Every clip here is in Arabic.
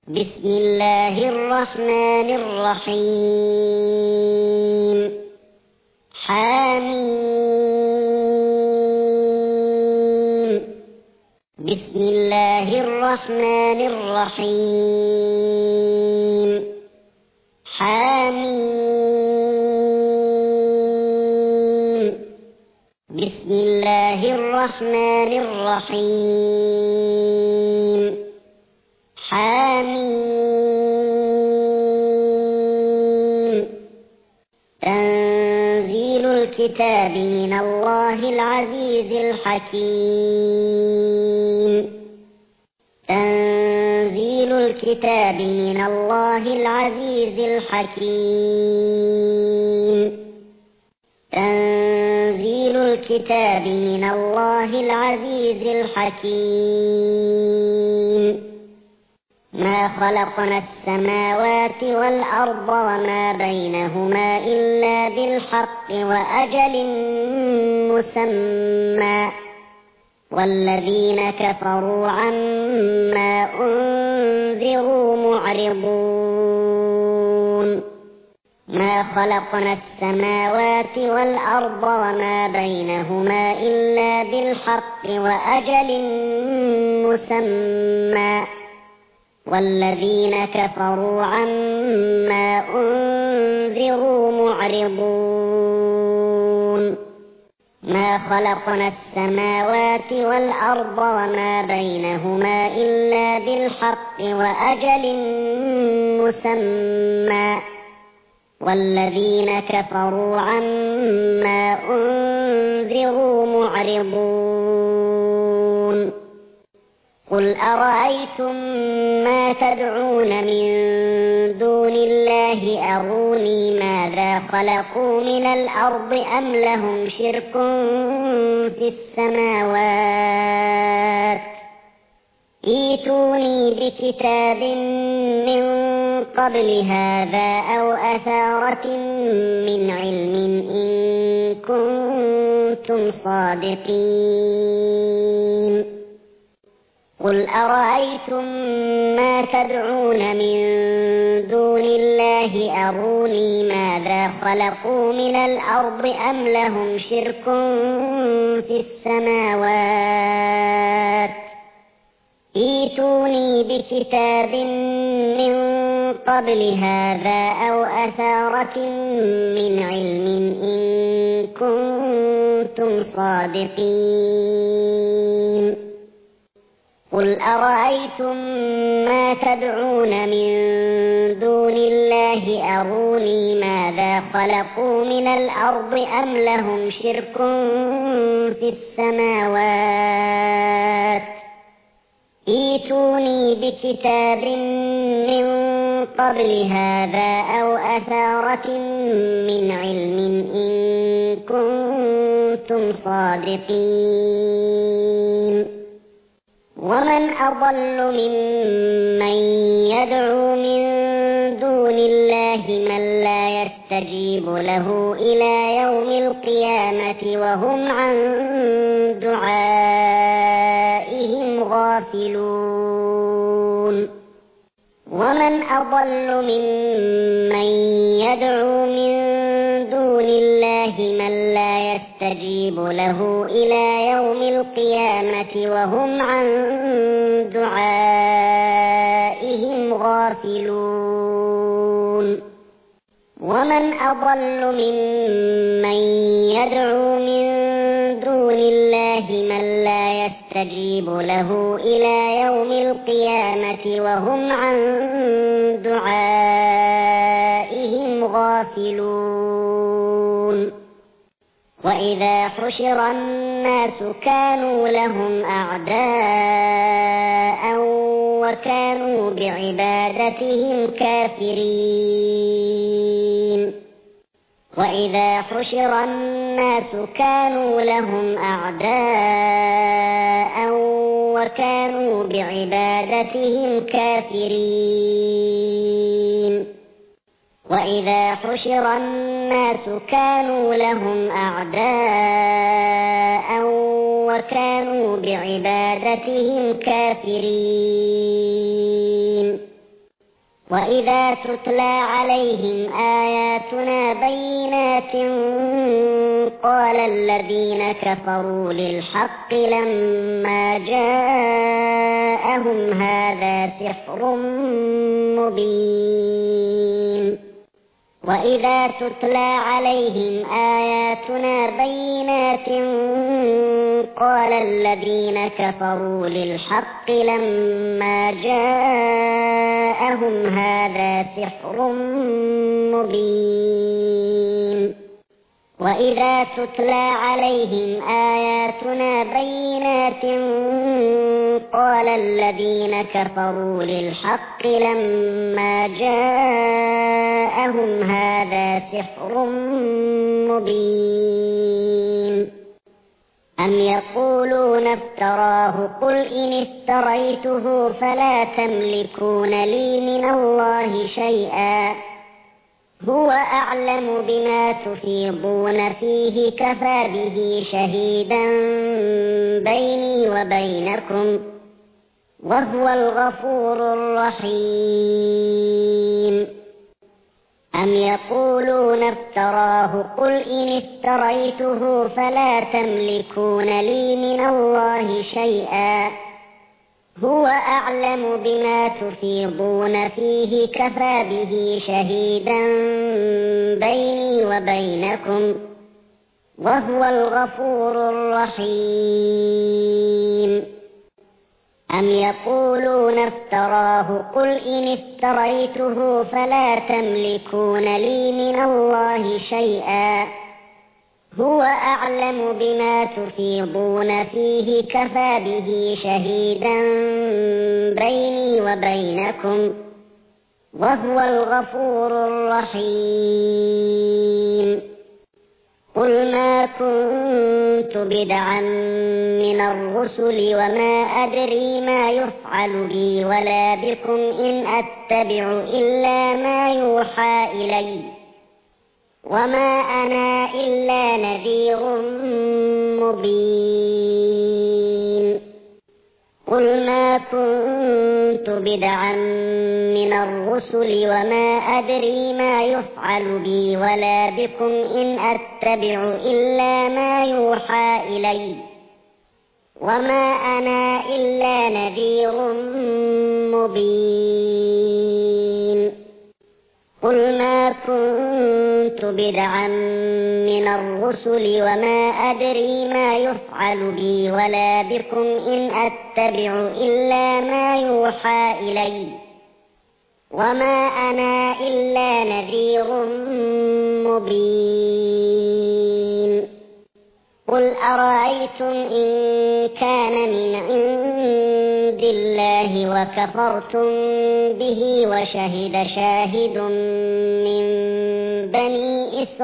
بسم الله الرحمن الرحيم حميم بسم الله الرحمن الرحيم حميم بسم الله الرحمن الرحيم حميم تنزيل الكتاب من الله العزيز الحكيم تنزيل الكتاب من الله العزيز الحكيم تنزيل الكتاب من الله العزيز الحكيم ما خلقنا السماوات والأرض وما بينهما إلا بالحق وأجل مسمى والذين كفروا عما أنذروا معرضون ما خلقنا السماوات والأرض وما بينهما إلا بالحق وأجل مسمى والذين كفروا عما أنذروا معرضون ما خلقنا السماوات والأرض وما بينهما إلا بالحق وأجل مسمى والذين كفروا عما أنذروا معرضون قل أرأيتم ما تدعون من دون الله أروني ماذا خلقوا من الأرض أم لهم شرك في السماوات ائتوني بكتاب من قبل هذا أو أثارة من علم إن كنتم صادقين قل أرأيتم ما تدعون من دون الله أروني ماذا خلقوا من الأرض أم لهم شرك في السماوات ائتوني بكتاب من قبل هذا أو أثارة من علم إن كنتم صادقين قل أرأيتم ما تدعون من دون الله أروني ماذا خلقوا من الأرض أم لهم شرك في السماوات ائتوني بكتاب من قبل هذا أو أثارة من علم إن كنتم صادقين ومن أضل ممن يدعو من دون الله من لا يستجيب له إلى يوم القيامة وهم عن دعائهم غافلون ومن أضل ممن يدعو من دون الله من لا يستجيب له إلى يوم القيامة وهم عن دعائهم غافلون ومن أضل ممن يدعو من دون الله من لا يستجيب له إلى يوم القيامة وهم عن دعائهم غافلون وإذا حشر الناس كانوا لهم أعداء وكانوا بعبادتهم كافرين وإذا حشر الناس كانوا لهم أعداء وكانوا بعبادتهم كافرين وإذا حشر الناس كانوا لهم أعداء وكانوا بعبادتهم كافرين وإذا تتلى عليهم آياتنا بينات قال الذين كفروا للحق لما جاءهم هذا سحر مبين وإذا تتلى عليهم آياتنا بينات قال الذين كفروا للحق لما جاءهم هذا سحر مبين وإذا تتلى عليهم آياتنا بينات قال الذين كفروا للحق لما جاءهم هذا سحر مبين أم يقولون افتراه قل إن افتريته فلا تملكون لي من الله شيئا هو أعلم بما تفيضون فيه كفى به شهيدا بيني وبينكم وهو الغفور الرحيم أم يقولون افتراه قل إن افتريته فلا تملكون لي من الله شيئا هو أعلم بما تفيضون فيه كفى به شهيدا بيني وبينكم وهو الغفور الرحيم أم يقولون افتراه قل إن افتريته فلا تملكون لي من الله شيئا هو أعلم بما تفيضون فيه كفى به شهيدا بيني وبينكم وهو الغفور الرحيم قل ما كنت بدعا من الرسل وما أدري ما يفعل بي ولا بكم إن أتبع إلا ما يوحى إلي وما أنا إلا نذير مبين قل ما كنت بدعا من الرسل وما أدري ما يفعل بي ولا بكم إن أتبع إلا ما يوحى إلي وما أنا إلا نذير مبين قل ما كنت بدعا من الرسل وما أدري ما يفعل بي ولا بكم إن أتبع إلا ما يوحى إلي وما أنا إلا نذير مبين قل أرأيتم إن كان من عند الله وكفرتم به وشهد شاهد من بني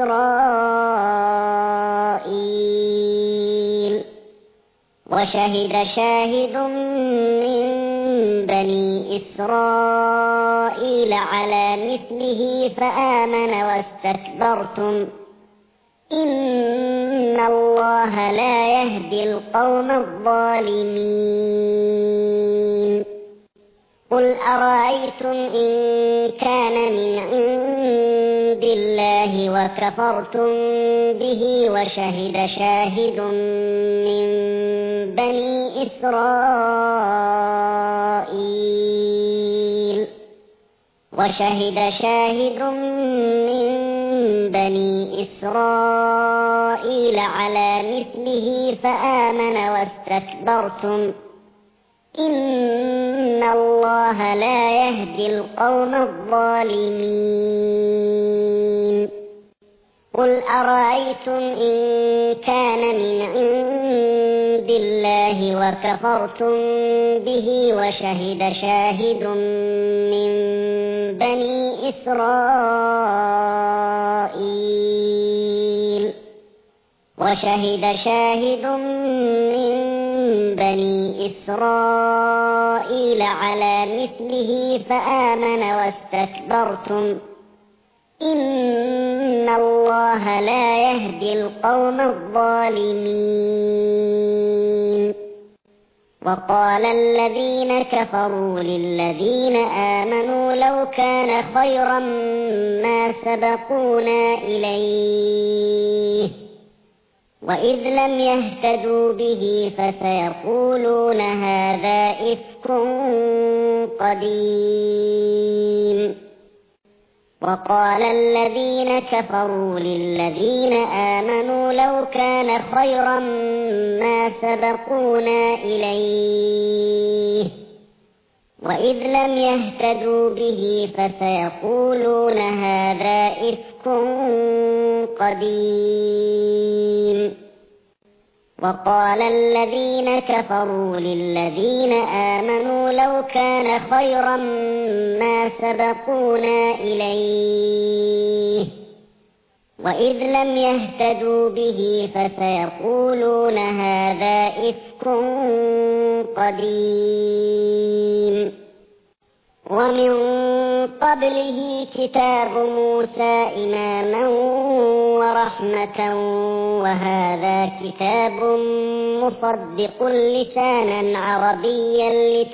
إسرائيل على مثله فآمن واستكبرتم إن الله لا يهدي القوم الظالمين قل أرأيتم إن كان من عند الله وكفرتم به وشهد شاهد من بني إسرائيل على مثله فآمن واستكبرتم إن الله لا يهدي القوم الظالمين قل أرأيتم إن كان من عند الله وكفرتم به وشهد شاهد من بني إسرائيل على مثله فآمن واستكبرتم إن الله لا يهدي القوم الظالمين وقال الذين كفروا للذين آمنوا لو كان خيرا ما سبقونا إليه وإذ لم يهتدوا به فسيقولون هذا إفك قديم. وقال الذين كفروا للذين آمنوا لو كان خيرا ما سبقونا إليه وإذ لم يهتدوا به فسيقولون هذا إفك قديم. وقال الذين كفروا للذين آمنوا لو كان خيرا ما سبقونا إليه وإذ لم يهتدوا به فسيقولون هذا إفك قديم. ومن قبله كتاب موسى إماما ورحمة وهذا كتاب مصدق لسانا عربيا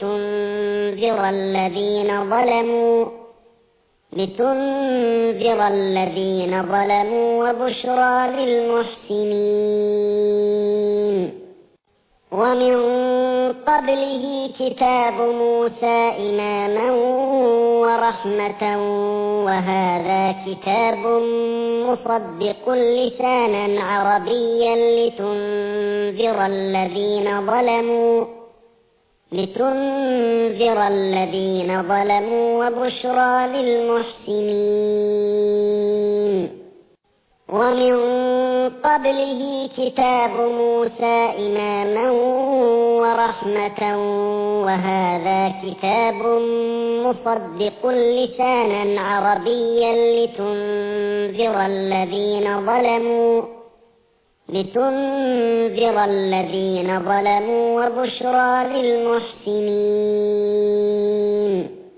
لتنذر الذين ظلموا وبشرى للمحسنين. ومن قبله كتاب موسى إماما ورحمة وهذا كتاب مصدق لسانا عربيا لتنذر الذين ظلموا وبشرى للمحسنين. ومن قبله كتاب موسى إماما ورحمة وهذا كتاب مصدق لسانا عربيا لتنذر الذين ظلموا وبشرى للمحسنين.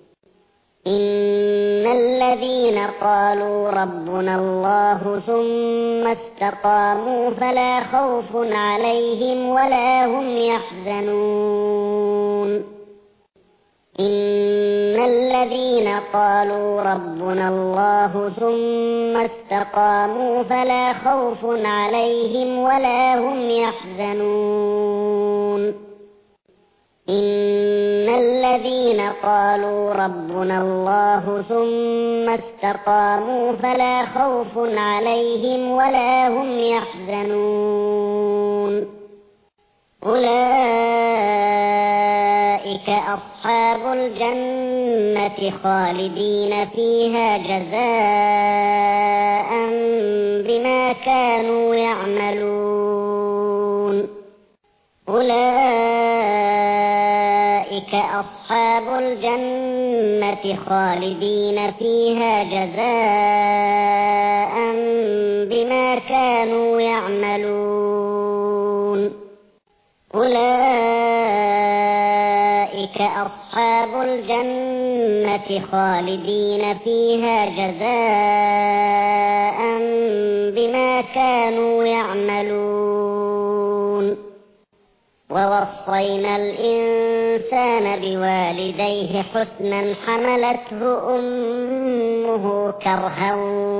إن الذين قالوا ربنا الله ثم استقاموا فلا خوف عليهم ولا هم يحزنون. إن الذين قالوا ربنا الله ثم استقاموا فلا خوف عليهم ولا هم يحزنون. إن الذين قالوا ربنا الله ثم استقاموا فلا خوف عليهم ولا هم يحزنون. أولئك أصحاب الجنة خالدين فيها جزاء بما كانوا يعملون. أولئك أصحاب الجنة خالدين فيها جزاء بما كانوا يعملون. أولئك أصحاب الجنة خالدين فيها جزاء بما كانوا يعملون. ووصينا الإنسان بوالديه حسنا حملته أمه كرها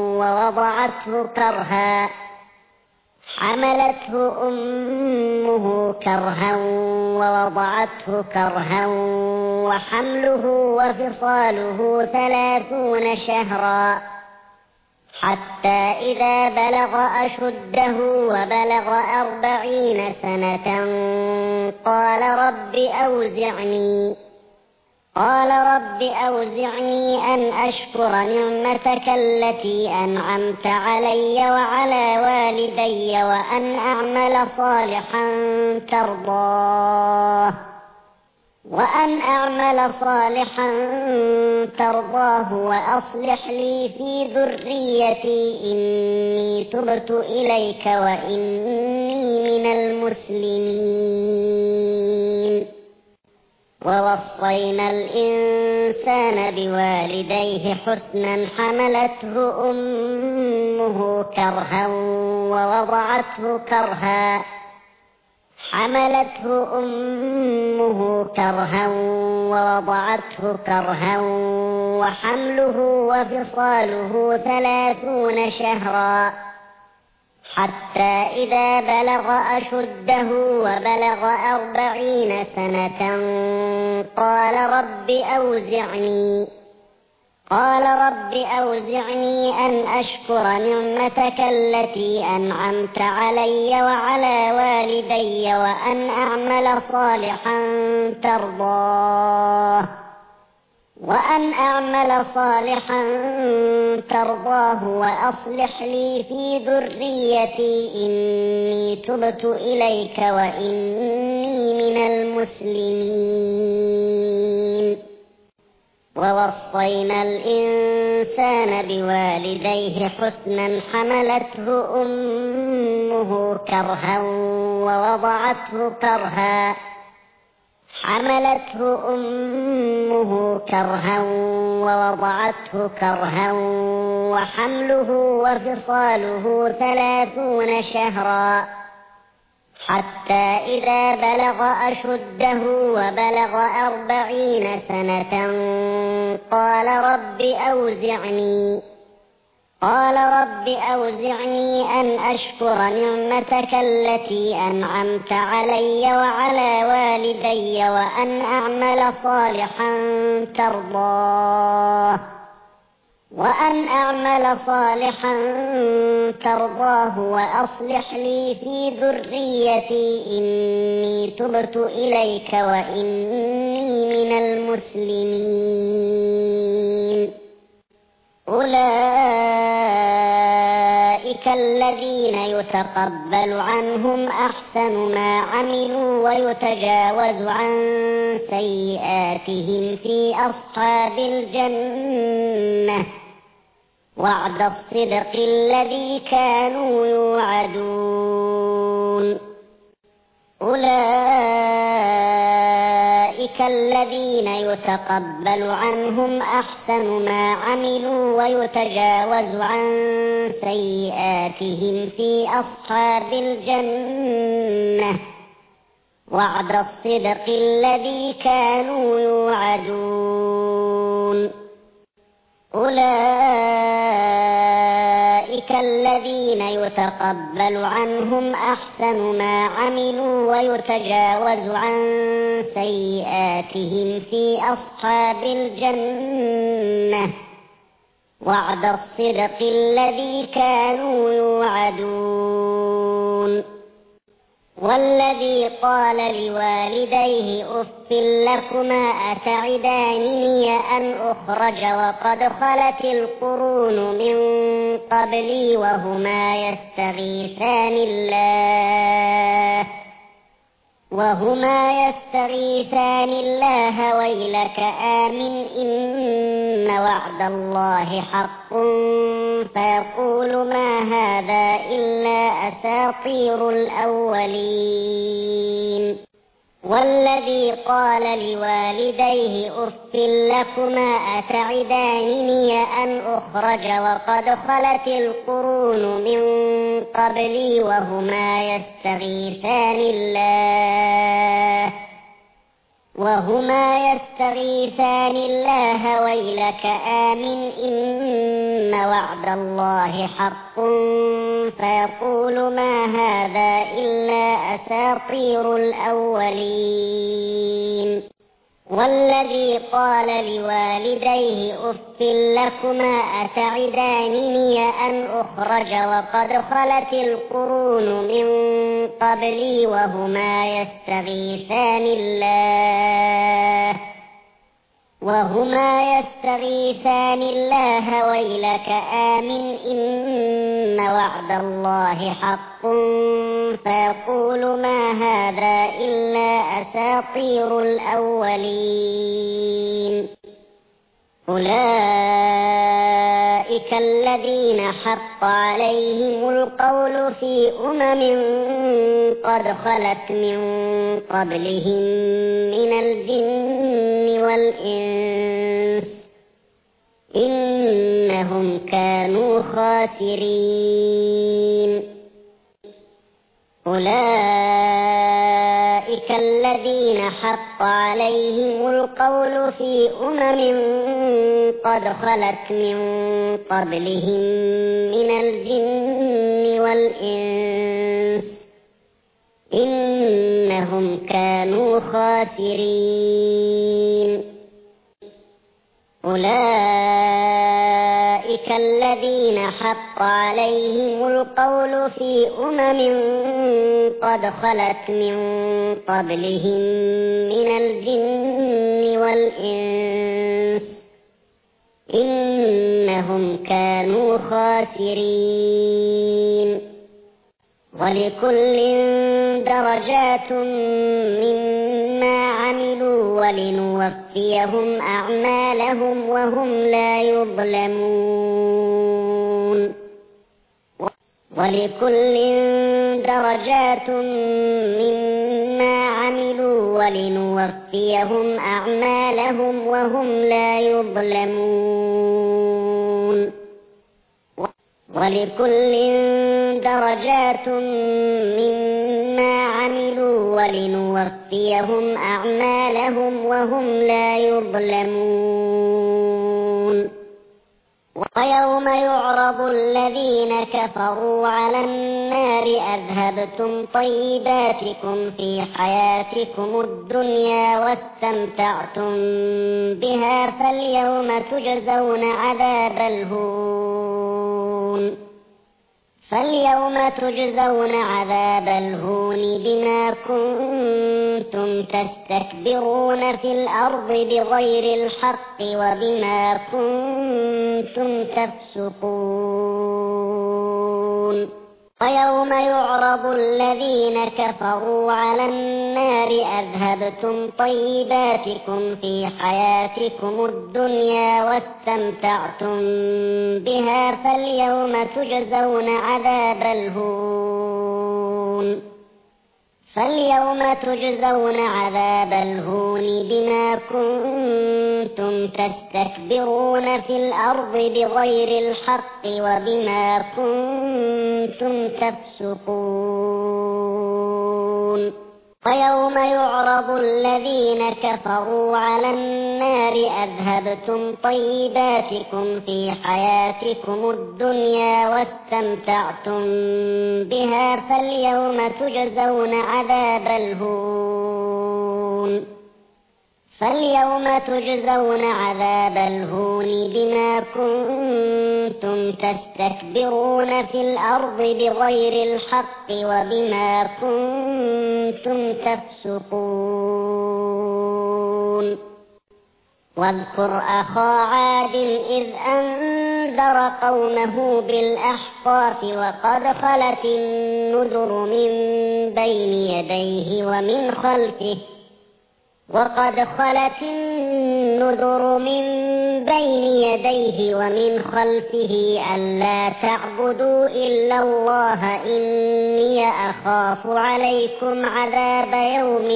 ووضعته كرها وحمله وفصاله 30 شهرا حتى إذا بلغ أشده وبلغ 40 سنة قال رب أوزعني أن أشكر نعمتك التي أنعمت علي وعلى والدي وأن أعمل صالحا ترضاه وأصلح لي في ذريتي إني تبت إليك وإني من المسلمين. ووصينا الإنسان بوالديه حسنا حملته أمه كرها حملته أمه كرها ووضعته كرها وحمله وفصاله 30 شهرا حتى إذا بلغ أشده وبلغ 40 سنة قال رب أوزعني أن أشكر نعمتك التي أنعمت علي وعلى والدي وأن أعمل صالحا ترضاه وأصلح لي في ذريتي إني تبت إليك وإني من المسلمين. ووصينا الإنسان بوالديه حسنا حملته أمه كرها ووضعته كرها وحمله وفصاله 30 شهرا حتى إذا بلغ أشده وبلغ 40 سنة قال رب أوزعني أن أشكر نعمتك التي أنعمت علي وعلى والدي وأن أعمل صالحا ترضاه وأصلح لي في ذريتي إني تبت إليك وإني من المسلمين. أولئك الذين يتقبل عنهم أحسن ما عملوا ويتجاوز عن سيئاتهم في أصحاب الجنة وعد الصدق الذي كانوا يوعدون. أولئك الذين يتقبل عنهم أحسن ما عملوا ويتجاوز عن سيئاتهم في أصحاب الجنة وعد الصدق الذي كانوا يوعدون. أولئك الذين يتقبل عنهم أحسن ما عملوا ويتجاوز عن سيئاتهم في أصحاب الجنة وعد الصدق الذي كانوا يوعدون. والذي قال لوالديه أف لكما أتعدانني أن أخرج وقد خلت القرون من قبلي وهما يستغيثان الله ويلك آمن إن وعد الله حق فيقول ما هذا إلا أساطير الأولين. والذي قال لوالديه أف لكما أتعدانني أن أخرج وقد خلت القرون من قبلي وهما يستغيثان الله ويلك آمن إن وعد الله حق فيقول ما هذا إلا أساطير الأولين. والذي قال لوالديه أف لكما أتعدانني أن أخرج وقد خلت القرون من قبلي وهما يستغيثان الله ويلك آمن إن وعد الله حق فيقول ما هذا إلا أساطير الأولين. أولئك الذين حق عليهم القول في قد خلت من قبلهم من الجن والإنس إنهم كانوا خاسرين. أولئك أولئك الذين حق عليهم القول في قد خلت من قبلهم من الجن والإنس إنهم كانوا خاسرين أولئك الذين حق عليهم القول في قد خلت من قبلهم من الجن والإنس إنهم كانوا خاسرين ولكل درجات مما عملوا ولنوفيهم أعمالهم وهم لا يظلمون ولكل درجات مما عملوا ولنوفيهم أعمالهم وهم لا يظلمون ولكل درجات مما عملوا ولنوفيهم أعمالهم وهم لا يظلمون ويوم يعرض الذين كفروا على النار أذهبتم طيباتكم في حياتكم الدنيا واستمتعتم بها فاليوم تجزون عذاب الهون بما كنتم تستكبرون في الأرض بغير الحق وبما كنتم تفسقون ويوم يعرض الذين كفروا على النار أذهبتم طيباتكم في حياتكم الدنيا واستمتعتم بها فاليوم تجزون عذاب الهون بما كنتم تستكبرون في الأرض بغير الحق وبما كنتم تفسقون ويوم يعرض الذين كفروا على النار أذهبتم طيباتكم في حياتكم الدنيا واستمتعتم بها فاليوم تجزون عذاب الهون بما كنتم تستكبرون في الأرض بغير الحق وبما كنتم تفسقون واذكر أخا عاد إذ أنذر قومه بالأحقاف وقد خلت النذر من بين يديه ومن خلفه ألا تعبدوا إلا الله إني أخاف عليكم عذاب يوم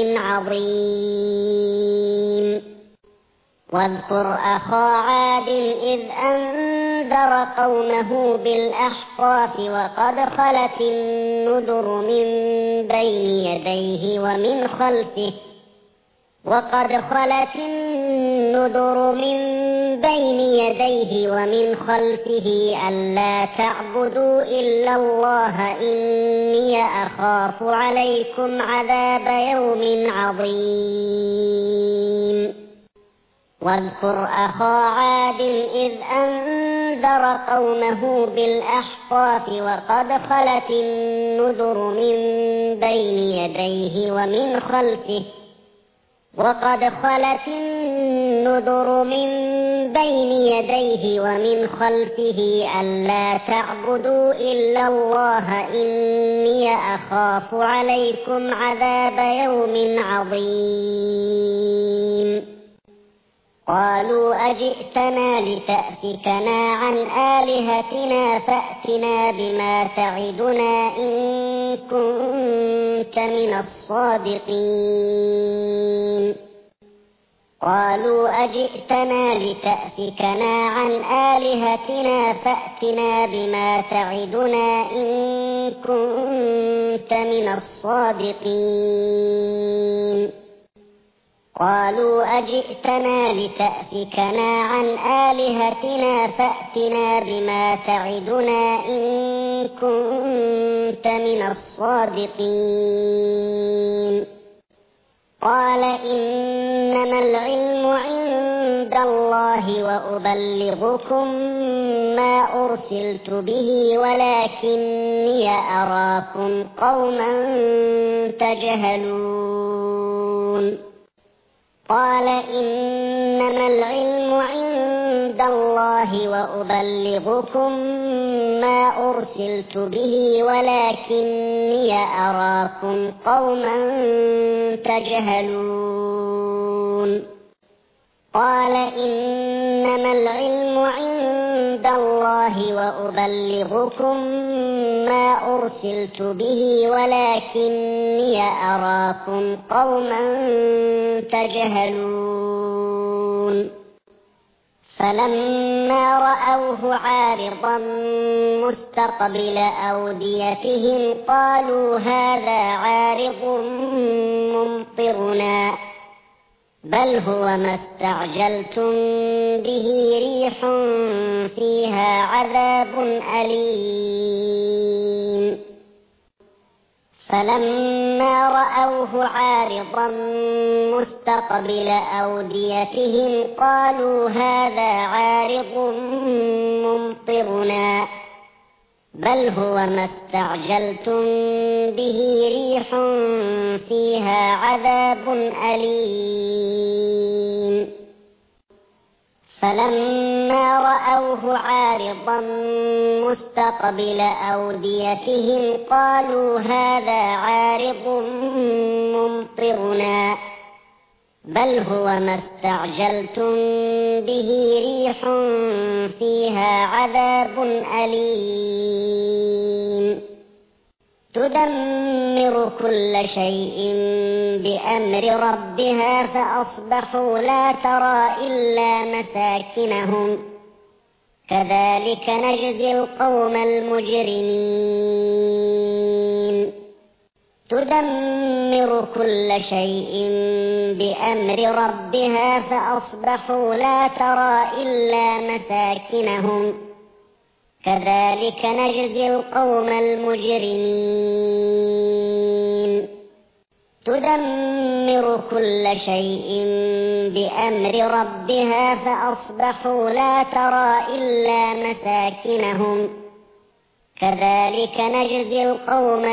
عظيم واذكر أخا عاد إذ أنذر قومه بالأحقاف وقد خلت النذر من بين يديه ومن خلفه ألا تعبدوا إلا الله إني أخاف عليكم عذاب يوم عظيم واذكر أخا عاد إذ أنذر قومه بالأحقاف وقد خلت النذر من بين يديه ومن خلفه ألا تعبدوا إلا الله إني أخاف عليكم عذاب يوم عظيم قالوا أجئتنا لتأفكنا عن آلهتنا فأتنا بما تعدنا إن كنت من الصادقين قالوا أجئتنا لتأفكنا عن آلهتنا فأتنا بما تعدنا إن كنت من الصادقين قالوا أجئتنا لتأفكنا عن آلهتنا فأتنا بما تعدنا إن كنت من الصادقين قال إنما العلم عند الله وأبلغكم ما أرسلت به ولكني أراكم قوما تجهلون قال إنما العلم عند الله وأبلغكم ما أرسلت به ولكني أراكم قوما تجهلون قال إنما العلم عند الله وأبلغكم ما أرسلت به ولكني أراكم قوما تجهلون فلما رأوه عارضا مستقبل أوديتهم قالوا هذا عارض ممطرنا بل هو ما استعجلتم به ريح فيها عذاب أليم فلما رأوه عارضا مستقبل أوديتهم قالوا هذا عارض ممطرنا بل هو ما استعجلتم به ريح فيها عذاب أليم فلما رأوه عارضا مستقبل أوديتهم قالوا هذا عارض ممطرنا بل هو ما استعجلتم به ريح فيها عذاب أليم تدمر كل شيء بأمر ربها فأصبحوا لا ترى إلا مساكنهم كذلك نجزي القوم المجرمين تدمر كل شيء بأمر ربها فأصبحوا لا ترى إلا مساكنهم كذلك نجزي القوم المجرمين تدمر كل شيء بأمر ربها فأصبحوا لا ترى إلا مساكنهم كذلك نجزي القوم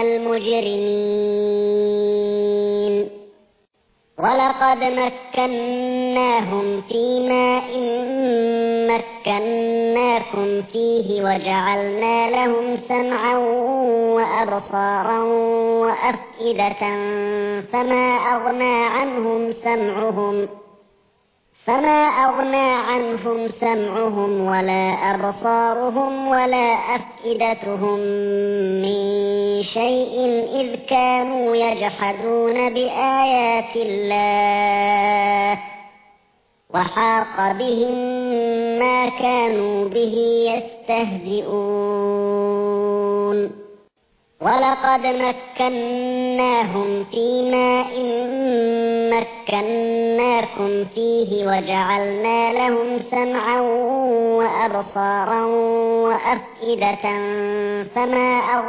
المجرمين ولقد مكناهم في ماء مكناكم فيه وجعلنا لهم سمعا وأبصارا وأفئدة فما أغنى عنهم سمعهم ولا أبصارهم ولا أفئدتهم من شيء إذ كانوا يجحدون بآيات الله وحاق بهم ما كانوا به يستهزئون ولقد مكناهم في ماء مكناكم فيه وجعلنا لهم سمعا وأبصارا وأفئدة فما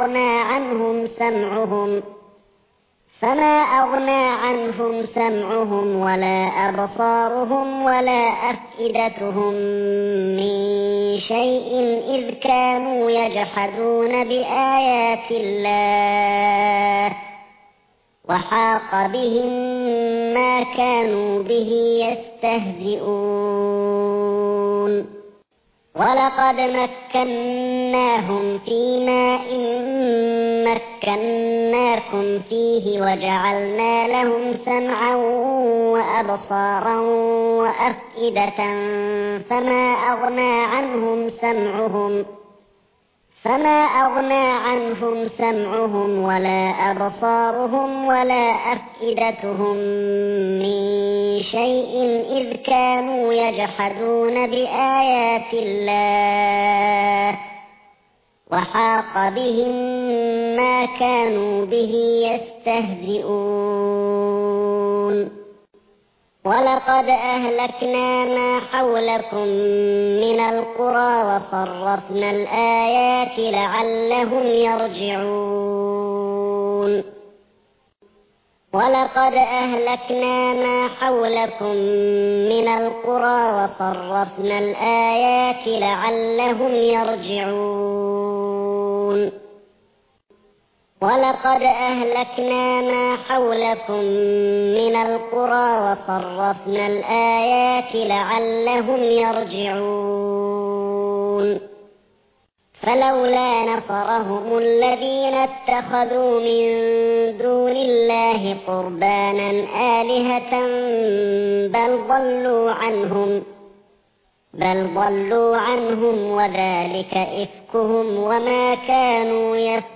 أغنى عنهم سمعهم ولا أبصارهم ولا أفئدتهم من شيء إذ كانوا يجحدون بآيات الله وحاق بهم ما كانوا به يستهزئون ولقد مكناهم في ماء مكناكم فيه وجعلنا لهم سمعا وأبصارا وأفئدة فما فما أغنى عنهم سمعهم ولا أبصارهم ولا أفئدتهم من شيء إذ كانوا يجحدون بآيات الله وحاق بهم ما كانوا به يستهزئون ولقد أهلكنا ما حولكم من القرى وصرفنا الآيات لعلهم يرجعون ولقد أهلكنا ما حولكم من القرى وصرفنا الآيات لعلهم يرجعون ولقد أهلكنا ما حولكم من القرى وصرفنا الآيات لعلهم يرجعون فلولا نصرهم الذين اتخذوا من دون الله قربانا آلهة بل ضلوا عنهم وذلك إفكهم وما كانوا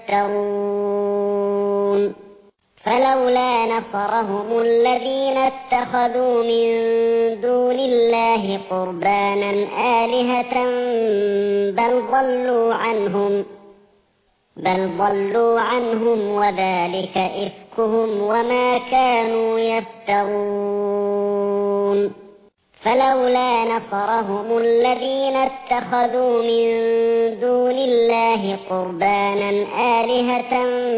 يفترون فلولا نصرهم الذين اتخذوا من دون الله قربانا آلهة بل ضلوا عنهم وذلك إفكهم وما كانوا يفترون فلولا نصرهم الذين اتخذوا من دون الله قربانا آلهة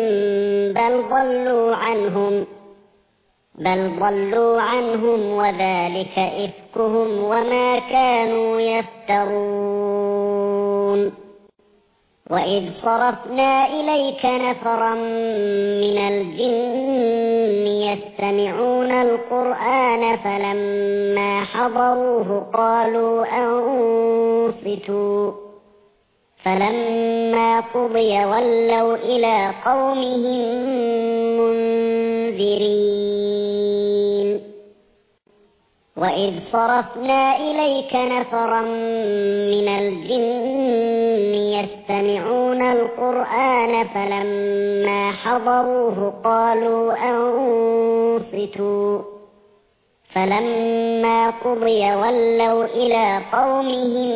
بل ضلوا عنهم وذلك إفكهم وما كانوا يفترون وإذ صرفنا إليك نفرا من الجن يستمعون القرآن فلما حضروه قالوا أنصتوا فلما قضي ولوا إلى قومهم منذرين وإذ صرفنا إليك نفرا من الجن يستمعون القرآن فلما حضروه قالوا أنصتوا فلما قضي ولوا إلى قومهم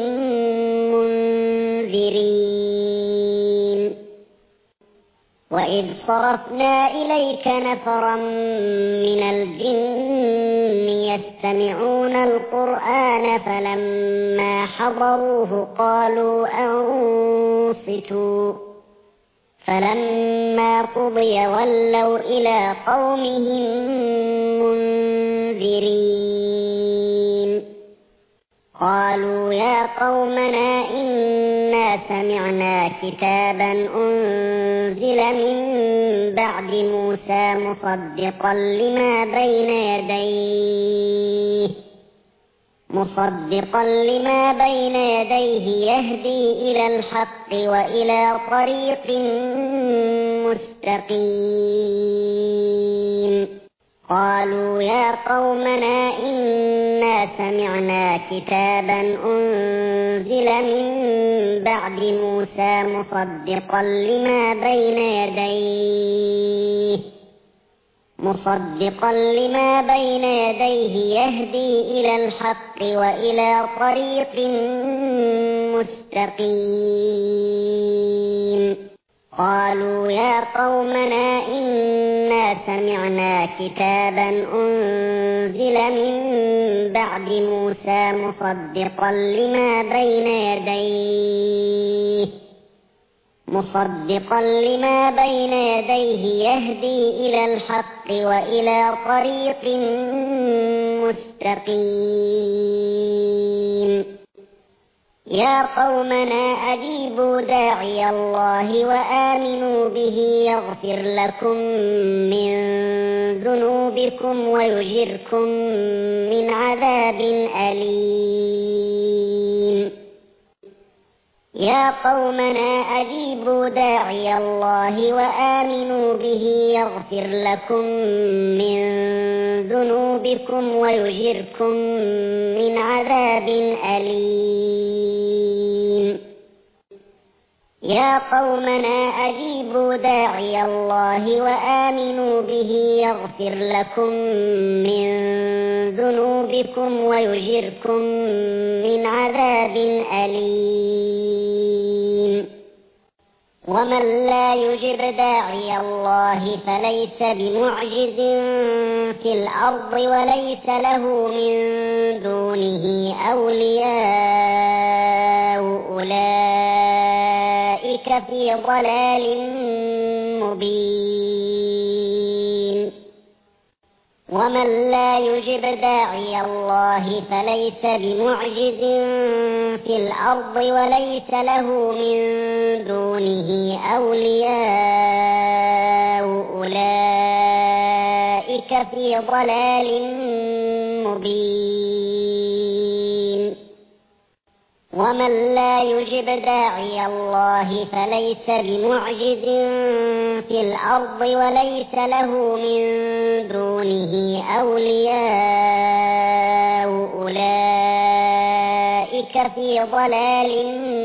منذرين وإذ صرفنا إليك نفرا من الجن يستمعون القرآن فلما حضروه قالوا أنصتوا فلما قضي ولوا إلى قومهم منذرين قالوا يا قومنا إنا سمعنا كتابا أنزل من بعد موسى مصدقا لما بين يديه يهدي إلى الحق وإلى طريق مستقيم قالوا يا قومنا إنا سمعنا كتابا أنزل من بعد موسى مصدقا لما بين يديه يهدي إلى الحق وإلى طريق مستقيم قالوا يا قومنا إنا سمعنا كتابا أنزل من بعد موسى مصدقا لما بين يديه يهدي إلى الحق وإلى طريق مستقيم يا قومنا أجيبوا داعي الله وآمنوا به يغفر لكم من ذنوبكم ويجركم من عذاب أليم يا قومنا أجيبوا داعي الله وآمنوا به يغفر لكم من ذنوبكم ويجركم من عذاب أليم يا قومنا أجيبوا داعي الله وآمنوا به يغفر لكم من ذنوبكم ويجركم من عذاب أليم. ومن لا يجب داعي الله فليس بمعجز في الأرض وليس له من دونه أولياء أولئك في ضلال مبين. ومن لا يجب داعي الله فليس بمعجز في الأرض وليس له من دونه أولياء أولئك في ضلال مبين. ومن لا يجب داعي الله فليس بمعجز في الأرض وليس له من دونه أولياء أولئك في ضلال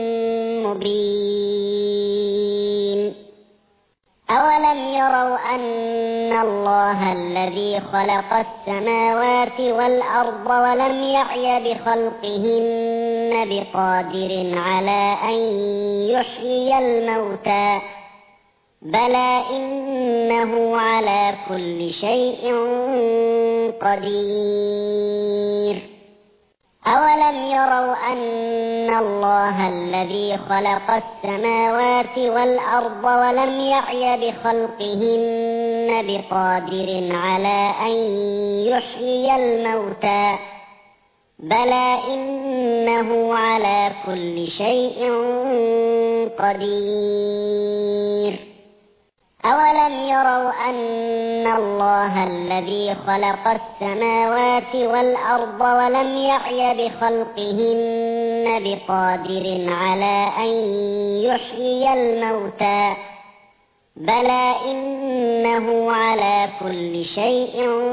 مبين. أولم يروا أن الله الذي خلق السماوات والأرض ولم يعي بخلقهن بقادر على أن يحيي الموتى بلى إنه على كل شيء قدير. أولم يروا أن الله الذي خلق السماوات والأرض ولم يعي بخلقهن بقادر على أن يحيي الموتى بلى إنه على كل شيء قدير. أولم يروا أن الله الذي خلق السماوات والأرض ولم يعي بخلقهن بقادر على أن يحيي الموتى بلى إنه على كل شيء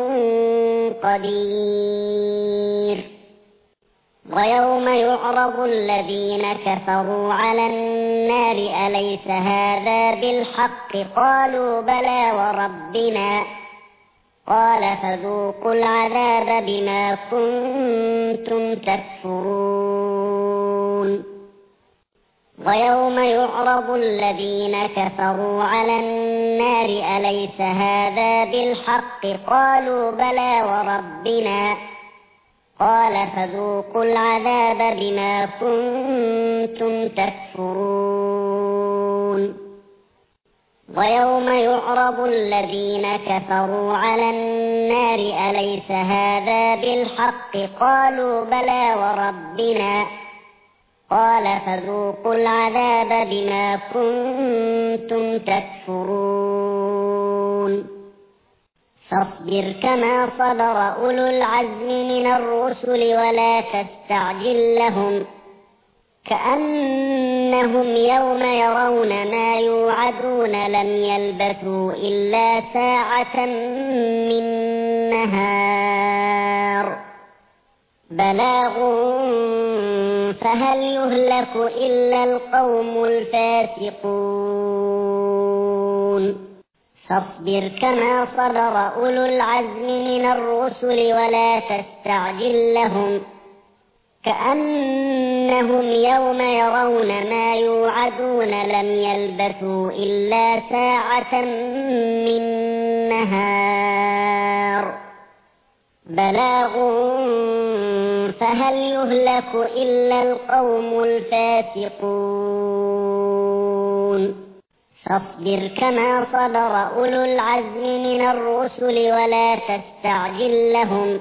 قدير. ويوم يعرض الذين كفروا على النار أليس هذا بالحق قالوا بلى وربنا قال فذوقوا العذاب بما كنتم تكفرون. ويوم يعرض الذين كفروا على النار أليس هذا بالحق قالوا بلى وربنا قال فذوقوا العذاب بما كنتم تكفرون. ويوم يعرض الذين كفروا على النار أليس هذا بالحق قالوا بلى وربنا قال فذوقوا العذاب بما كنتم تكفرون. فاصبر كما صبر أولو العزم من الرسل ولا تستعجل لهم كأنهم يوم يرون ما يوعدون لم يلبثوا إلا ساعة من نهار بلاغ فهل يهلك إلا القوم الفاسقون. فاصبر كما صبر أولو العزم من الرسل ولا تستعجل لهم كأنهم يوم يرون ما يوعدون لم يلبثوا إلا ساعة من نهار بلاغ فهل يهلك إلا القوم الفاسقون. فاصبر كما صبر أولو العزم من الرسل ولا تستعجل لهم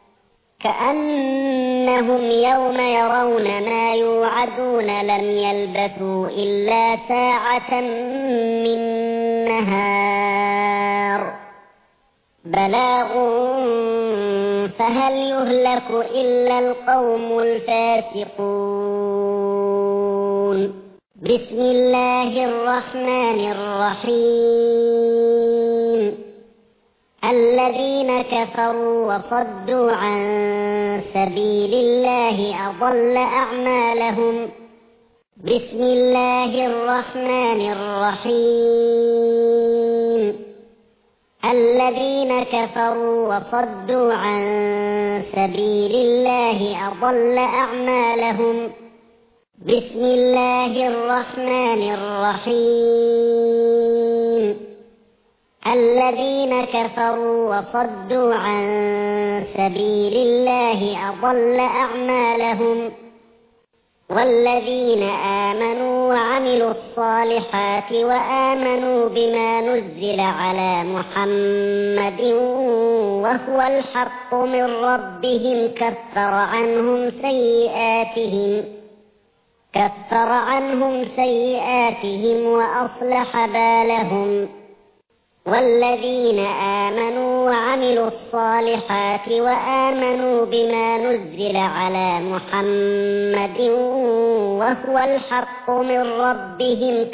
كأنهم يوم يرون ما يوعدون لم يلبثوا إلا ساعة من نهار بلاغ فهل يهلك إلا القوم الفاسقون. بسم الله الرحمن الرحيم. الذين كفروا وصدوا عن سبيل الله أضل أعمالهم بسم الله الرحمن الرحيم. الذين كفروا وصدوا عن سبيل الله أضل أعمالهم. بسم الله الرحمن الرحيم. الذين كفروا وصدوا عن سبيل الله أضل أعمالهم. والذين آمنوا وعملوا الصالحات وآمنوا بما نزل على محمد وهو الحق من ربهم كفر عنهم سيئاتهم وأصلح بالهم. والذين آمنوا وعملوا الصالحات وآمنوا بما نزل على محمد وهو الحق من ربهم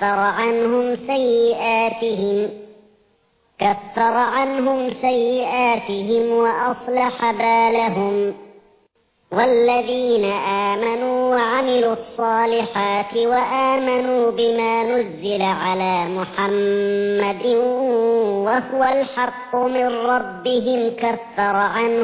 كفر عنهم سيئاتهم وأصلح بالهم. والذين آمنوا وعملوا الصالحات وآمنوا بما نزل على محمد وهو الحق من ربهم كفر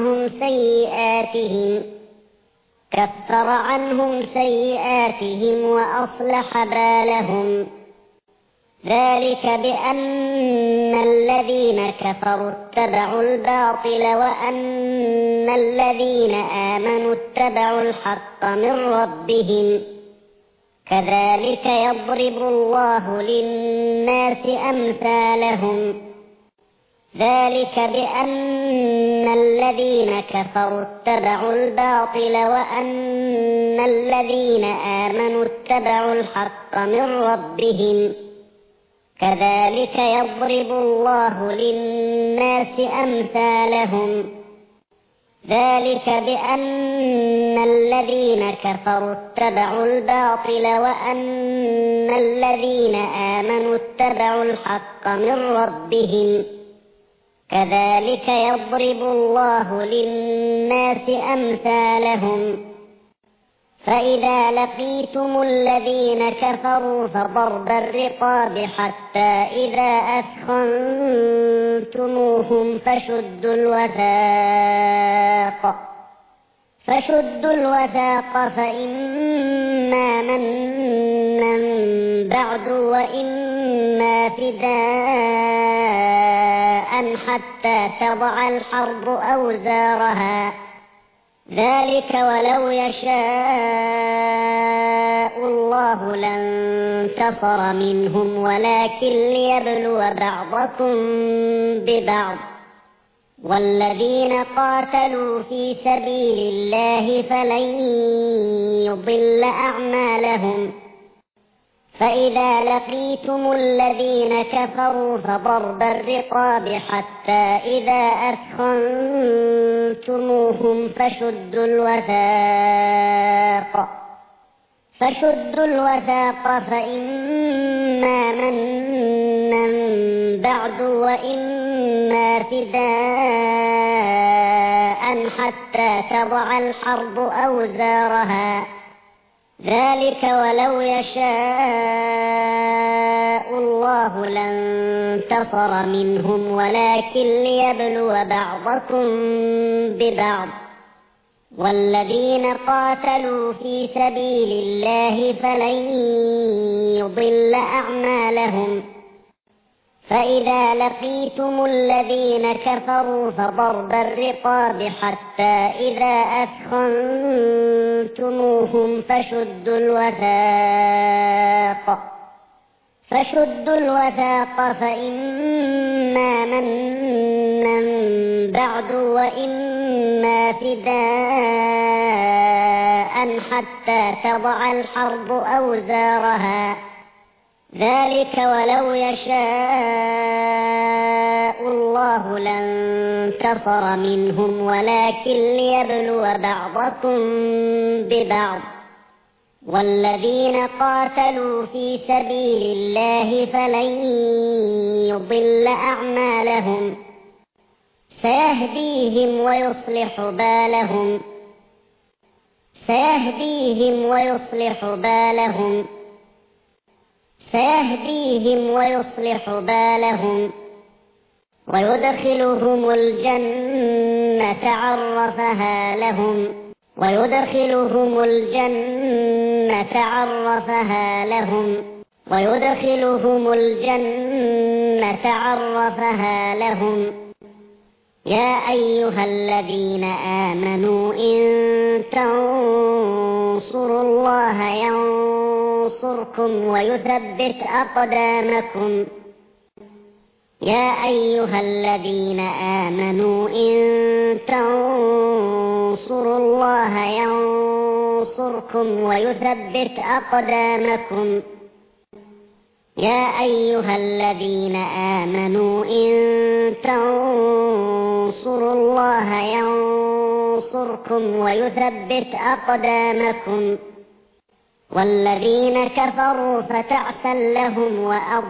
عنهم سيئاتهم وأصلح بالهم. ذلك بأن الذين كفروا اتبعوا الباطل وأن الذين آمنوا اتبعوا الحق من ربهم. كذلك يضرب الله للناس أمثالهم. ذلك بأن الذين كفروا اتبعوا الباطل وأن الذين آمنوا اتبعوا الحق من ربهم. كذلك يضرب الله للناس أمثالهم. ذلك بأن الذين كفروا اتبعوا الباطل وأن الذين آمنوا اتبعوا الحق من ربهم. كذلك يضرب الله للناس أمثالهم. فإذا لقيتم الذين كفروا فضرب الرقاب حتى إذا أثخنتموهم فشدوا الوثاق فإما منا بعد وإما فداء حتى تضع الحرب أوزارها. ذلك ولو يشاء الله لانتصر منهم ولكن ليبلو بعضكم ببعض. والذين قاتلوا في سبيل الله فلن يضل أعمالهم. فإذا لقيتم الذين كفروا فضرب الرقاب حتى إذا أثخنتموهم فشدوا الوثاق فإما منا بعد وإما فداء حتى تضع الحرب أوزارها. ذلك ولو يشاء الله لانتصر منهم ولكن ليبلو بعضكم ببعض. والذين قاتلوا في سبيل الله فلن يضل أعمالهم. فإذا لقيتم الذين كفروا فضرب الرقاب حتى إذا أثخنتموهم فشدوا الوثاق فإما منا بعد وإما فداء حتى تضع الحرب أوزارها. ذلك ولو يشاء الله لانتصر منهم ولكن ليبلو بعضكم ببعض. والذين قاتلوا في سبيل الله فلن يضل أعمالهم. سيهديهم ويصلح بالهم. سيهديهم ويصلح بالهم ويدخلهم الجنة عرفها لهم يا أيها الذين آمنوا إن تنصروا الله ينصركم ويثبت أقدامكم والذين كفروا فتعسا لهم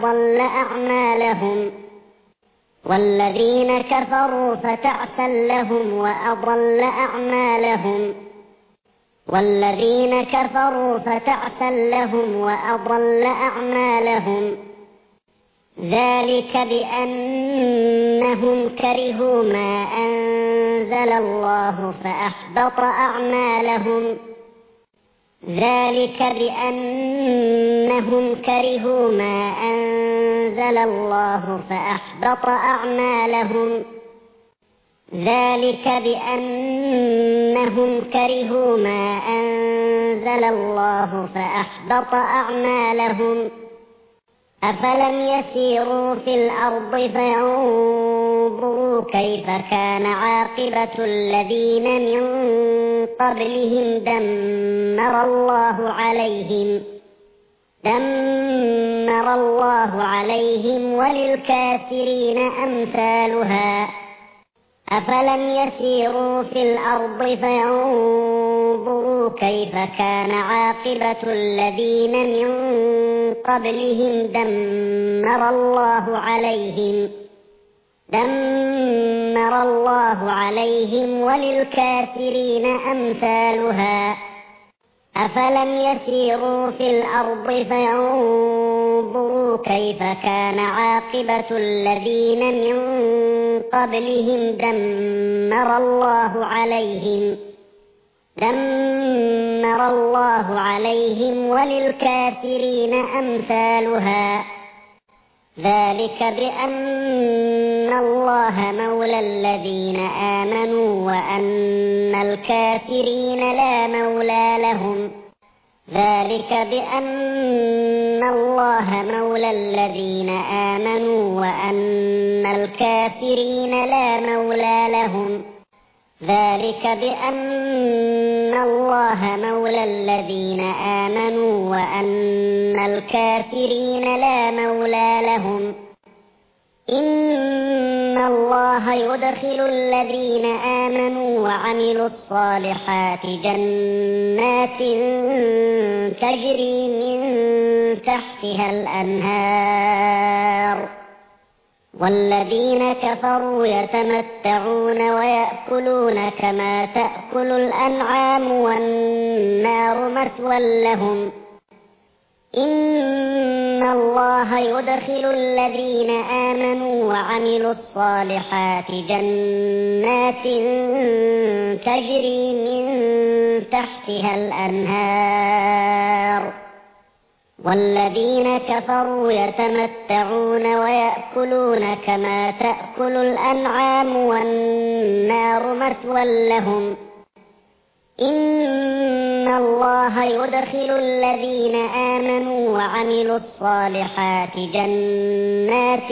وأضل أعمالهم ذلك بأنهم كرهوا ما أنزل الله فأحبط أعمالهم أفلم يسيروا في الأرض فينظروا كيف كان عاقبة الذين من قبلهم دمر الله عليهم وللكافرين أمثالها أفلم يسيروا في الأرض فينظروا كيف كان عاقبة الذين من قبلهم دمر الله عليهم وللكافرين أمثالها أفلم يسيروا في الأرض فينظروا كيف كان عاقبة الذين من قبلهم دمر الله عليهم وللكافرين أمثالها ذلك بأن الله مولى الذين آمنوا وأن الكافرين لا مولى لهم إن الله يدخل الذين آمنوا وعملوا الصالحات جنات تجري من تحتها الأنهار والذين كفروا يتمتعون ويأكلون كما تأكل الأنعام والنار مثوى لهم إن الله يدخل الذين آمنوا وعملوا الصالحات جنات تجري من تحتها الأنهار والذين كفروا يتمتعون ويأكلون كما تأكل الأنعام والنار مثوى لهم إن الله يدخل الذين آمنوا وعملوا الصالحات جنات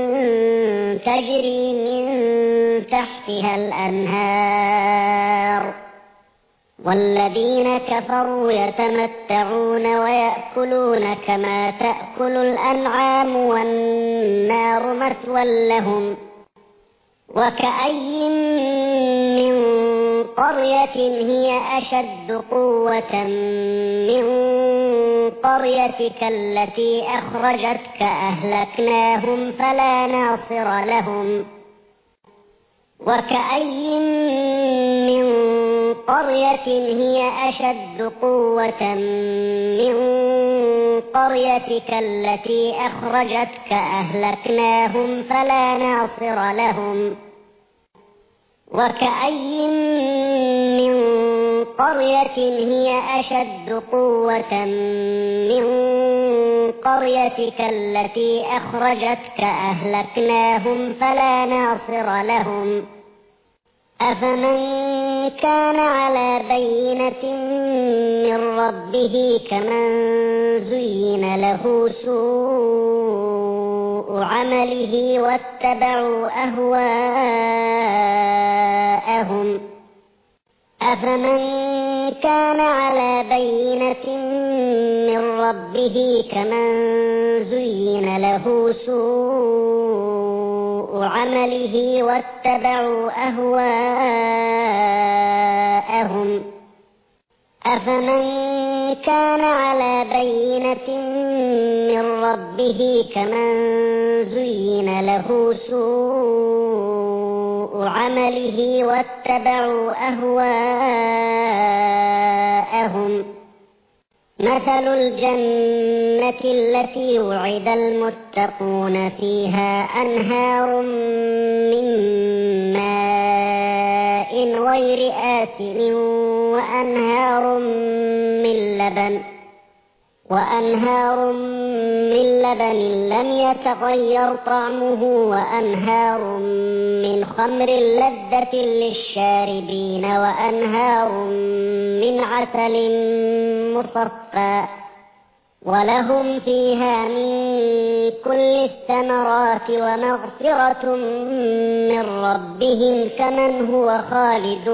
تجري من تحتها الأنهار والذين كفروا يتمتعون ويأكلون كما تأكل الأنعام والنار مثوى لهم وكأي من قرية هي أشد قوة من قريتك التي أخرجتك أهلكناهم فلا ناصر لهم وكأي من قرية هي أشد قوة من قريتك التي أخرجتك أهلكناهم فلا ناصر لهم. وكأي من قرية هي أشد قوة من قريتك التي أخرجتك أهلكناهم فلا ناصر لهم. أفمن كان على بينة من ربه كمن زين له سوء عمله واتبعوا أهواءهم. أفمن كان على بينة من ربه كمن زين له سوء عمله واتبعوا أهواءهم. أفمن كان على بينة من ربه كمن زين له سوء عمله واتبعوا أهواءهم. مثل الجنة التي وعد المتقون فيها أنهار من ماء غير آسن وأنهار من لبن لم يتغير طعمه وأنهار من خمر لذة للشاربين وأنهار من عسل مصفى ولهم فيها من كل الثمرات ومغفرة من ربهم كمن هو خالد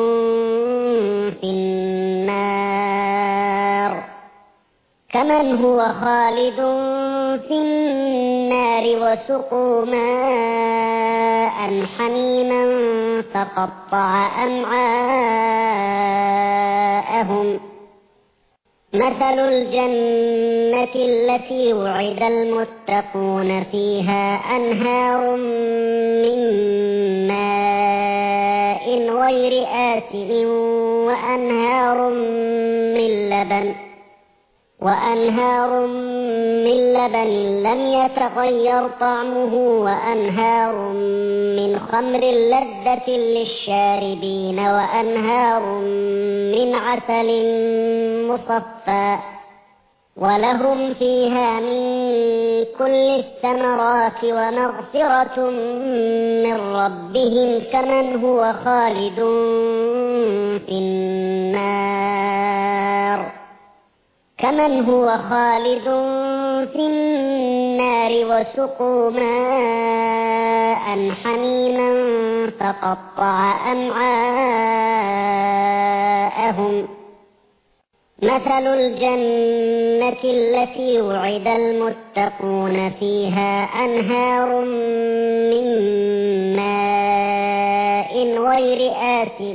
في النار وسقوا ماء حميما فقطع أمعاءهم. مثل الجنة التي وعد المتقون فيها أنهار من ماء غير آسن وأنهار من لبن لم يتغير طعمه وأنهار من خمر لذة للشاربين وأنهار من عسل مصفى ولهم فيها من كل الثمرات ومغفرة من ربهم كمن هو خالد في النار وسقوا ماء حميما فقطع أمعاءهم. مثل الجنة التي وعد المتقون فيها أنهار من ماء غير آسن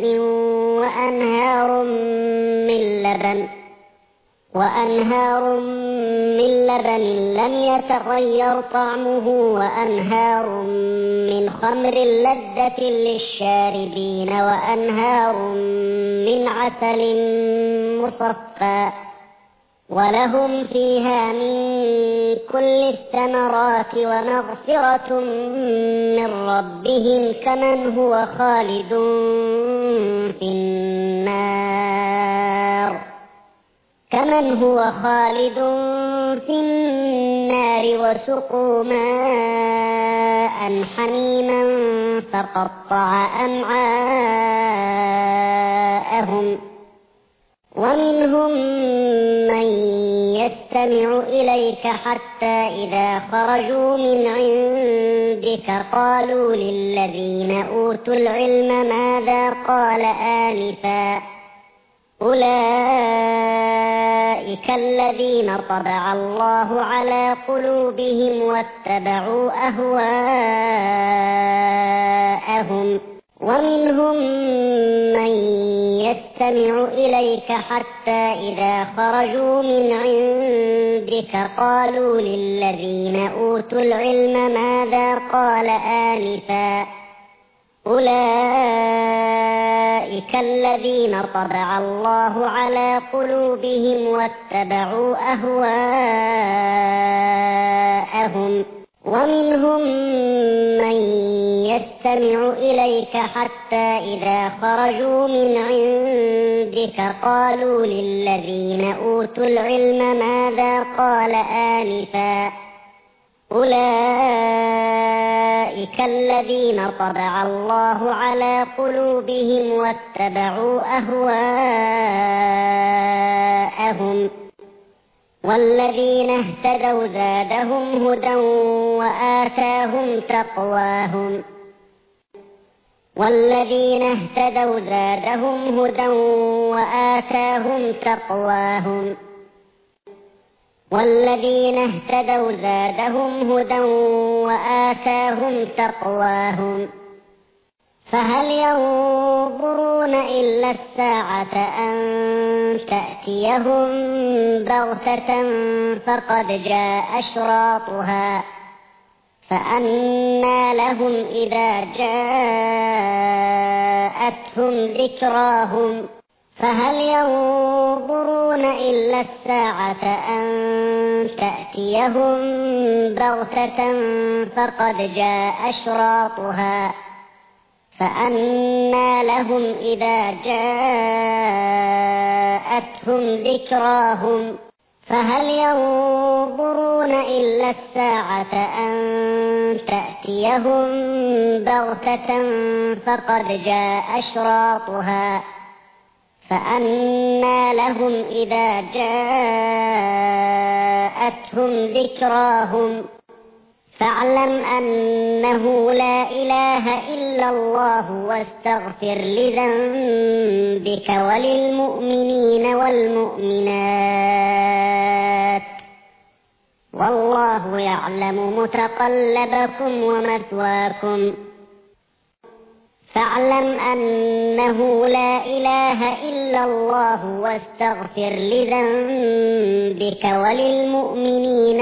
وأنهار من لبن لم يتغير طعمه وأنهار من خمر لذة للشاربين وأنهار من عسل مصفى ولهم فيها من كل الثمرات ومغفرة من ربهم كمن هو خالد في النار وسقوا ماء حميما فقطع أمعاءهم. ومنهم من يستمع إليك حتى إذا خرجوا من عندك قالوا للذين أوتوا العلم ماذا قال آنفا أولئك الذين طبع الله على قلوبهم واتبعوا أهواءهم. ومنهم من يستمع إليك حتى إذا خرجوا من عندك قالوا للذين أوتوا العلم ماذا قال آنفا أولئك الذين طبع الله على قلوبهم واتبعوا أهواءهم، ومنهم من يستمع إليك حتى إذا خرجوا من عندك قالوا للذين أوتوا العلم ماذا قال آنفا. أولئك الذين طبع الله على قلوبهم واتبعوا أهواءهم، والذين اهتدوا زادهم هدى وآتاهم تقواهم. والذين اهتدوا زادهم هدى وآتاهم تقواهم. والذين اهتدوا زادهم هدى وآتاهم تقواهم. فهل ينظرون إلا الساعة أن تأتيهم بغتة فقد جاء أشراطها، فأنى لهم إذا جاءتهم ذكراهم. فهل ينظرون إلا الساعة أن تأتيهم بغتة فقد جاء أشراطها، فأنى لهم إذا جاءتهم ذكراهم. فهل ينظرون إلا الساعة أن تأتيهم بغتة فقد جاء أشراطها، فأنى لهم إذا جاءتهم ذكراهم. فاعلم أنه لا إله إلا الله واستغفر لذنبك وللمؤمنين والمؤمنات، والله يعلم متقلبكم ومثواكم. فاعلم أنه لا إله إلا الله واستغفر لذنبك وللمؤمنين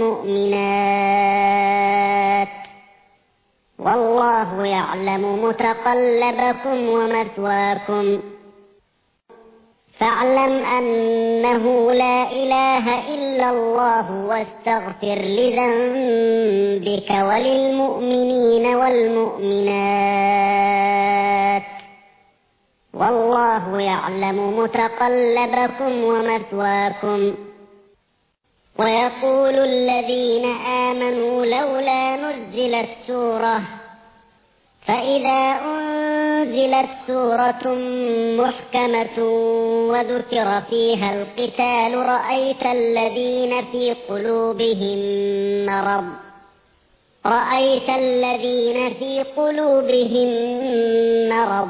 والمؤمنات، والله يعلم متقلبكم ومثواكم. فاعلم أنه لا إله إلا الله واستغفر لذنبك وللمؤمنين والمؤمنات، والله يعلم متقلبكم ومثواكم. ويقول الذين آمنوا لولا نزلت سورة، فإذا أنزلت سورة محكمة وذكر فيها القتال رأيت الذين في قلوبهم مرض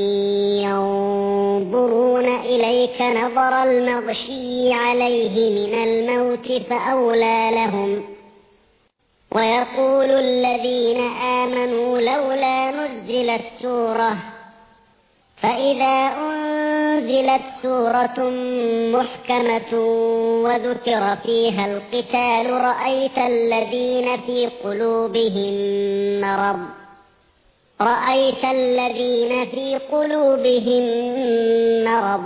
ينظرون إليك نظر المغشي عليه من الموت فأولى لهم. ويقول الذين آمنوا لولا نزلت سورة، فإذا أنزلت سورة محكمة وذكر فيها القتال رأيت الذين في قلوبهم مرض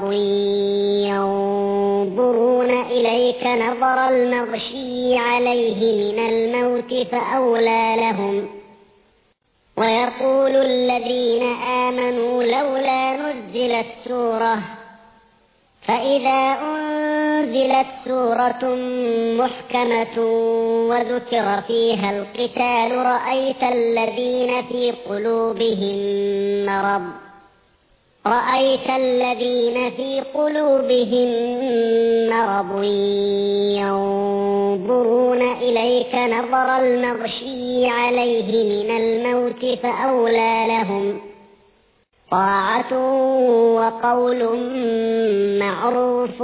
ينظرون إليك نظر المغشي عليه من الموت فأولى لهم. ويقول الذين آمنوا لولا نزلت سورة، فإذا أنزلت سورة محكمة وذكر فيها القتال رأيت الذين في قلوبهم مرض ينظرون إليك نظر المغشي عليه من الموت فأولى لهم طاعة وقول معروف.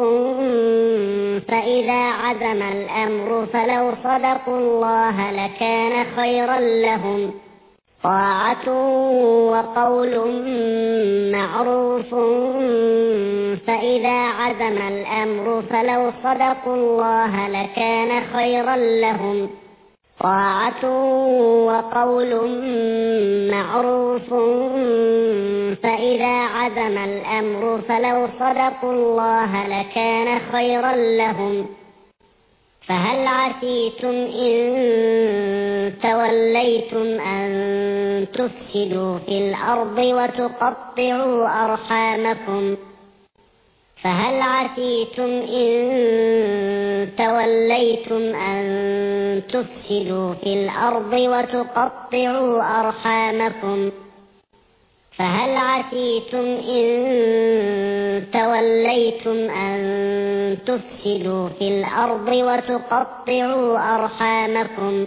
فإذا عزم الأمر فلو صدقوا الله لكان خيرا لهم. طاعة وقول معروف. فإذا عزم الأمر فلو صدقوا الله لكان خيرا لهم. طاعة وقول معروف. فإذا عزم الأمر فلو صدقوا الله لكان خيرا لهم. فهل عسيتم إن توليتم أن تفسدوا في الأرض وتقطعوا أرحامكم؟ فهل عسيتم إن توليتم أن تفسدوا في الأرض وتقطعوا أرحامكم؟ فهل عسيتم إن توليتم أن تفسدوا في الأرض وتقطعوا أرحامكم؟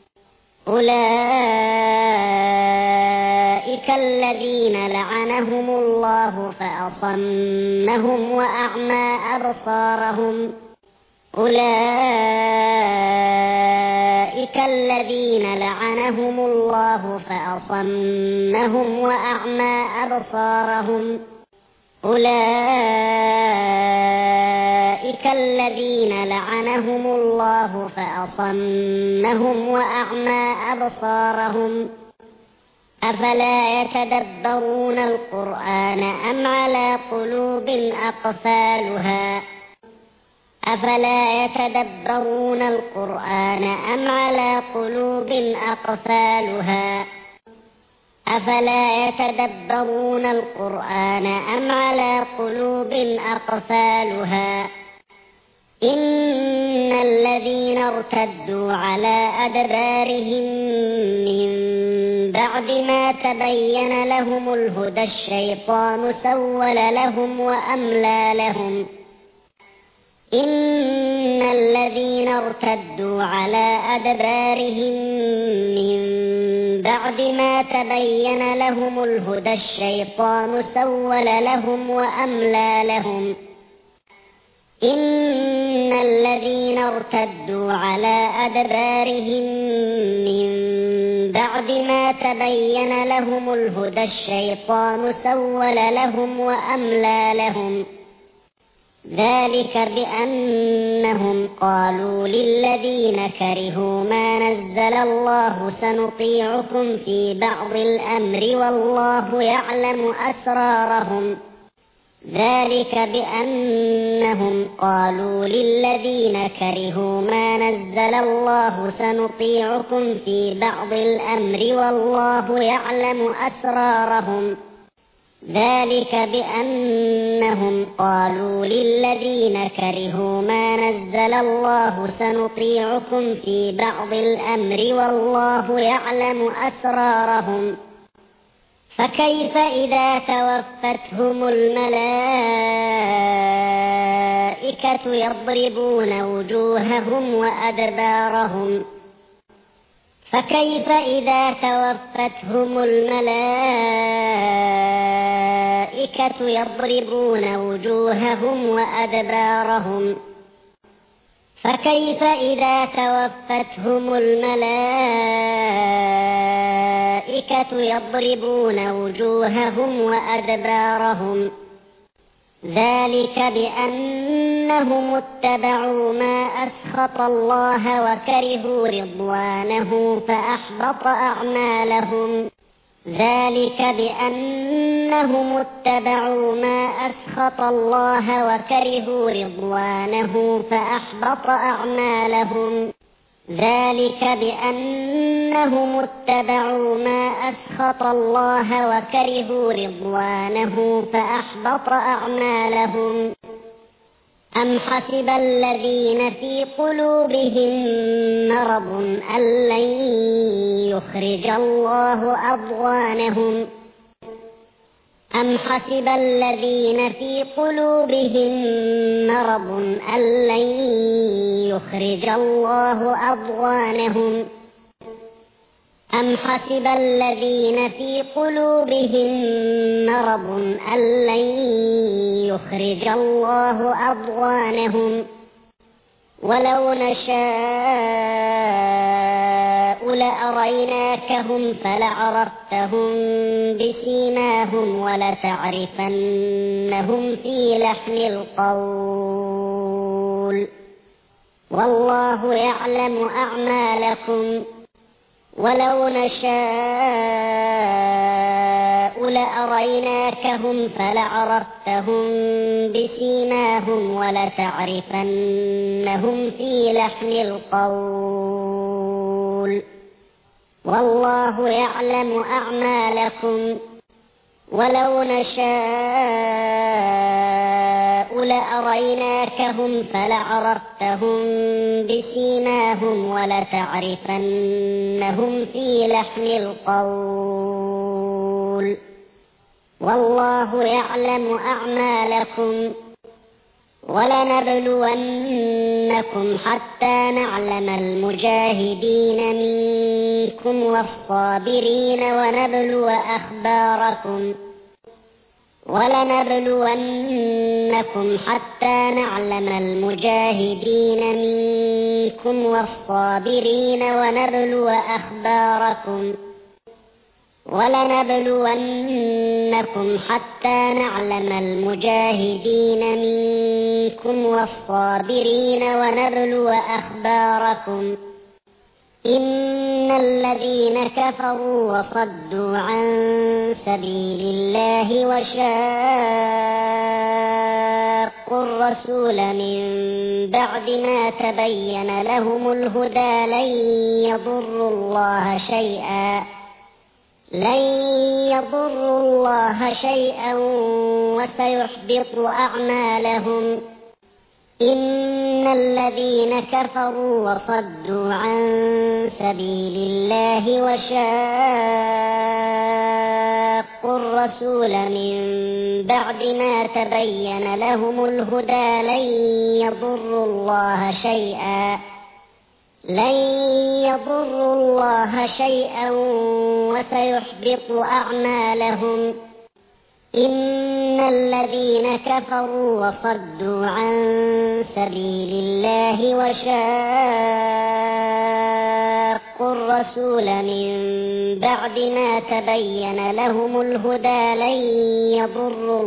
أولئك الذين لعنهم الله فأصمهم وأعمى أبصارهم. أولئك الذين لعنهم الله فأصمهم وأعمى أبصارهم. أولئك الذين لعنهم الله فأصمهم وأعمى أبصارهم. أفلا يتدبرون القرآن أم على قلوب أقفالها؟ أفلا يتدبرون القرآن أم على قلوب أقفالها؟ أفلا يتدبرون القرآن أم على قلوب أقفالها؟ إن الذين ارتدوا على أدبارهم من بعد ما تبين لهم الهدى الشيطان سول لهم وأملى لهم. إن الذين ارتدوا على أدبارهم من بعد ما تبين لهم الهدى الشيطان سول لهم وأملى لهم. إن الذين ارتدوا على أدبارهم من بعد ما تبين لهم الهدى الشيطان سول لهم وأملى لهم. ذلك بأنهم قالوا للذين كرهوا ما نزل الله سنطيعكم في بعض الأمر والله يعلم أسرارهم. ذلك بأنهم قالوا للذين كرهوا ما نزل الله سنطيعكم في بعض الأمر والله يعلم أسرارهم. ذلك بأنهم قالوا للذين كرهوا ما نزل الله سنطيعكم في بعض الأمر والله يعلم أسرارهم. فكيف إذا توفتهم الملائكة يضربون وجوههم وأدبارهم؟ فكيف إذا توفتهم الملائكة يضربون وجوههم وأدبارهم؟ فكيف إذا توفتهم الملائكة يضربون وجوههم وأدبارهم؟ ذلك بأنهم اتبعوا ما أسخط الله وكرهوا رضوانه فأحبط أعمالهم. ذلك بأنهم اتبعوا ما أسخط الله وكرهوا رضوانه فأحبط أعمالهم. ذلك بأنهم اتبعوا ما أسخط الله وكرهوا رضوانه فأحبط أعمالهم. أم حسب الذين في قلوبهم مرض أن لن يخرج الله أضغانهم؟ أم حسب الذين في قلوبهم مرض أن لن يخرج الله أضغانهم؟ أم حسب الذين في قلوبهم مرض أن لن يخرج الله أضغانهم؟ ولو نشاء لأريناكهم فلعرفتهم بسيماهم ولتعرفنهم في لحن القول والله يعلم أعمالكم ولو نشاء لأريناكهم فلعرفتهم بسيماهم ولتعرفنهم في لحن القول والله يعلم أعمالكم ولو نشاء لأريناكهم فلعرفتهم بسيماهم ولتعرفنهم في لحن القول والله يعلم أعمالكم ولنبلونكم حتى نعلم المجاهدين منكم والصابرين ولنبلونكم حتى نعلم المجاهدين منكم والصابرين ولنبلونكم حتى نعلم المجاهدين منكم والصابرين ونبلو أخباركم إن الذين كفروا وصدوا عن سبيل الله وشاقوا الرسول من بعد ما تبين لهم الهدى لن يضروا الله شيئا وسيحبط أعمالهم إن الذين كفروا وصدوا عن سبيل الله وشاقوا الرسول من بعد ما تبين لهم الهدى لن يضروا الله شيئا وسيحبط أعمالهم إن الذين كفروا وصدوا عن سبيل الله وشاقوا الرسول من بعد ما تبين لهم الهدى لن يضروا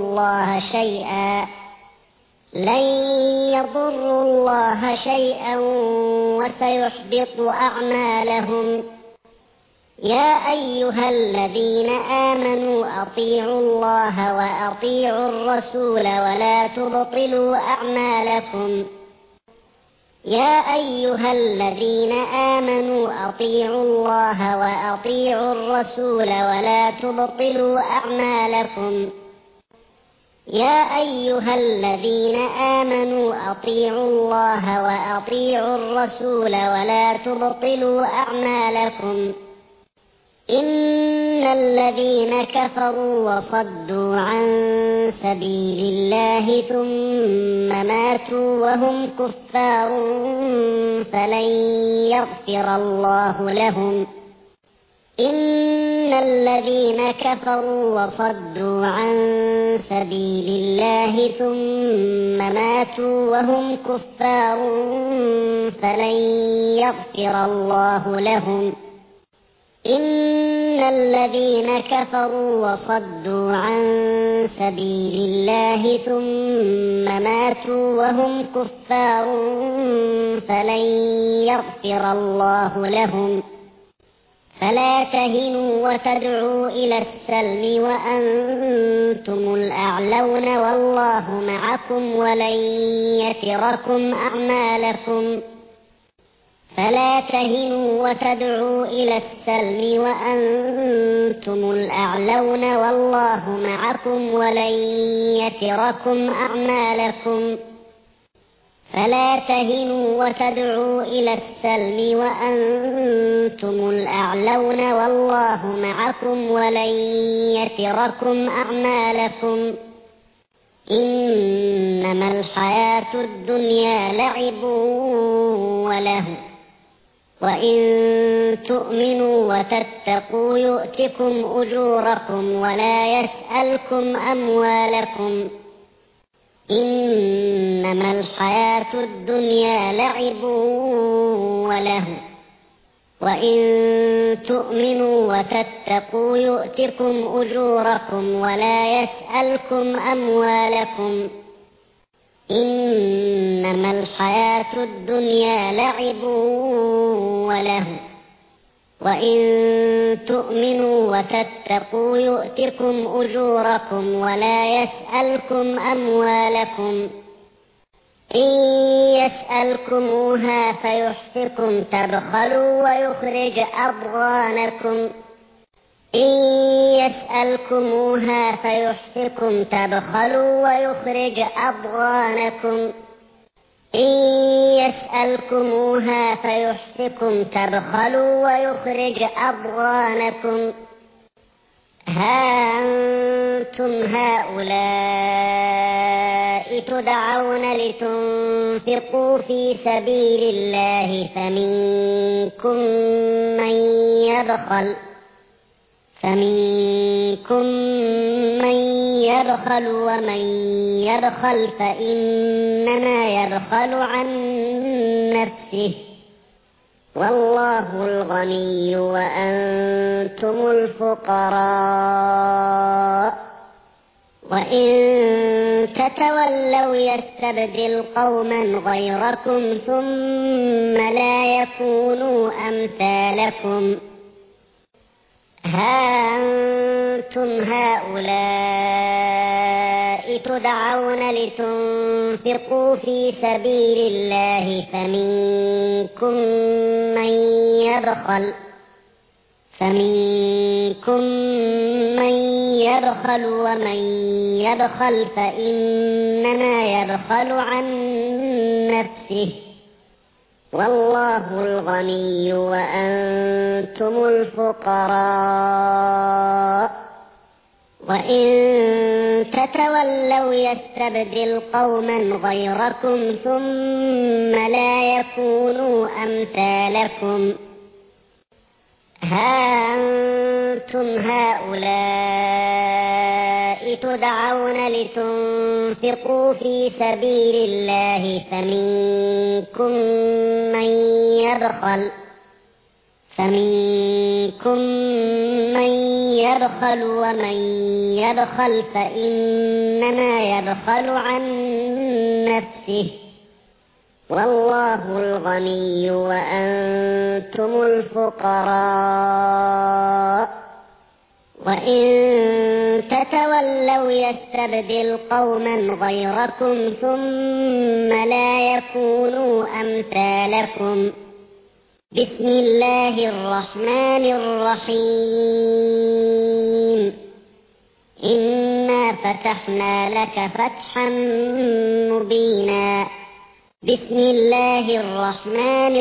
الله شيئا وسيحبط أعمالهم يا أيها الذين آمنوا أطيعوا الله وأطيعوا الرسول ولا تبطلوا أعمالكم يا أيها الذين آمنوا أطيعوا الله وأطيعوا الرسول ولا تبطلوا أعمالكم يا أيها الذين آمنوا أطيعوا الله وأطيعوا الرسول ولا تبطلوا أعمالكم إن الذين كفروا وصدوا عن سبيل الله ثم ماتوا وهم كفار فلن يغفر الله لهم إن الذين كفروا وصدوا عن سبيل الله ثم ماتوا وهم كفار فلن يغفر الله لهم إن الذين كفروا وصدوا عن سبيل الله ثم ماتوا وهم كفار فلن يغفر الله لهم فلا تهنوا وتدعوا إلى السلم وأنتم الأعلون والله معكم ولن يتركم أعمالكم فلا تهنوا وتدعوا إلى السلم وأنتم الأعلون والله معكم ولن يتركم أعمالكم فلا تهنوا وتدعوا إلى السلم وأنتم الأعلون والله معكم ولن يتركم أعمالكم إنما الحياة الدنيا لعب ولهو وإن تؤمنوا وتتقوا يؤتكم أجوركم ولا يسألكم أموالكم إنما الحياة الدنيا لعب ولهو وإن تؤمنوا وتتقوا يؤتكم أجوركم ولا يسألكم أموالكم إنما الحياة الدنيا لعب ولهو وإن تؤمنوا وتتقوا يؤتكم أجوركم ولا يسألكم أموالكم إن يسألكموها فيحفكم تبخلوا ويخرج أضغانكم إن يسألكموها فيحفكم تبخلوا ويخرج أضغانكم إن يسألكموها فيحفكم تبخلوا ويخرج أضغانكم ها أنتم هؤلاء تدعون لتنفقوا في سبيل الله فمنكم من يبخل ومن يبخل فإنما يبخل عن نفسه والله الغني وأنتم الفقراء وإن تتولوا يستبدل قوما غيركم ثم لا يكونوا أمثالكم ها أنتم هؤلاء تدعون لتنفقوا في سبيل الله فمنكم من يبخل ومن يبخل فإنما يبخل عن نفسه والله الغني وأنتم الفقراء وإن تتولوا يستبدل قوما غيركم ثم لا يكونوا أمثالكم ها أنتم هؤلاء تدعون لتنفقوا في سبيل الله فمنكم من يبخل ومن يبخل فإنما يبخل عن نفسه والله الغني وأنتم الفقراء وإن تتولوا يستبدل قوما غيركم ثم لا يكونوا أمثالكم بسم الله الرحمن الرحيم إنا فتحنا لك فتحا مبينا بسم الله الرحمن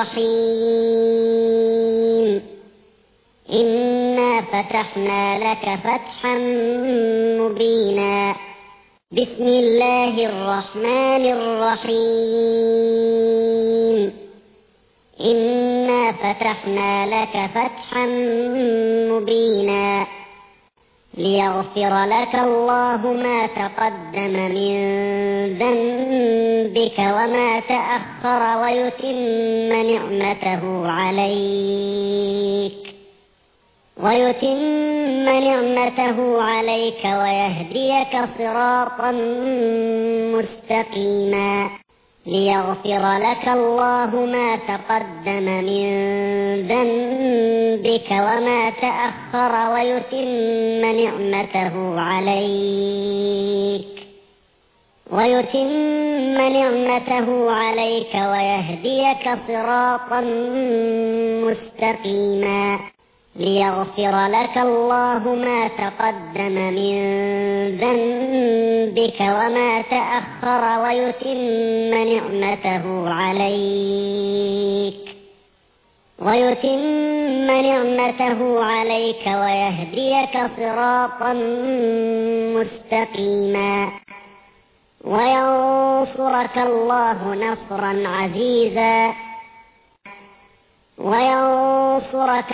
الرحيم إنا فتحنا لك فتحا مبينا بسم الله الرحمن الرحيم إنا فتحنا لك فتحا مبينا ليغفر لك الله ما تقدم من ذنبك وما تأخر ويتم نعمته عليك ويهديك صراطا مستقيما ليغفر لك الله ما تقدم من ذنبك وما تأخر ويتم نعمته عليك ويهديك صراطا مستقيما ليغفر لك الله ما تقدم من ذنبك وما تأخر ويتم نعمته عليك ويهديك صراطا مستقيما وينصرك الله نصرا عزيزا وينصرك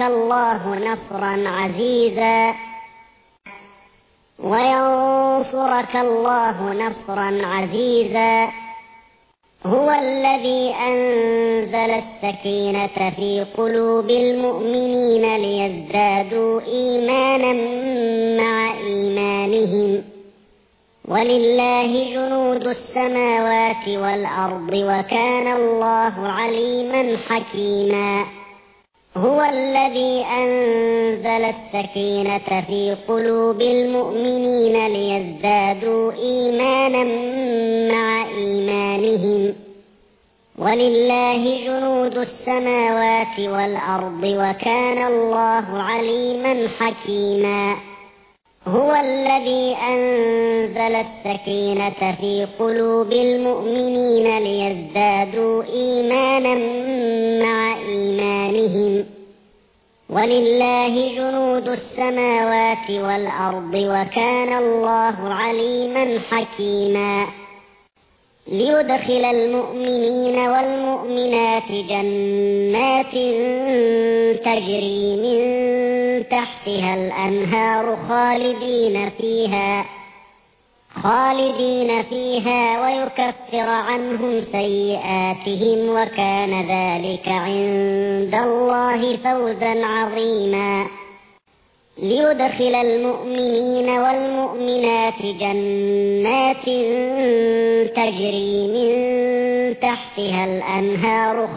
الله نصرا عزيزا هو الذي أنزل السكينة في قلوب المؤمنين ليزدادوا إيمانا مع إيمانهم ولله جنود السماوات والأرض وكان الله عليما حكيما. هو الذي أنزل السكينة في قلوب المؤمنين ليزدادوا إيمانا مع إيمانهم. ولله جنود السماوات والأرض وكان الله عليما حكيما. هو الذي أنزل السكينة في قلوب المؤمنين ليزدادوا إيمانا مع إيمانهم. ولله جنود السماوات والأرض وكان الله عليما حكيما. ليدخل المؤمنين والمؤمنات جنات تجري من تحتها الأنهار خالدين فيها ويكفر عنهم سيئاتهم وكان ذلك عند الله فوزا عظيما. ليدخل المؤمنين والمؤمنات جنات تجري من تحتها الأنهار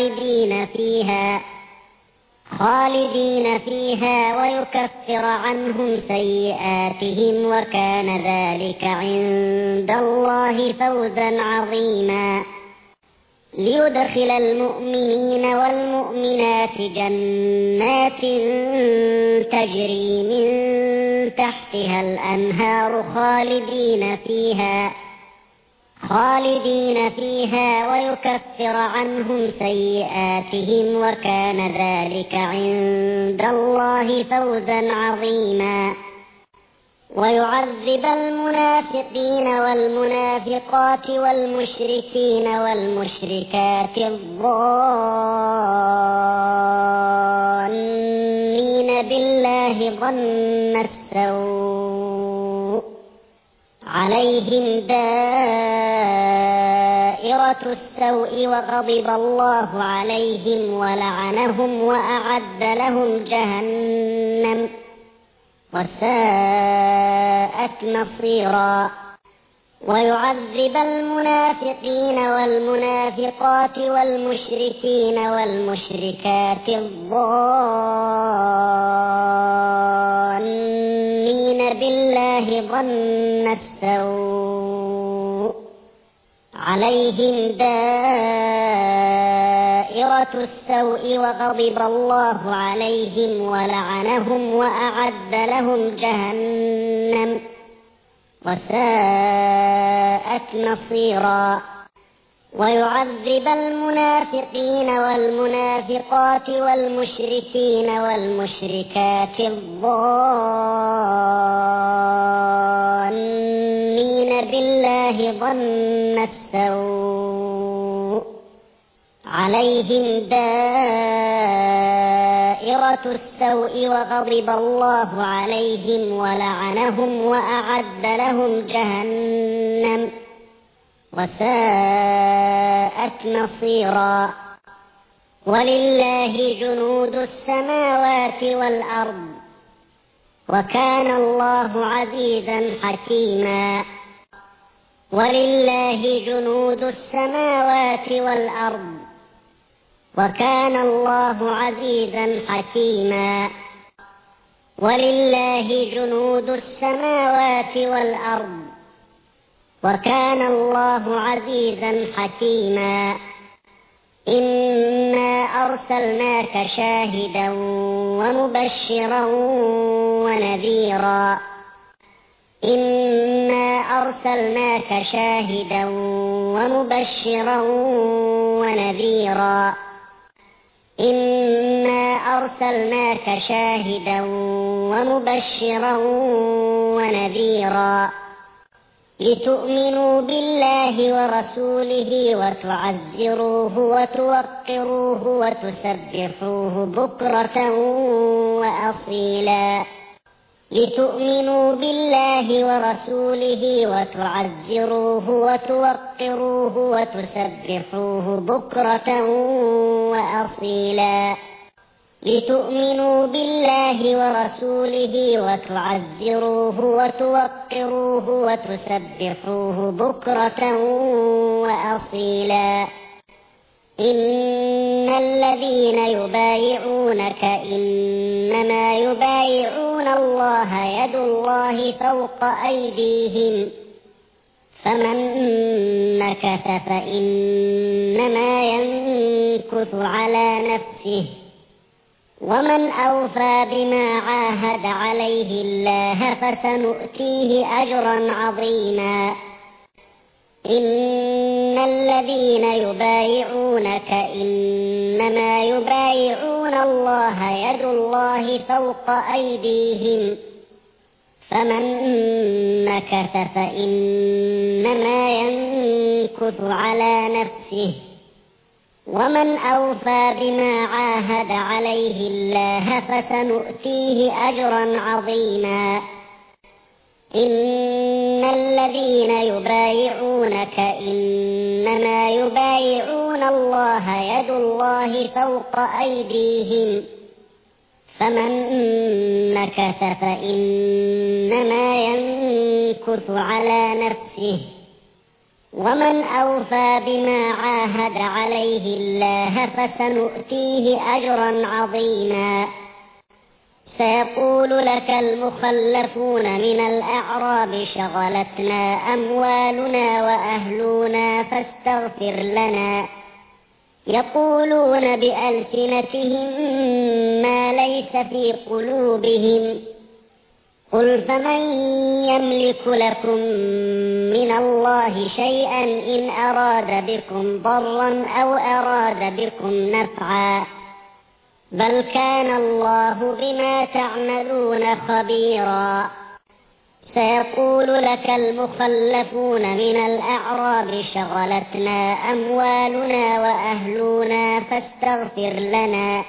خالدين فيها ويكفر عنهم سيئاتهم وكان ذلك عند الله فوزا عظيما. ليدخل المؤمنين والمؤمنات جنات تجري من تحتها الأنهار خالدين فيها ويكفر عنهم سيئاتهم وكان ذلك عند الله فوزا عظيما. ويعذب المنافقين والمنافقات والمشركين والمشركات الظانين بالله ظن السوء عليهم دائرة السوء وغضب الله عليهم ولعنهم وأعد لهم جهنم وساءت مصيرا. ويعذب المنافقين والمنافقات والمشركين والمشركات الظانين بالله ظن السوء عليهم دائرة السوء وغضب الله عليهم ولعنهم وأعد لهم جهنم وساءت مصيرا. ويعذب المنافقين والمنافقات والمشركين والمشركات الظانين بالله ظن السوء عليهم دائرة السوء وغضب الله عليهم ولعنهم وأعد لهم جهنم وساءت مصيرا. ولله جنود السماوات والأرض وكان الله عزيزا حكيما. ولله جنود السماوات والأرض وكان الله عزيزا حكيما. ولله جنود السماوات والأرض وكان الله عزيزا حكيما. إنا أرسلناك شاهدا ومبشرا ونذيرا. إنا أرسلناك شاهدا ومبشرا ونذيرا. إنا أرسلناك شاهدا ومبشرا ونذيرا لتؤمنوا بالله ورسوله وتعزروه وتوقروه وتسبحوه بكرة وأصيلا. لتؤمنوا بالله ورسوله وتعزروه وتوقروه وتسبحوه بكرة وأصيلا. لتؤمنوا بالله ورسوله وتعزروه وتوقروه وتسبحوه بكرة وأصيلا. إن الذين يبايعونك إنما يبايعون الله يد الله فوق أيديهم فمن نكث فإنما ينكث على نفسه ومن أوفى بما عاهد عليه الله فسنؤتيه أجرا عظيما. إن الذين يبايعونك إنما يبايعون الله يد الله فوق أيديهم فمن نكث فإنما ينكث على نفسه ومن أوفى بما عاهد عليه الله فسنؤتيه أجرا عظيما. إن الذين يبايعونك إنما يبايعون الله يد الله فوق أيديهم فمن نكث فإنما ينكث على نفسه ومن أوفى بما عاهد عليه الله فسنؤتيه أجرا عظيما. سيقول لك المخلفون من الأعراب شغلتنا أموالنا وأهلنا فاستغفر لنا. يقولون بألسنتهم ما ليس في قلوبهم قل فمن يملك لكم من الله شيئا إن أراد بكم ضرا أو أراد بكم نفعا بل كان الله بما تعملون خبيرا. سيقول لك المخلفون من الأعراب شغلتنا أموالنا وأهلنا فاستغفر لنا.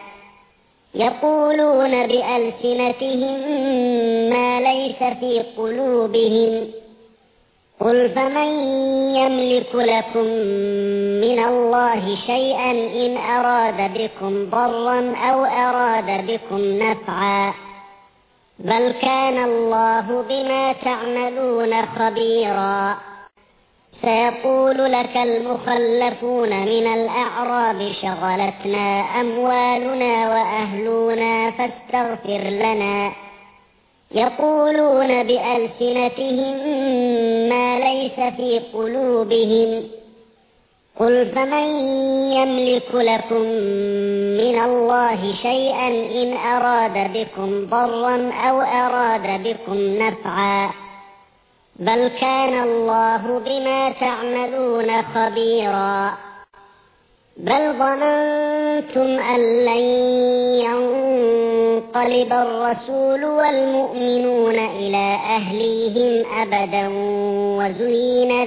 يقولون بألسنتهم ما ليس في قلوبهم قل فمن يملك لكم من الله شيئا إن أراد بكم ضرا أو أراد بكم نفعا بل كان الله بما تعملون خبيرا. سيقول لك المخلفون من الأعراب شغلتنا أموالنا وأهلنا فاستغفر لنا. يقولون بألسنتهم ما ليس في قلوبهم قل فمن يملك لكم من الله شيئا إن أراد بكم ضرا أو أراد بكم نفعا بل كان الله بما تعملون خبيرا. بل ظننتم أن لن ينقلب الرسول والمؤمنون إلى أهليهم أبدا وزين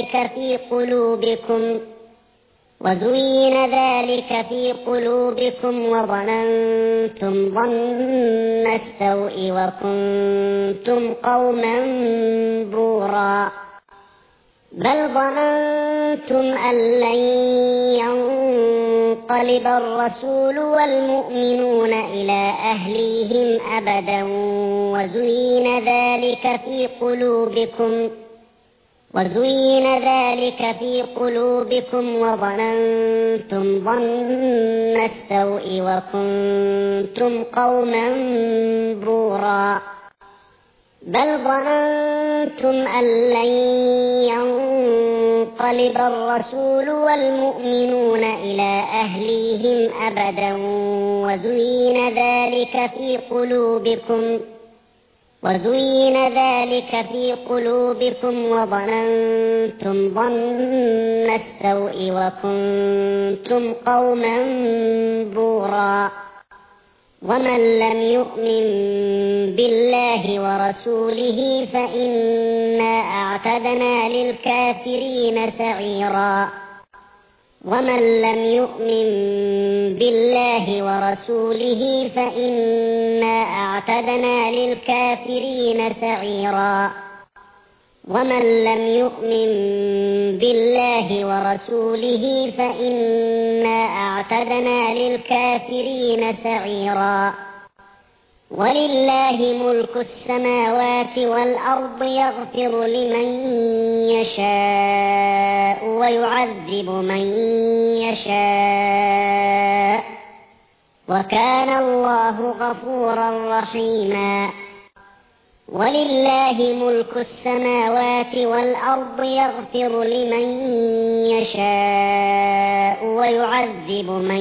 ذلك في قلوبكم وظننتم ظن السوء وكنتم قوما بورا. بل ظننتم أن لن ينقلب الرسول والمؤمنون إلى أهليهم أبدا وزين ذلك في قلوبكم وظننتم ظن السوء وكنتم قوما بورا. بل ظننتم أن لن ينقلب الرسول والمؤمنون إلى أهليهم أبدا وزين ذلك في قلوبكم وظننتم ظن السوء وكنتم قوما بورا. ومن لم يؤمن بالله ورسوله فإنا أعتدنا للكافرين سعيرا. ومن لم يؤمن بالله ورسوله فإنا أعتدنا للكافرين سعيرا. ومن لم يؤمن بالله ورسوله فإنا أعتدنا للكافرين سعيرا. ولله ملك السماوات والأرض يغفر لمن يشاء ويعذب من يشاء، وكان الله غفورا رحيما. ولله ملك السماوات والأرض يغفر لمن يشاء ويعذب من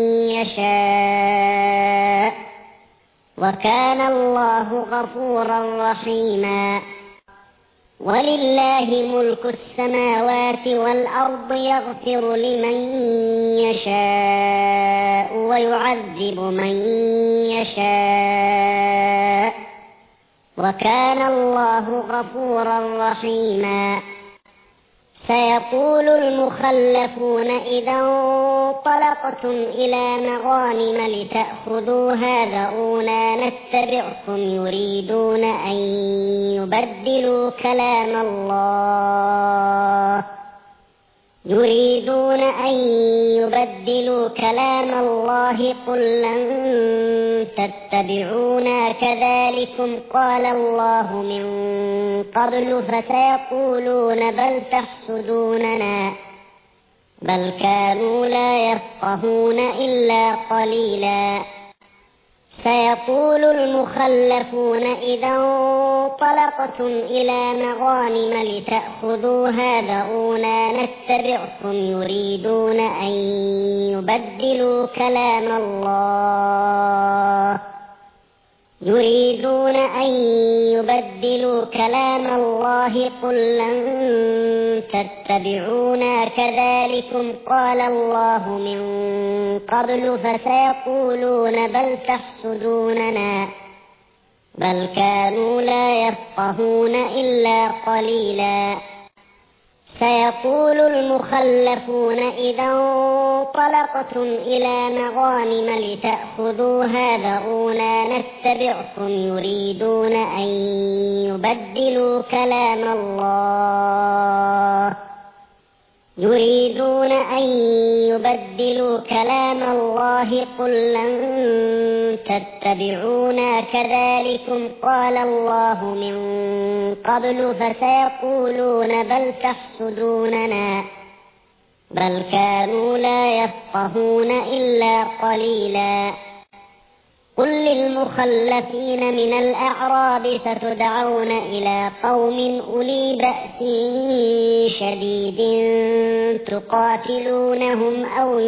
يشاء، وكان الله غفورا رحيما. ولله ملك السماوات والأرض يغفر لمن يشاء ويعذب من يشاء، وكان الله غفورا رحيما. سيقول المخلفون إذا انطلقتم إلى مغانم لتأخذوها ذرونا نتبعكم يريدون أن يبدلوا كلام الله قل لن تتبعونا كذلكم قال الله من قبل فسيقولون بل تحسدوننا بل كانوا لا يفقهون إلا قليلا. سيقول المخلفون إذا انطلقتم إلى مغانم لتأخذوها ذرونا نتبعكم يريدون أن يبدلوا كلام الله قل لن تتبعونا كذلكم قال الله من قبل فسيقولون بل تحسدوننا بل كانوا لا يفقهون إلا قليلا. سيقول المخلفون إذا انطلقتم إلى مغانم لتأخذوها ذرونا نتبعكم يريدون أن يبدلوا كلام الله قل لن تتبعونا كذلكم قال الله من قبل فسيقولون بل تحسدوننا بل كانوا لا يفقهون إلا قليلا. قل للمخلفين من الأعراب ستدعون إلى قوم أولي بأس شديد تقاتلونهم أو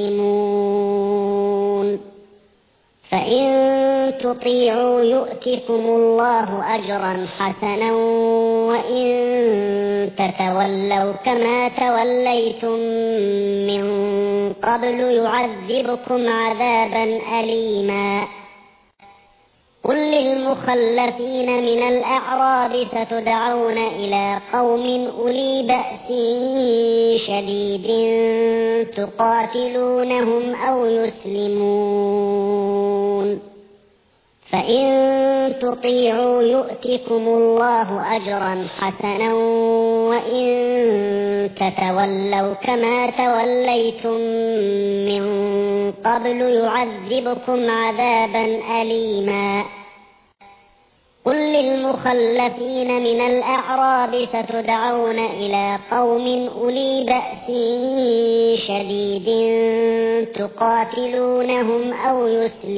يسلمون، فإن تطيعوا يؤتكم الله أجرا حسنا، وإن تتولوا كما توليتم من قبل يعذبكم عذابا أليما. قل للمخلفين من الأعراب ستدعون إلى قوم أولي بأس شديد تقاتلونهم أو يسلمون، فإن تطيعوا يؤتكم الله أجرا حسنا، وإن تتولوا كما توليتم من قبل يعذبكم عذابا أليما. قل للمخلفين من الأعراب ستدعون إلى قوم أولي بأس شديد تقاتلونهم أو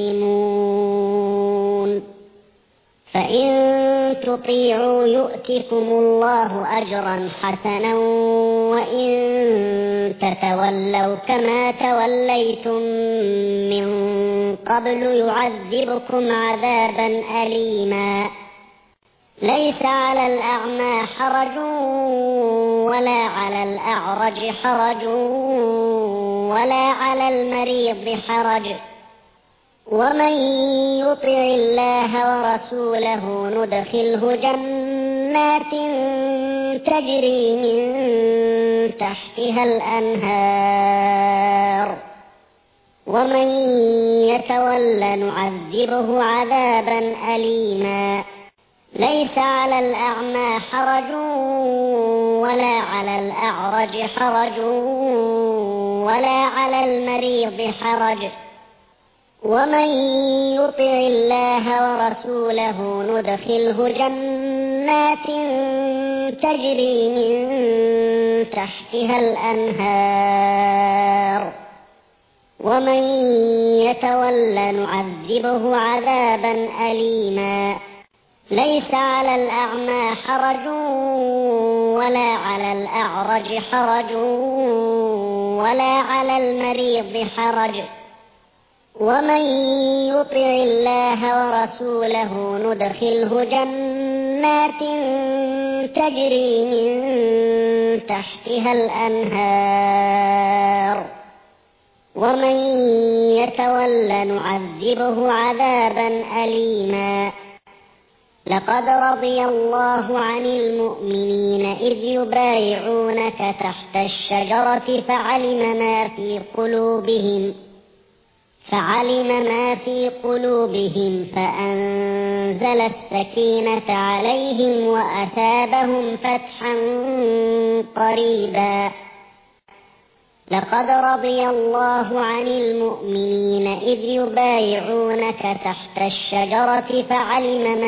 يسلمون، فإن تطيعوا يؤتكم الله أجرا حسنا، وإن تتولوا كما توليتم من قبل يعذبكم عذابا أليما. ليس على الأعمى حرج ولا على الأعرج حرج ولا على المريض حرج، ومن يطع الله ورسوله ندخله جنات تجري من تحتها الأنهار، ومن يتول نعذبه عذابا أليما. ليس على الأعمى حرج ولا على الأعرج حرج ولا على المريض حرج، ومن يطع الله ورسوله ندخله جنات تجري من تحتها الأنهار، ومن يتول نعذبه عذابا أليما. ليس على الأعمى حرج ولا على الأعرج حرج ولا على المريض حرج، ومن يطع الله ورسوله ندخله جنات تجري من تحتها الأنهار، ومن يتول نعذبه عذابا أليما. لقد رضي الله عن المؤمنين إذ يبايعونك تحت الشجرة فعلم ما في قلوبهم فأنزل السكينة عليهم وأثابهم فتحا قريبا. لقد رضي الله عن المؤمنين إذ يبايعونك تحت الشجرة فعلم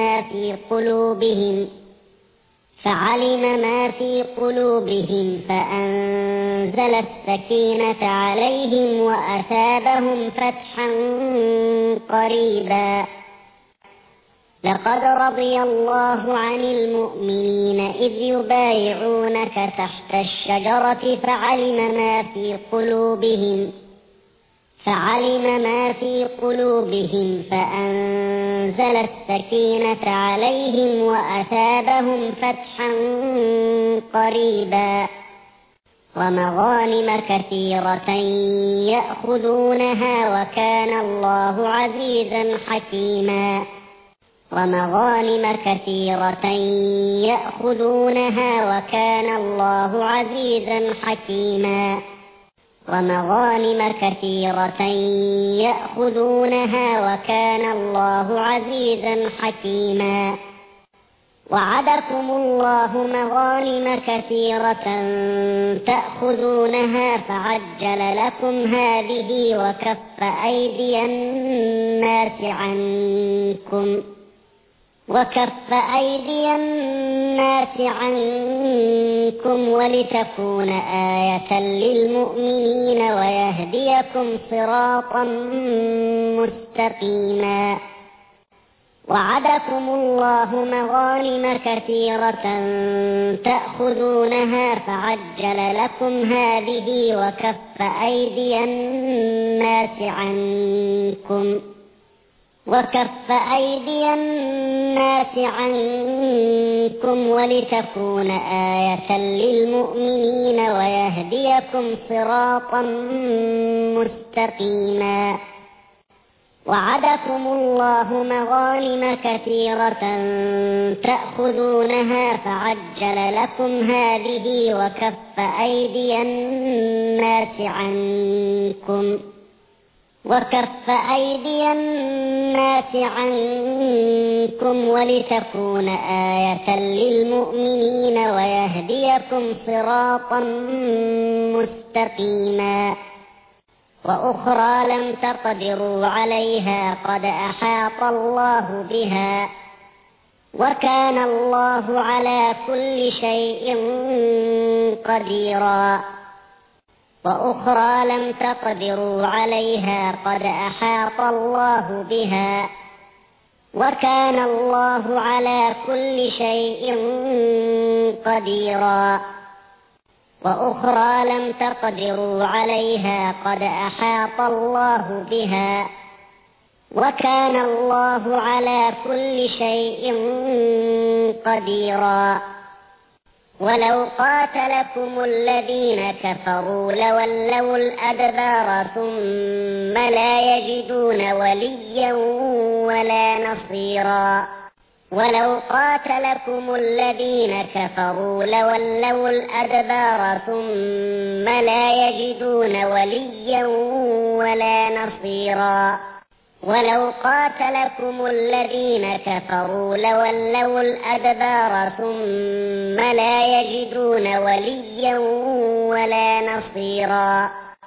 ما في قلوبهم فأنزل السكينة عليهم وأثابهم فتحا قريبا. لقد رضي الله عن المؤمنين إذ يبايعونك تحت الشجرة فعلم ما في قلوبهم فأنزل السكينة عليهم وأثابهم فتحا قريبا. ومغانم كثيرة يأخذونها وكان الله عزيزا حكيما. ومغانم كثيرة يأخذونها وكان الله عزيزا حكيما. ومغانم كثيرة يأخذونها وكان الله عزيزا حكيما. وعدكم الله مغانم كثيرة تأخذونها فعجل لكم هذه وكف أيدي الناس عنكم ولتكون آية للمؤمنين ويهديكم صراطا مستقيما. وعدكم الله مغانم كثيرة تأخذونها فعجل لكم هذه وكف أيدي الناس عنكم ولتكون آية للمؤمنين ويهديكم صراطا مستقيما. وعدكم الله مغانم كثيرة تأخذونها فعجل لكم هذه وكف أيدي الناس عنكم ولتكون آية للمؤمنين ويهديكم صراطا مستقيما. وأخرى لم تقدروا عليها قد أحاط الله بها وكان الله على كل شيء قديرا. وأخرى لم تقدروا عليها قد أحاط الله بها وكان الله على كل شيء قديرا. وأخرى لم تقدروا عليها قد أحاط الله بها وكان الله على كل شيء قديرا. ولو قاتلكم الذين كفروا لولوا الأدبار ثم لا يجدون وليا ولا نصيرا. ولو قاتلكم الذين كفروا لولوا الأدبار ثم لا يجدون وليا ولا نصيرا. ولو قاتلكم الذين كفروا لولوا الأدبار ثم لا يجدون وليا ولا نصيرا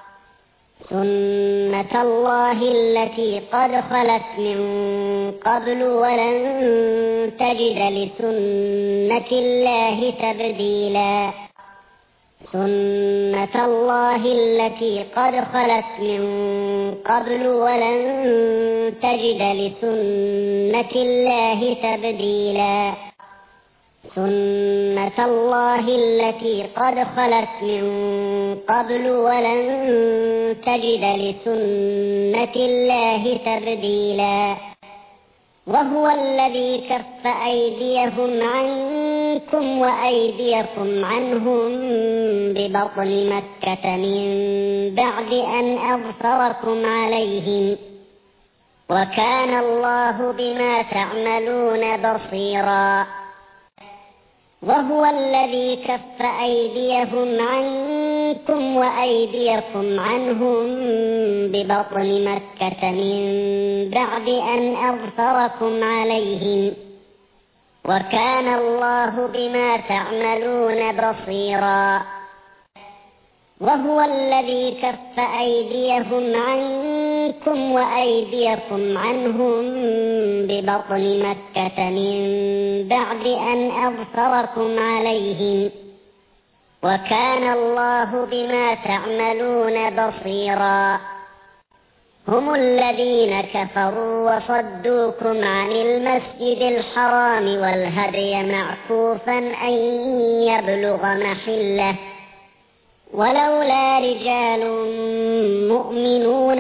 سنة الله التي قد خلت من قبل ولن تجد لسنة الله تبديلا سنة الله التي قد خلت من قبل ولن تجد لسنة الله تبديلا سنة الله التي قد خلت من قبل ولن تجد لسنة الله تبديلا وهو الذي كف أيديهم عنكم وأيديكم عنهم ببطن مكة من بعد أن أظفركم عليهم وكان الله بما تعملون بصيرا وهو الذي كف أيديهم عنكم وأيديكم عنهم ببطن مكة من بعد أن أظفركم عليهم وكان الله بما تعملون بصيرا وهو الذي كف أيديهم عنكم وأيديكم عنهم ببطن مكة من بعد أن أظفركم عليهم وكان الله بما تعملون بصيرا هم الذين كفروا وصدوكم عن المسجد الحرام والهدي معكوفا أن يبلغ محله ولولا رجال مؤمنون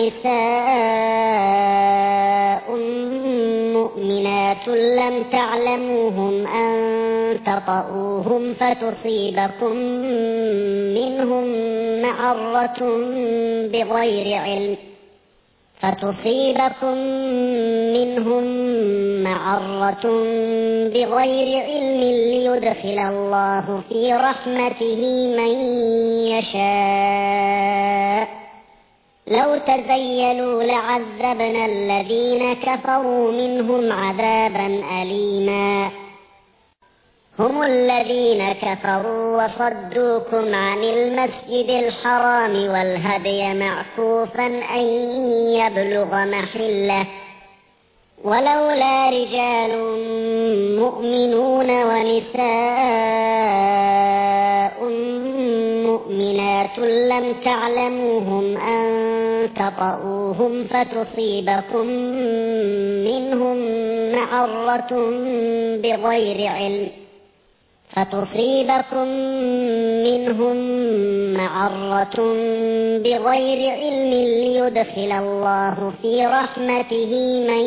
ونساء مؤمنات لم تعلموهم أن تطؤوهم فتصيبكم منهم معرة بغير علم ليدخل الله في رحمته من يشاء لو تزيلوا لعذبنا الذين كفروا منهم عذابا أليما هم الذين كفروا وصدوكم عن المسجد الحرام والهدي معكوفا أن يبلغ محله ولولا رجال مؤمنون ونساء مؤمنات لم تعلموهم أن تطؤوهم فتصيبكم منهم معرة بغير علم ليدخل الله في رحمته من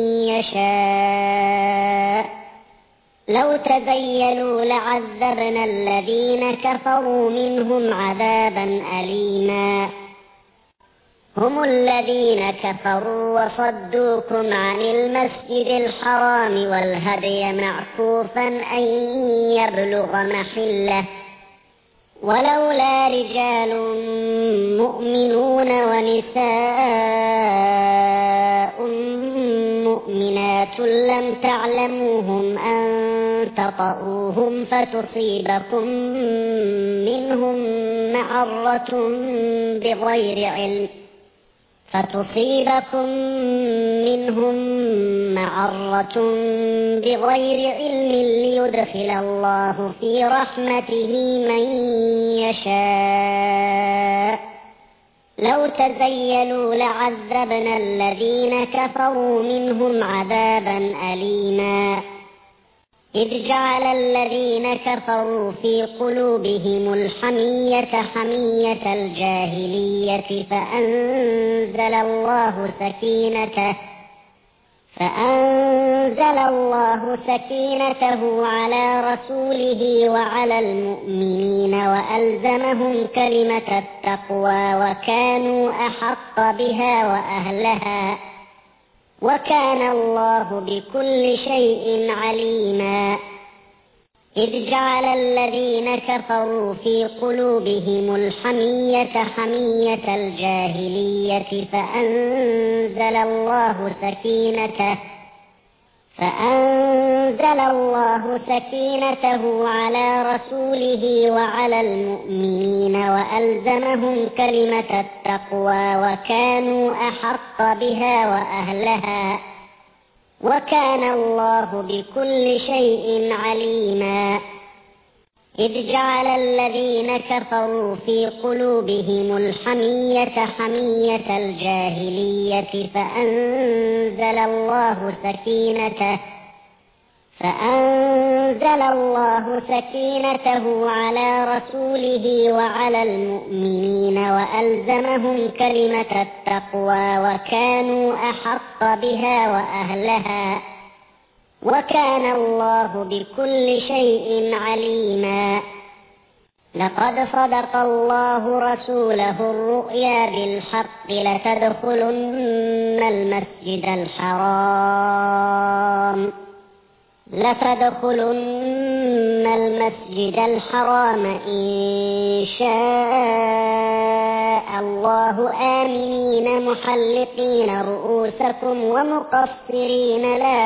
يشاء لو تزيلوا لعذبنا الذين كفروا منهم عذابا أليما هم الذين كفروا وصدوكم عن المسجد الحرام والهدي معكوفا أن يبلغ محله ولولا رجال مؤمنون ونساء مؤمنات لم تعلموهم أن تطؤوهم فتصيبكم منهم معرة بغير علم ليدخل الله في رحمته من يشاء لو تزيلوا لعذبنا الذين كفروا منهم عذابا أليما إذ جعل الذين كفروا في قلوبهم الحمية حمية الجاهلية فأنزل الله سكينته على رسوله وعلى المؤمنين وألزمهم كلمة التقوى وكانوا أحق بها وأهلها وكان الله بكل شيء عليما إذ جعل الذين كفروا في قلوبهم الحمية حمية الجاهلية فأنزل فأنزل الله سكينته على رسوله وعلى المؤمنين وألزمهم كلمة التقوى وكانوا أحق بها وأهلها، وكان الله بكل شيء عليما. إذ جعل الذين كفروا في قلوبهم الحمية حمية الجاهلية فأنزل الله سكينته على رسوله وعلى المؤمنين وألزمهم كلمة التقوى وكانوا أحق بها وأهلها، وكان الله بكل شيء عليما. لقد صدق الله رسوله الرؤيا بالحق لتدخلن المسجد الحرام إن شاء الله آمنين محلقين رؤوسكم ومقصرين لا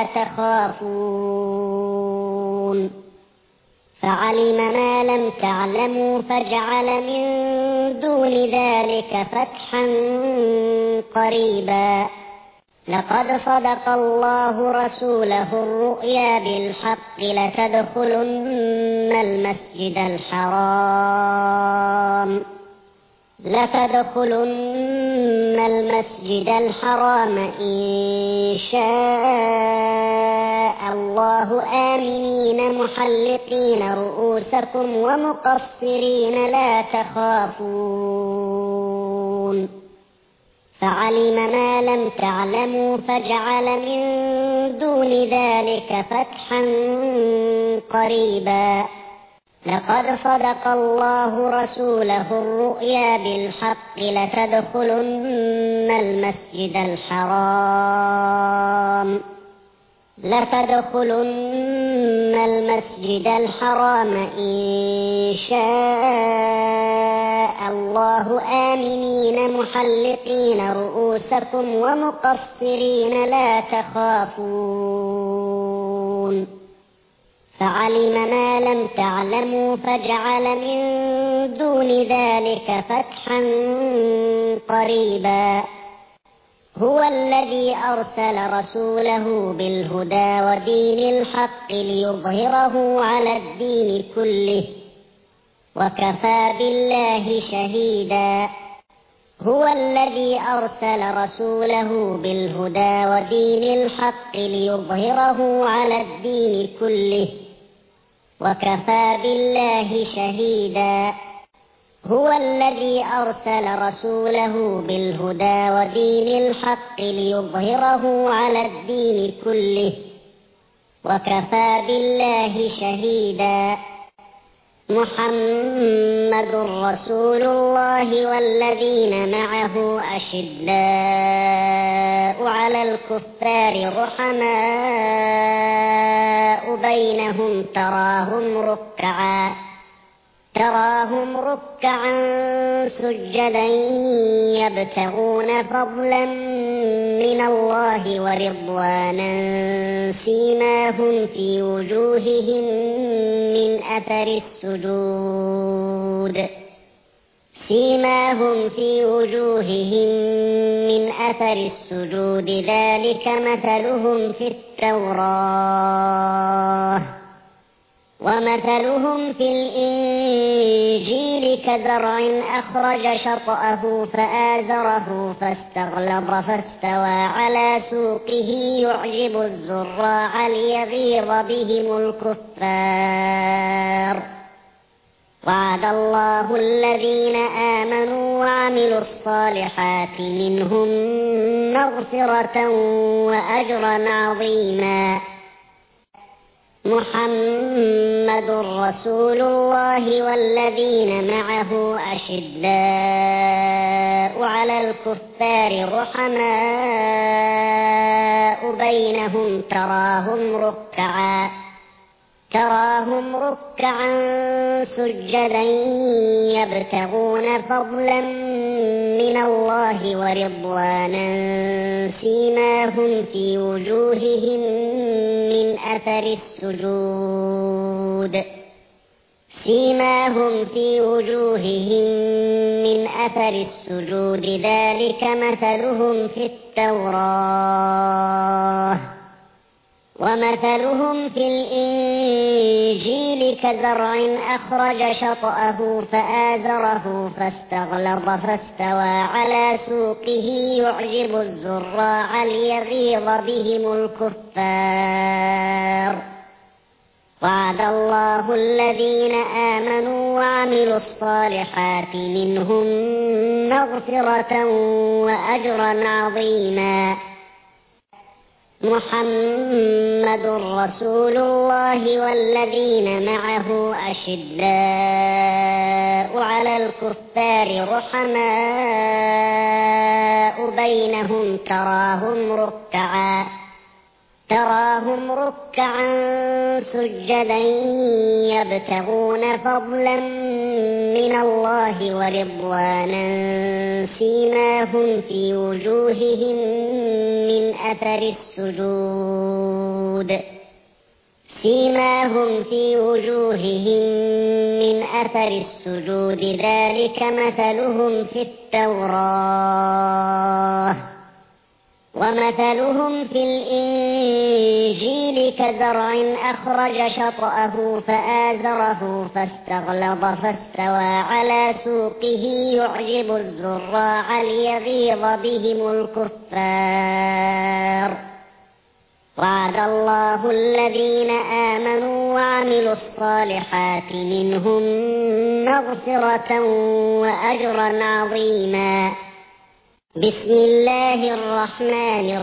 تخافون، فعلم ما لم تعلموا فجعل من دون ذلك فتحا قريبا. لقد صدق الله رسوله الرؤيا بالحق لتدخلن المسجد الحرام إن شاء الله آمنين محلقين رؤوسكم ومقصرين لا تخافون، فعلم ما لم تعلموا فجعل من دون ذلك فتحا قريبا. لقد صدق الله رسوله الرؤيا بالحق لتدخلن المسجد الحرام إن شاء الله آمنين محلقين رؤوسكم ومقصرين لا تخافون، فعلم ما لم تعلموا فجعل من دون ذلك فتحا قريبا. هو الذي أرسل رسوله بالهدى ودين الحق ليظهره على الدين كله وكفى بالله شهيدا. هو الذي أرسل رسوله بالهدى ودين الحق ليظهره على الدين كله وكفى بالله شهيدا. هو الذي أرسل رسوله بالهدى ودين الحق ليظهره على الدين كله وكفى بالله شهيدا. محمد رسول الله والذين معه أشداء على الكفار رحماء بينهم تراهم ركعا سجدا يبتغون فضلا من الله ورضوانا سيماهم في وجوههم من أثر السجود ذلك مثلهم في التوراة ومثلهم في الإنجيل كزرع أخرج شطأه فآزره فاستغلظ فاستوى على سوقه يعجب الزراع ليغيظ بهم الكفار. وعد الله الذين آمنوا وعملوا الصالحات منهم مغفرة وأجرا عظيما. محمد رسول الله والذين معه أشداء على الكفار رحماء بينهم تراهم ركعا سجدا يبتغون فضلا من الله ورضوانا سيماهم في وجوههم من أثر السجود ذلك مثلهم في التوراة ومثلهم في الإنجيل كزرع أخرج شطأه فآزره فاستغلظ فاستوى على سوقه يعجب الزراع ليغيظ بهم الكفار. وعد الله الذين آمنوا وعملوا الصالحات منهم مغفرة وأجرا عظيما. محمد رسول الله والذين معه أشداء على الكفار رحماء بينهم تراهم ركعا سجدا يبتغون فضلا من الله ورضوانا سيماهم في وجوههم من أثر السجود ذلك مثلهم في التوراة ومثلهم في الإنجيل كزرع أخرج شطأه فآزره فاستغلظ فاستوى على سوقه يعجب الزراع ليغيظ بهم الكفار. وعد الله الذين آمنوا وعملوا الصالحات منهم مغفرة وأجرا عظيما. بسم الله الرحمن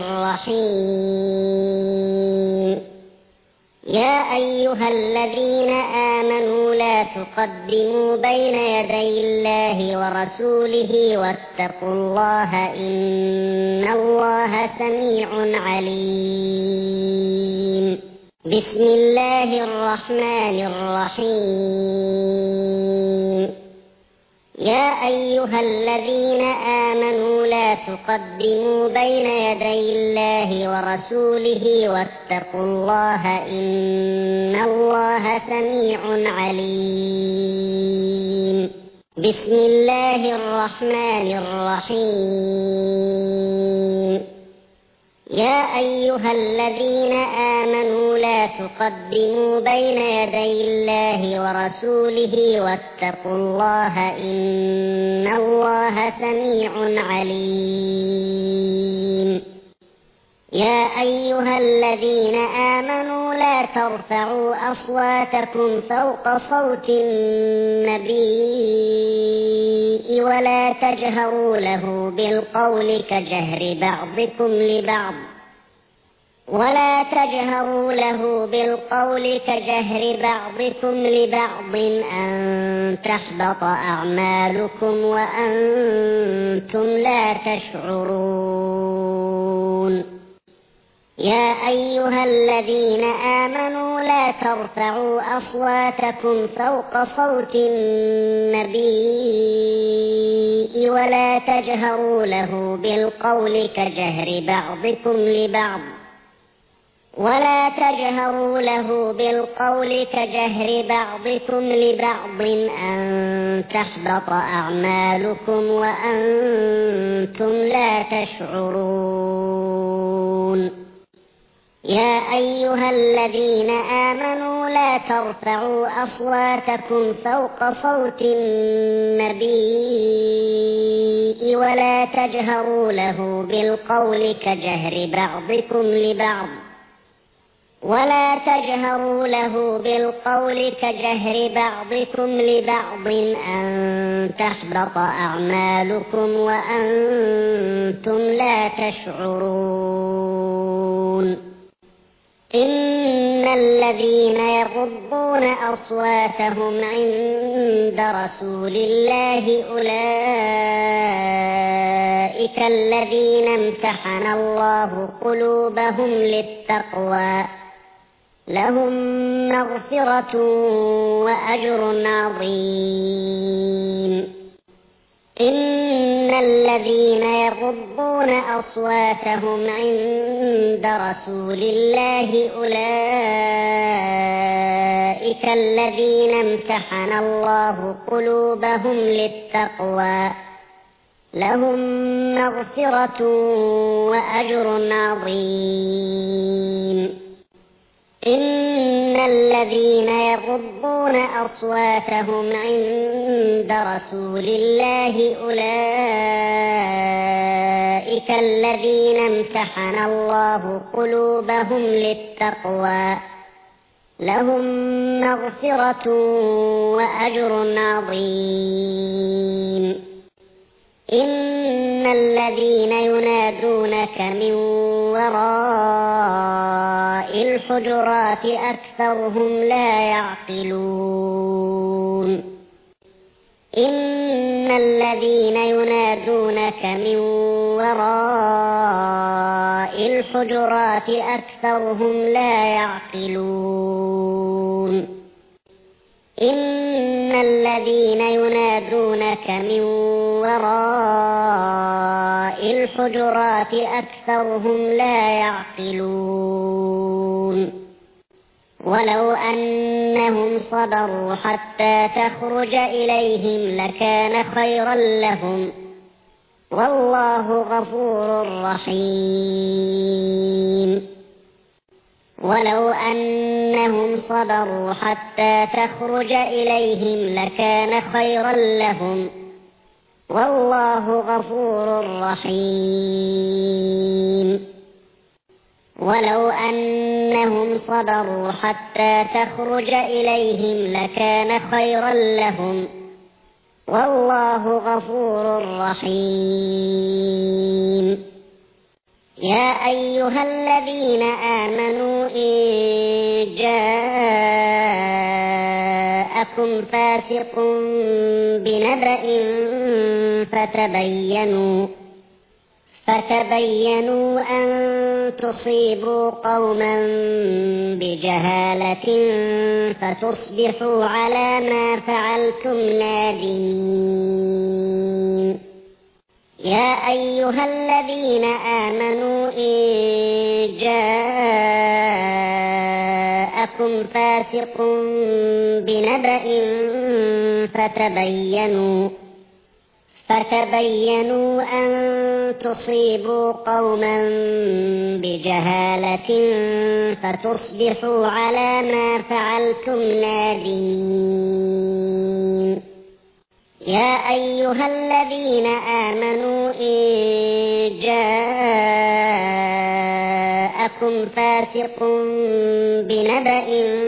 الرحيم. يا أيها الذين آمنوا لا تقدموا بين يدي الله ورسوله واتقوا الله إن الله سميع عليم. بسم الله الرحمن الرحيم. يا أيها الذين آمنوا لا تقدموا بين يدي الله ورسوله واتقوا الله إن الله سميع عليم. بسم الله الرحمن الرحيم. يا أيها الذين آمنوا لا تقدموا بين يدي الله ورسوله واتقوا الله إن الله سميع عليم. يا أيها الذين آمنوا لا ترفعوا أصواتكم فوق صوت النبي ولا تجهروا له بالقول كجهر بعضكم لبعض أن تحبط أعمالكم وأنتم لا تشعرون. يا أيها الذين آمنوا لا ترفعوا أصواتكم فوق صوت النبي ولا تجهروا له بالقول كجهر بعضكم لبعض أن تحبط أعمالكم وأنتم لا تشعرون. يا أيها الذين آمنوا لا ترفعوا أصواتكم فوق صوت النبي ولا تجهروا له بالقول كجهر بعضكم لبعض أن تحبط أعمالكم وأنتم لا تشعرون. إن الذين يغضون أصواتهم عند رسول الله أولئك الذين امتحن الله قلوبهم للتقوى لهم مغفرة وأجر عظيم. إن الذين يغضون أصواتهم عند رسول الله أولئك الذين امتحن الله قلوبهم للتقوى لهم مغفرة وأجر عظيم. إن الذين يغضون أصواتهم عند رسول الله أولئك الذين امتحن الله قلوبهم للتقوى لهم مغفرة وأجر عظيم. إن الذين ينادونك من وراء الحجرات أكثرهم لا يعقلون. إن الذين ينادونك من وراء الحجرات أكثرهم لا يعقلون. إن الذين ينادونك من وراء الحجرات أكثرهم لا يعقلون. ولو أنهم صبروا حتى تخرج إليهم لكان خيرا لهم والله غفور رحيم. ولو أنهم صبروا حتى تخرج إليهم لكان خيرا لهم والله غفور رحيم. ولو أنهم صبروا حتى تخرج إليهم لكان خيرا لهم والله غفور رحيم. يا أيها الذين آمنوا إن جاءكم فاسق بنبأ فتبينوا أن تصيبوا قوما بجهالة فتصبحوا على ما فعلتم نادمين. يا أيها الذين آمنوا إن جاءكم فاسق بنبأ فتبينوا أن تصيبوا قوما بجهالة فتصبحوا على ما فعلتم نادمين. يا أيها الذين آمنوا إن جاءكم فاسق بنبأ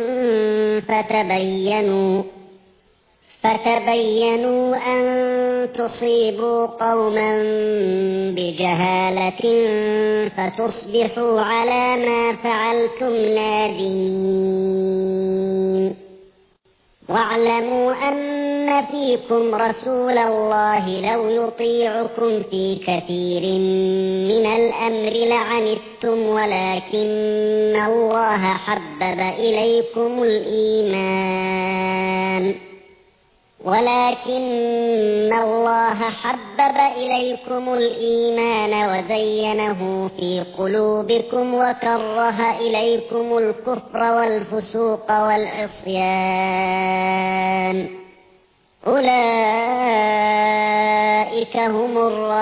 فتبينوا أن تصيبوا قوما بجهالة فتصبحوا على ما فعلتم نادمين. واعلموا أن فيكم رسول الله لو يطيعكم في كثير من الأمر لعنتم ولكن الله حبب إليكم الإيمان وزينه في قلوبكم وكره إليكم الكفر والفسوق والعصيان أولئك هم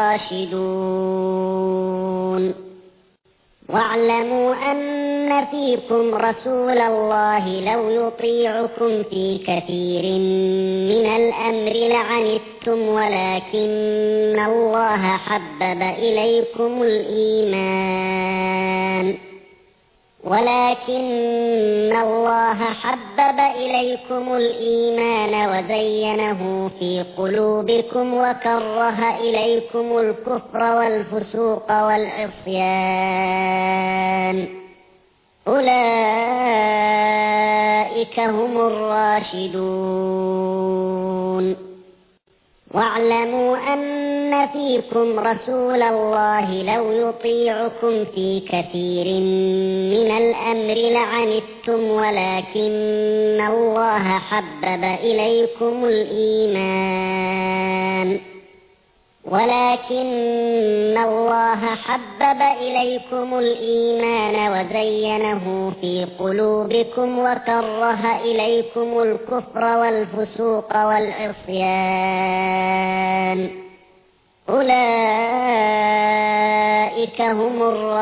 الراشدون. واعلموا أن فيكم رسول الله لو يطيعكم في كثير من الأمر لعنتم ولكن الله حبب إليكم الإيمان وزينه في قلوبكم وكره إليكم الكفر والفسوق والعصيان أولئك هم الراشدون. واعلموا أن فيكم رسول الله لو يطيعكم في كثير من الأمر لعنتم ولكن الله حبب إليكم الإيمان وزينه في قلوبكم وكره إليكم الكفر والفسوق والعصيان أولئك هم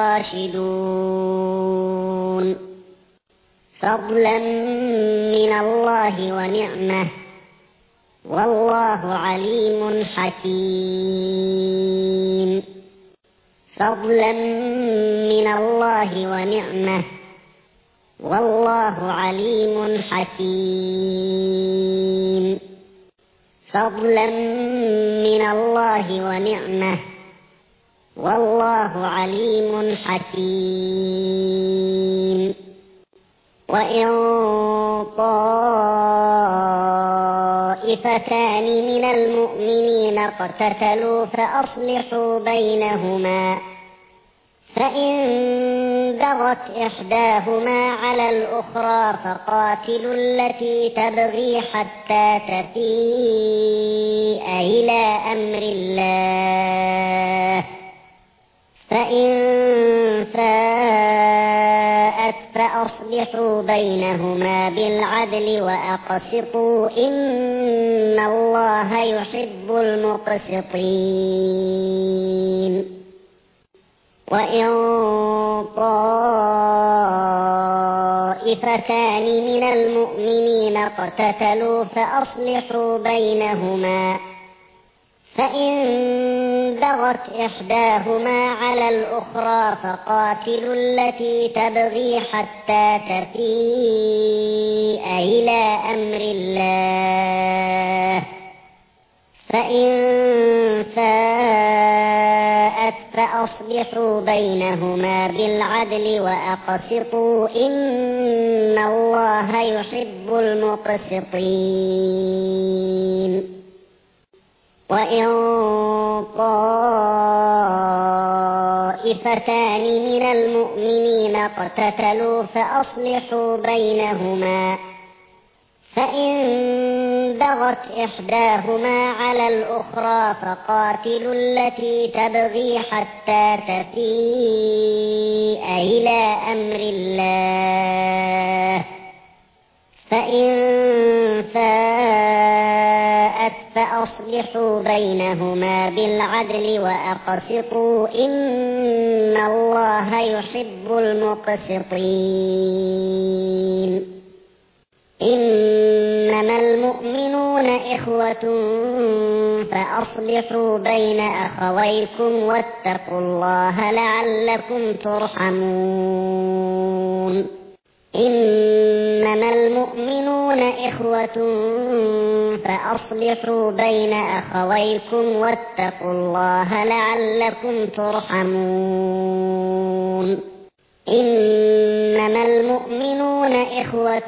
الراشدون فضلا من الله ونعمة والله عليم حكيم فضلا من الله ونعمة والله عليم حكيم فضلا من الله ونعمة والله عليم حكيم وإن طائفتان من المؤمنين اقتتلوا فأصلحوا بينهما فإن بغت إحداهما على الأخرى فقاتلوا التي تبغي حتى تفيء إلى أمر الله فإن فاءت فأصلحوا بينهما بالعدل وأقسطوا إن الله يحب المقسطين وإن طائفتان من المؤمنين اقتتلوا فأصلحوا بينهما فإن بغت إحداهما على الأخرى فقاتلوا التي تبغي حتى تفيء إلى أمر الله فإن فاءت فأصلحوا بينهما بالعدل وأقسطوا إن الله يحب المقسطين وإن طائفتان من المؤمنين اقتتلوا فأصلحوا بينهما فإن بغت إحداهما على الأخرى فقاتلوا التي تبغي حتى تفيء إلى أمر الله فإن فاءت فأصلحوا بينهما بالعدل وأقسطوا إن الله يحب المقسطين إنما المؤمنون إخوة فأصلحوا بين أخويكم واتقوا الله لعلكم ترحمون إنما المؤمنون إخوة فأصلحوا بين أخويكم واتقوا الله لعلكم ترحمون إنما المؤمنون إخوة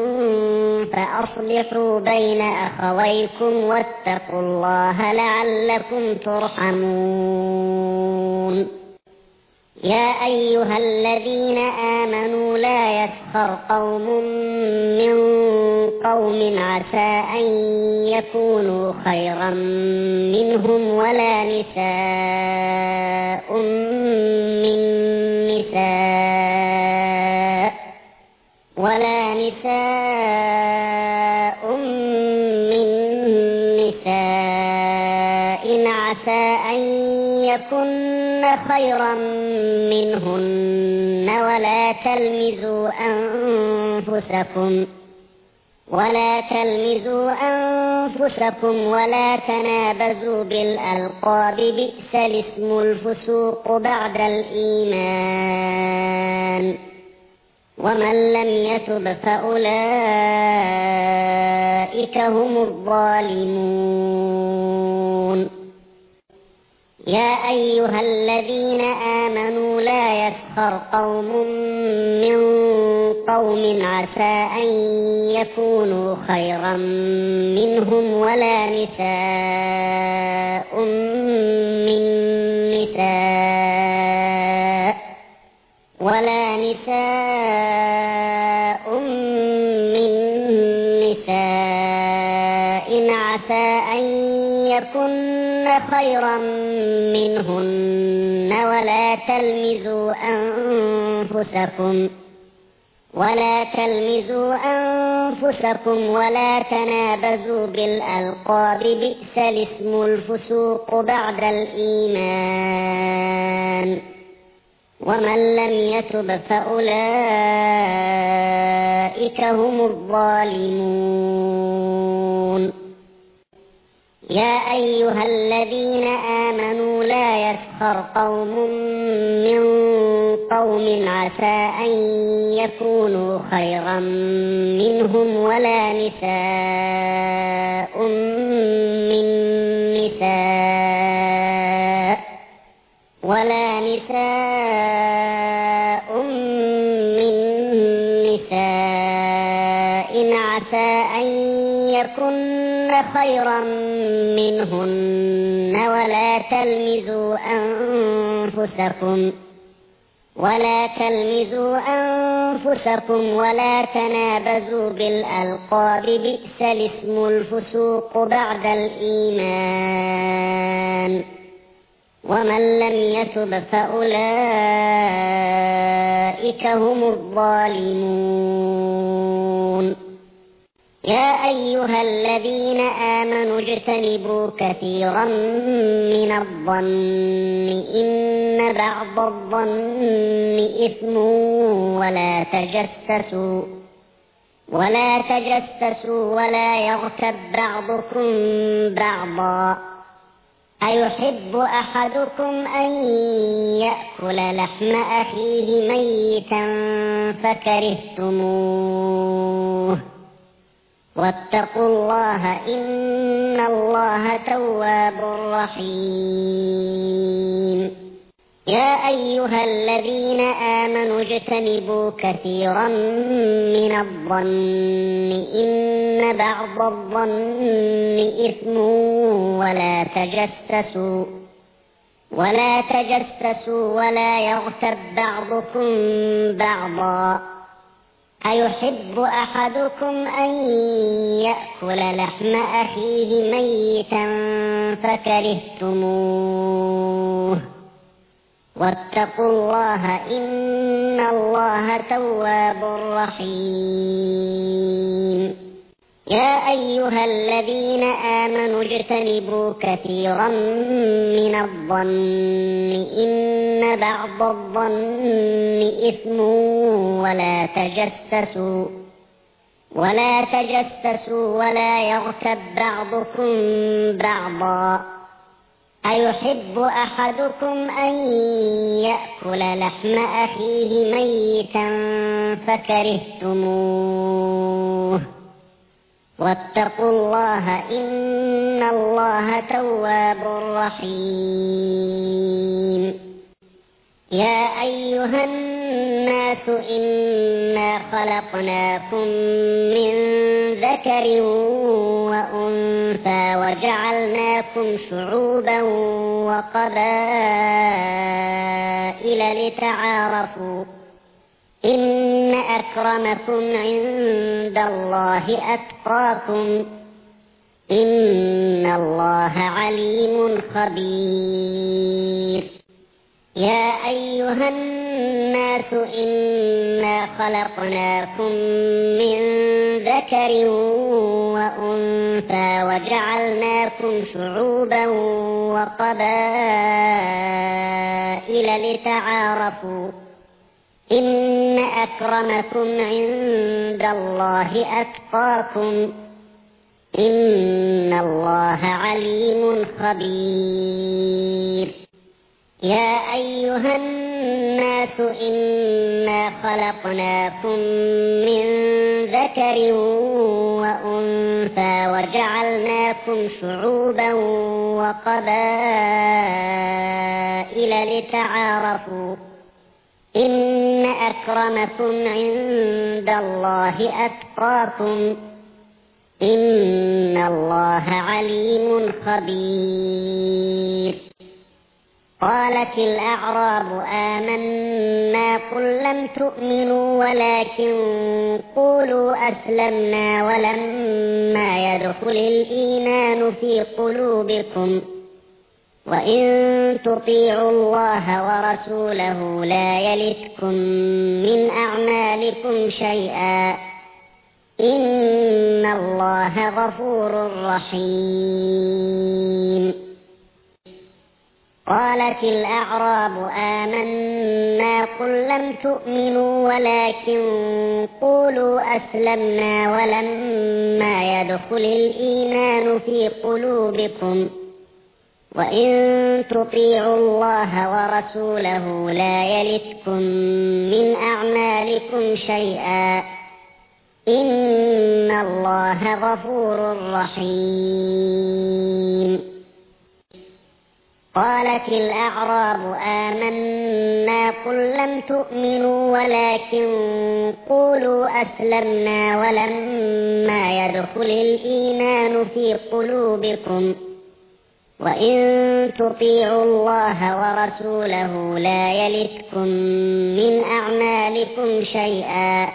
فأصلحوا بين أخويكم واتقوا الله لعلكم ترحمون يا أيها الذين آمنوا لا يسخر قوم من قوم عسى أن يكونوا خيرا منهم ولا نساء من نساء عسى أن يكن خيرا منهن ولا تلمزوا أنفسكم ولا تنابزوا بالألقاب بئس الاسم الفسوق بعد الإيمان ومن لم يتب فأولئك هم الظالمون يا أيها الذين آمنوا لا يسخر قوم من قوم عسى أن يكونوا خيرا منهم ولا نساء من نساء عسى أن يكن خيرا منهن ولا تلمزوا أنفسكم ولا تنابزوا بالألقاب بئس الاسم الفسوق بعد الإيمان ومن لم يتب فأولئك هم الظالمون. يا أيها الذين آمنوا لا يسخر قوم من قوم عسى أن يكونوا خيرا منهم ولا نساء من نساء عسى أن يكن خيرا منهن ولا تلمزوا أنفسكم ولا تنابزوا بالألقاب بئس الاسم الفسوق بعد الإيمان ومن لم يتب فأولئك هم الظالمون. يا أيها الذين آمنوا اجتنبوا كثيرا من الظن إن بعض الظن إثم ولا تجسسوا ولا يغتب بعضكم بعضا أيحب أحدكم أن يأكل لحم أخيه ميتا فكرهتموه واتقوا الله إن الله تواب رحيم. يا أيها الذين آمنوا اجتنبوا كثيرا من الظن إن بعض الظن إثم ولا تجسسوا ولا يغتب بعضكم بعضا أيحب أحدكم أن يأكل لحم أخيه ميتا فكرهتموه واتقوا الله إن الله تواب رحيم. يا أيها الذين آمنوا اجتنبوا كثيرا من الظن إن بعض الظن إثم ولا تجسسوا ولا يغتب بعضكم بعضا أيحب أحدكم أن يأكل لحم أخيه ميتا فكرهتموه واتقوا الله إن الله تواب رحيم. يا أيها الناس إنا خلقناكم من ذكر وأنثى وجعلناكم شعوبا وقبائل لتعارفوا إن أكرمكم عند الله أتقاكم إن الله عليم خبير. يا أيها الناس إنا خلقناكم من ذكر وأنثى وجعلناكم شعوبا وقبائل لتعارفوا إن أكرمكم عند الله أتقاكم إن الله عليم خبير. يا أيها الناس إنا خلقناكم من ذكر وأنثى وجعلناكم شعوبا وقبائل لتعارفوا إن أكرمكم عند الله أتقاكم إن الله عليم خبير. قالت الأعراب آمنا قل لم تؤمنوا ولكن قولوا أسلمنا ولما يدخل الإيمان في قلوبكم وإن تطيعوا الله ورسوله لا يلتكم من أعمالكم شيئا إن الله غفور رحيم. قالت الأعراب آمنا قل لم تؤمنوا ولكن قولوا أسلمنا ولما يدخل الإيمان في قلوبكم وإن تطيعوا الله ورسوله لا يلتكم من أعمالكم شيئا إن الله غفور رحيم. قالت الأعراب آمنا قل لم تؤمنوا ولكن قولوا أسلمنا ولما يدخل الإيمان في قلوبكم وإن تطيعوا الله ورسوله لا يلتكم من أعمالكم شيئا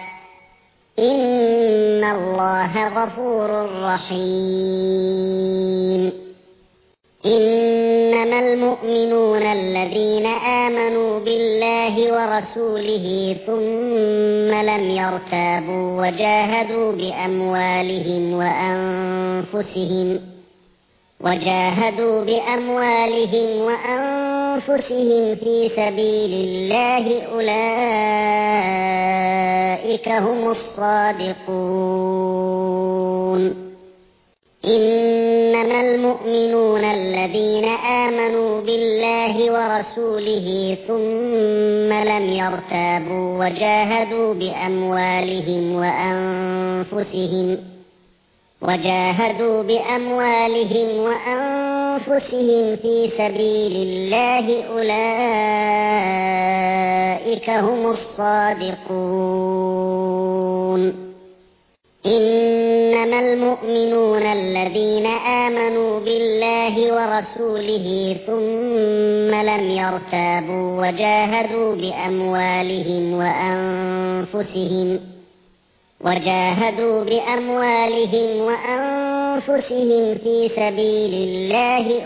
إن الله غفور رحيم. إنما المؤمنون الذين آمنوا بالله ورسوله ثم لم يرتابوا وجاهدوا بأموالهم وأنفسهم في سبيل الله أولئك هم الصادقون. إنما المؤمنون الذين آمنوا بالله ورسوله ثم لم يرتابوا وجاهدوا بأموالهم وأنفسهم في سبيل الله أولئك هم الصادقون. إنما المؤمنون الذين آمنوا بالله ورسوله ثم لم يرتابوا وجاهدوا بأموالهم وأنفسهم في سبيل الله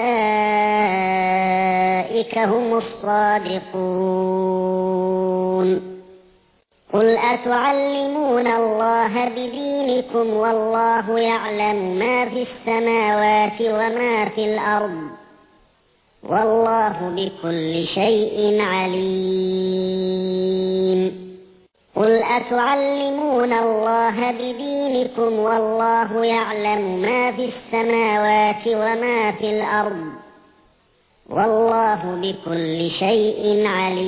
أولئك هم الصادقون. قل أتعلمون الله بدينكم والله يعلم ما في السماوات وما في الأرض والله بكل شيء عليم. قل أتعلمون الله بدينكم والله يعلم ما في السماوات وما في الأرض والله بكل شيء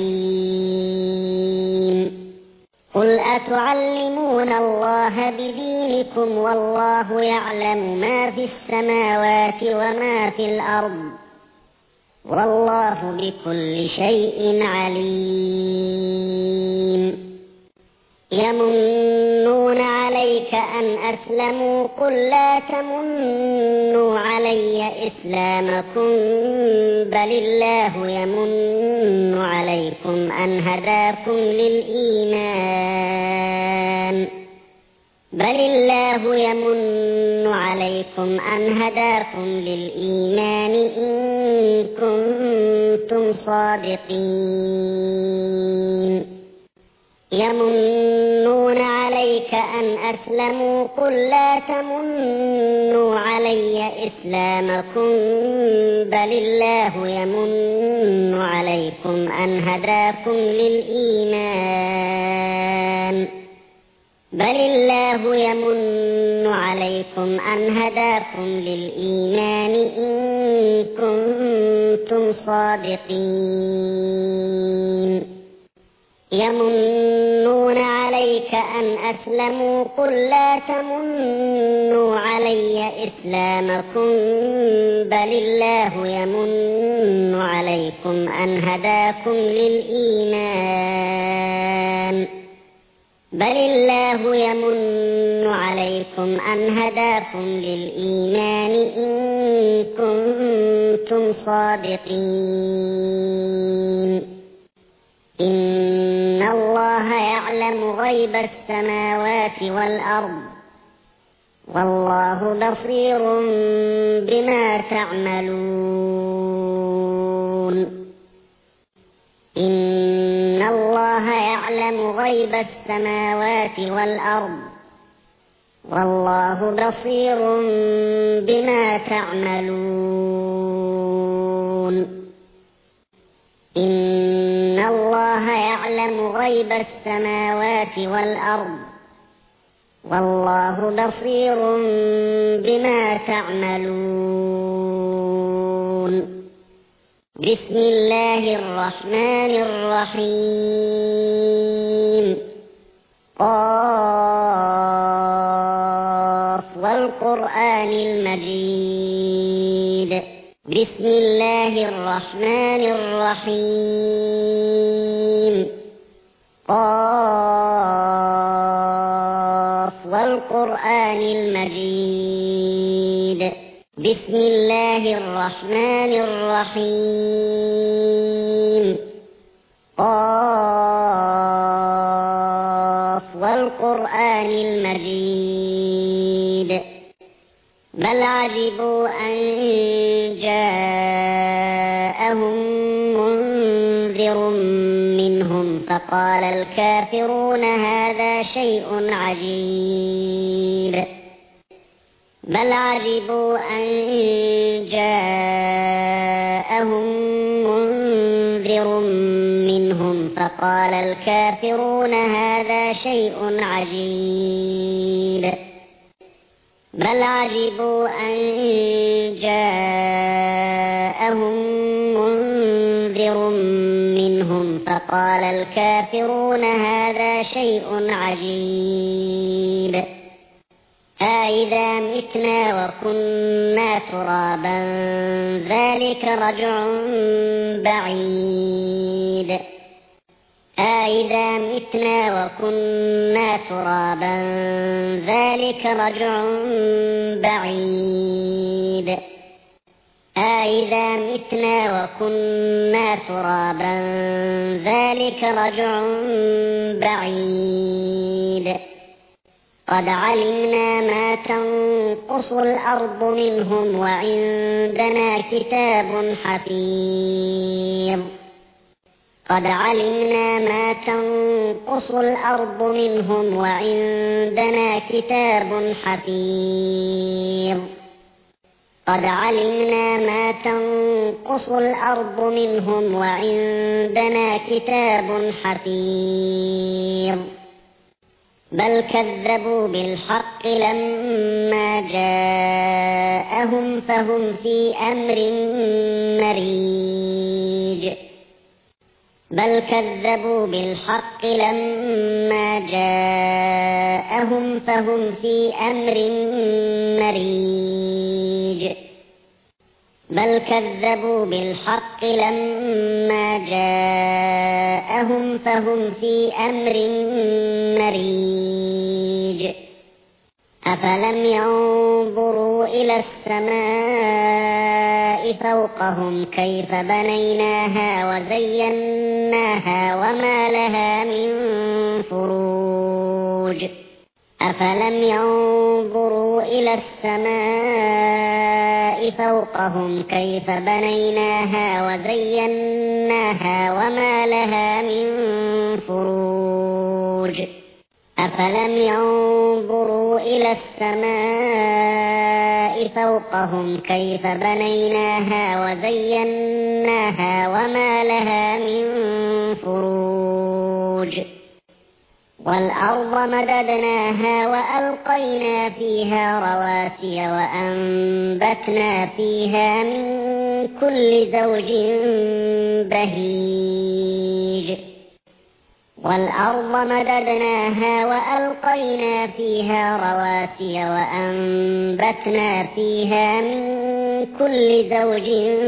عليم. قل أتعلمون الله بدينكم والله يعلم ما في السماوات وما في الأرض والله بكل شيء عليم. يمنون عليك أن أسلموا قل لا تمنوا علي إسلامكم بل الله يمن عليكم أن هداكم للإيمان إن كنتم صادقين. يمنون عليك أن أسلموا قل لا تمنوا علي إسلامكم بل الله يمن عليكم أن هداكم للإيمان عليكم أن هداكم للإيمان إن كنتم صادقين يمنون عليك أن أسلموا قل لا تمنوا علي إسلامكم بل الله يمن عليكم أن هداكم للإيمان بل الله يمن عليكم أن هداكم للإيمان إن كنتم صادقين إن الله يعلم غيب السماوات والأرض والله بصير بما تعملون إن الله يعلم غيب السماوات والأرض والله بصير بما تعملون إن الله يعلم غيب السماوات والأرض والله بصير بما تعملون بسم الله الرحمن الرحيم قاف والقرآن المجيد بسم الله الرحمن الرحيم قاف والقرآن المجيد بسم الله الرحمن الرحيم قاف والقرآن المجيد بل عجبوا أن جاءهم منذر منهم فقال الكافرون هذا شيء عجيب بل عجبوا أن جاءهم منذر منهم فقال الكافرون هذا شيء عجيب بل عجبوا أن جاءهم منذر منهم فقال الكافرون هذا شيء عجيب أإذا متنا وكنا ترابا ذلك رجع بعيد أإذا متنا وكنا ترابا ذلك رجع بعيد أإذا متنا وكنا ترابا ذلك رجع بعيد قد علمنا ما تنقص الأرض منهم وعندنا كتاب حفيظ قد علمنا ما تنقص الأرض منهم وعندنا كتاب حفيظ قد علمنا ما تنقص الأرض منهم وعندنا كتاب حفيظ بل كذبوا بالحق لما جاءهم فهم في أمر مريج بل كذبوا بالحق لما جاءهم فهم في أمر مريج بل كذبوا بالحق لما جاءهم فهم في أمر مريج أفلم ينظروا إلى السماء فوقهم كيف بنيناها وزيناها وما لها من فروج أفلم ينظروا إلى السماء فوقهم كيف بنيناها وزيناها وما لها من فروج أفلم ينظروا إلى السماء فوقهم كيف بنيناها وزيناها وما لها من فروج والأرض مددناها وألقينا فيها رواسي وأنبتنا فيها من كل زوج بهيج والأرض مددناها وألقينا فيها رواسي وأنبتنا فيها من كل زوج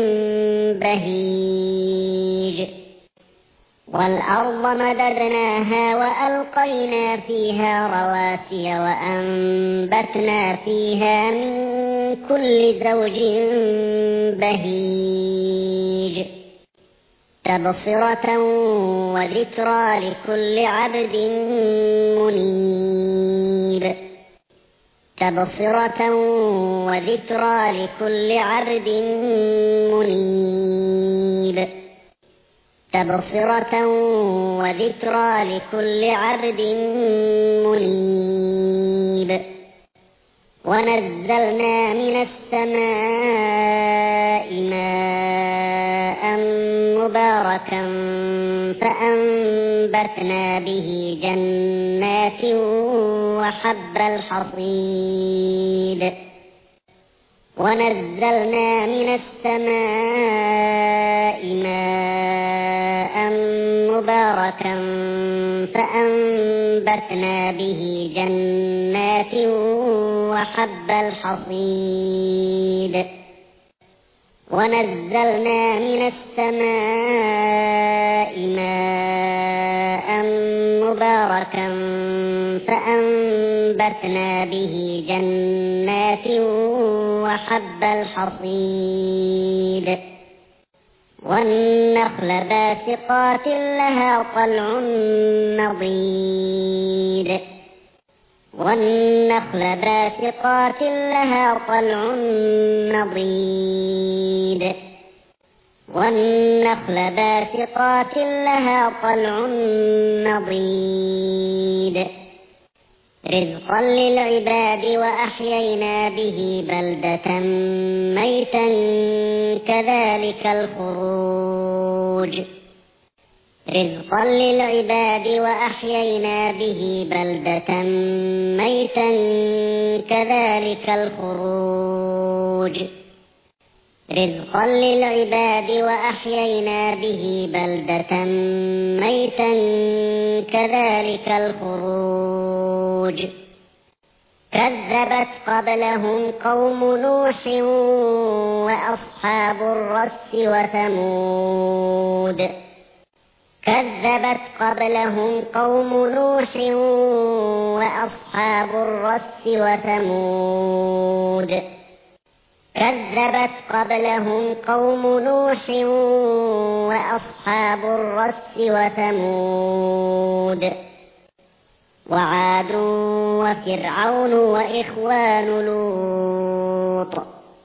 بهيج والأرض مددناها وألقينا فيها رواسي وأنبتنا فيها من كل زوج بهيج تبصرة وذكرى لكل عبد منيب تبصرة وذكرى لكل عبد منيب تبصرة وذكرى لكل عبد منيب ونزلنا من السماء ماء مباركا فأنبتنا به جنات وحب الحصيد ونزلنا من السماء ماء مباركا فأنبتنا به جنات وحب الحصيد ونزلنا من السماء ماء مباركا فأنبتنا به جنات وحب الحصيد والنخل باسقات لها طلع نضيد والنخل باسقات لها طلع نضيد والنخل باسقات لها طلع نضيد رزقا للعباد وأحيينا به بلدة ميتا كذلك الخروج رزقا للعباد وأحيينا به بلدة ميتا كذلك الخروج رزقا للعباد وأحيينا به بلدة ميتا كذلك الخروج كذبت قبلهم قوم نوح وأصحاب الرس وثمود كذبت قبلهم قوم نوح وأصحاب الرس وثمود كذبت قبلهم قوم نوح وأصحاب الرس وثمود وعاد وفرعون وإخوان لوط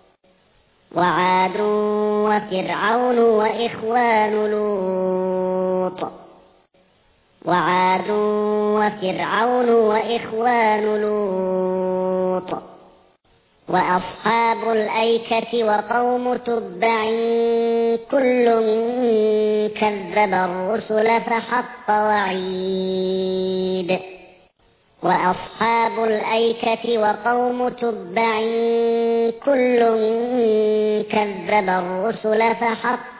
وعاد وفرعون وإخوان لوط وعاد وفرعون وإخوان لوط وأصحاب الأيكة وقوم تبع كل كذب الرسل فحق وعيد وأصحاب الأيكة وقوم تبع كل كذب الرسل فحق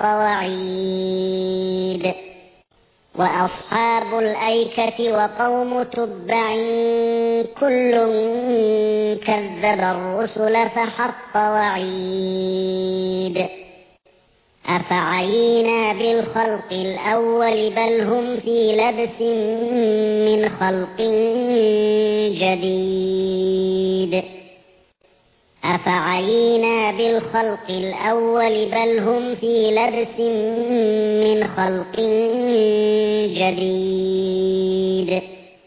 وعيد وأصحاب الأيكة وقوم تبع كل كذب الرسل فحق وعيد أفعينا بالخلق الأول بل هم في لبس من خلق جديد أفعينا بالخلق الأول بل هم في لبس من خلق جديد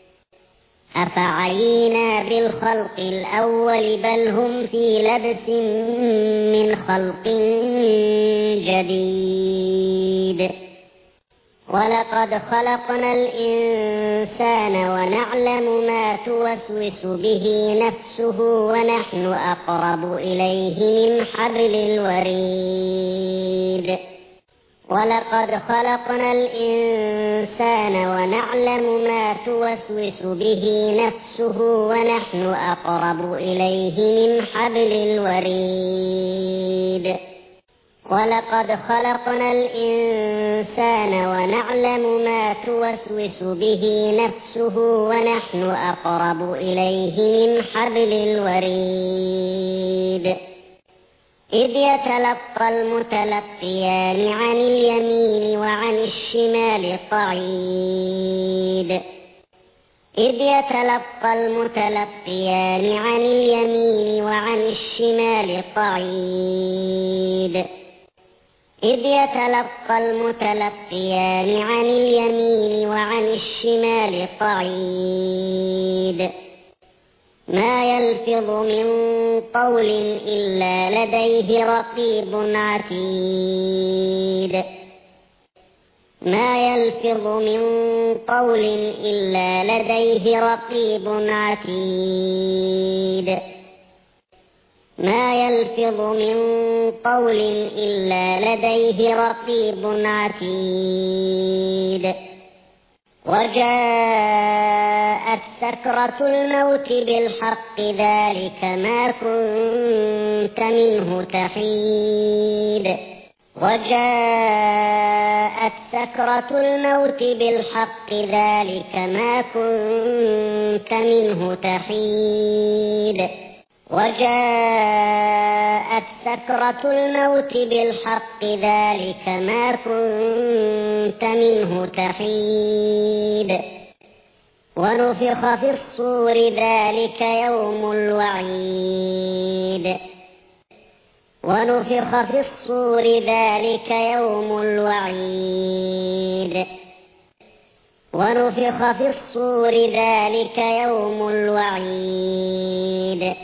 أفعينا بالخلق الأول بل هم في لبس من خلق جديد ولقد خلقنا الإنسان ونعلم ما توسوس به نفسه ونحن أقرب إليه من حبل الوريد ولقد خلقنا الإنسان ونعلم ما توسوس به نفسه ونحن أقرب إليه من حبل الوريد ولقد خلقنا الإنسان ونعلم ما توسوس به نفسه ونحن أقرب إليه من حبل الوريد إذ يتلقى المتلقيان عن اليمين وعن الشمال قعيد إذ يتلقى المتلقيان عن اليمين وعن الشمال قعيد إذ يتلقى المتلقيان عن اليمين وعن الشمال قعيد ما يلفظ من قول إلا لديه رقيب عتيد ما يلفظ من قول إلا لديه رقيب عتيد ما يلفظ من قول إلا لديه رقيب عتيد وجاءت سكرة الموت بالحق ذلك ما كنت منه تحيد وجاءت سكرة الموت بالحق ذلك ما كنت منه تحيد وجاءت سكرة الموت بالحق ذلك ما كنت منه تحيد ونفخ في الصور ذلك يوم الوعيد ونفخ في الصور ذلك يوم الوعيد ونفخ في الصور ذلك يوم الوعيد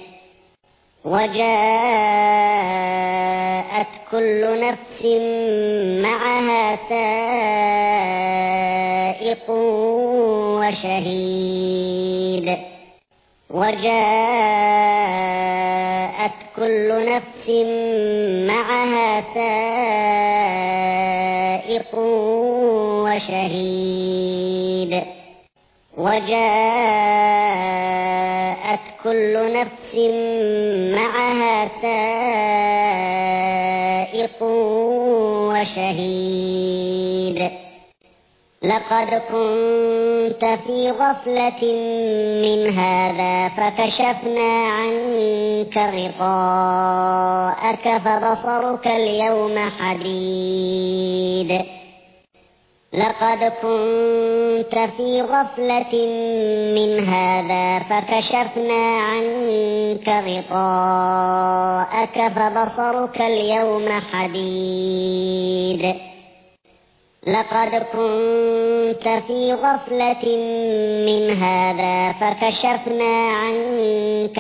وجاءت كل نفس معها سائق وشهيد وجاءت كل نفس معها سائق وشهيد وجاءت كل نفس معها سائق وشهيد لقد كنت في غفلة من هذا فكشفنا عنك غطاءك فبصرك اليوم حديد لقد كنت في غفلة من هذا فكشفنا عنك غطاءك فبصرك اليوم حديد لقد كنت في غفلة من هذا فكشفنا عنك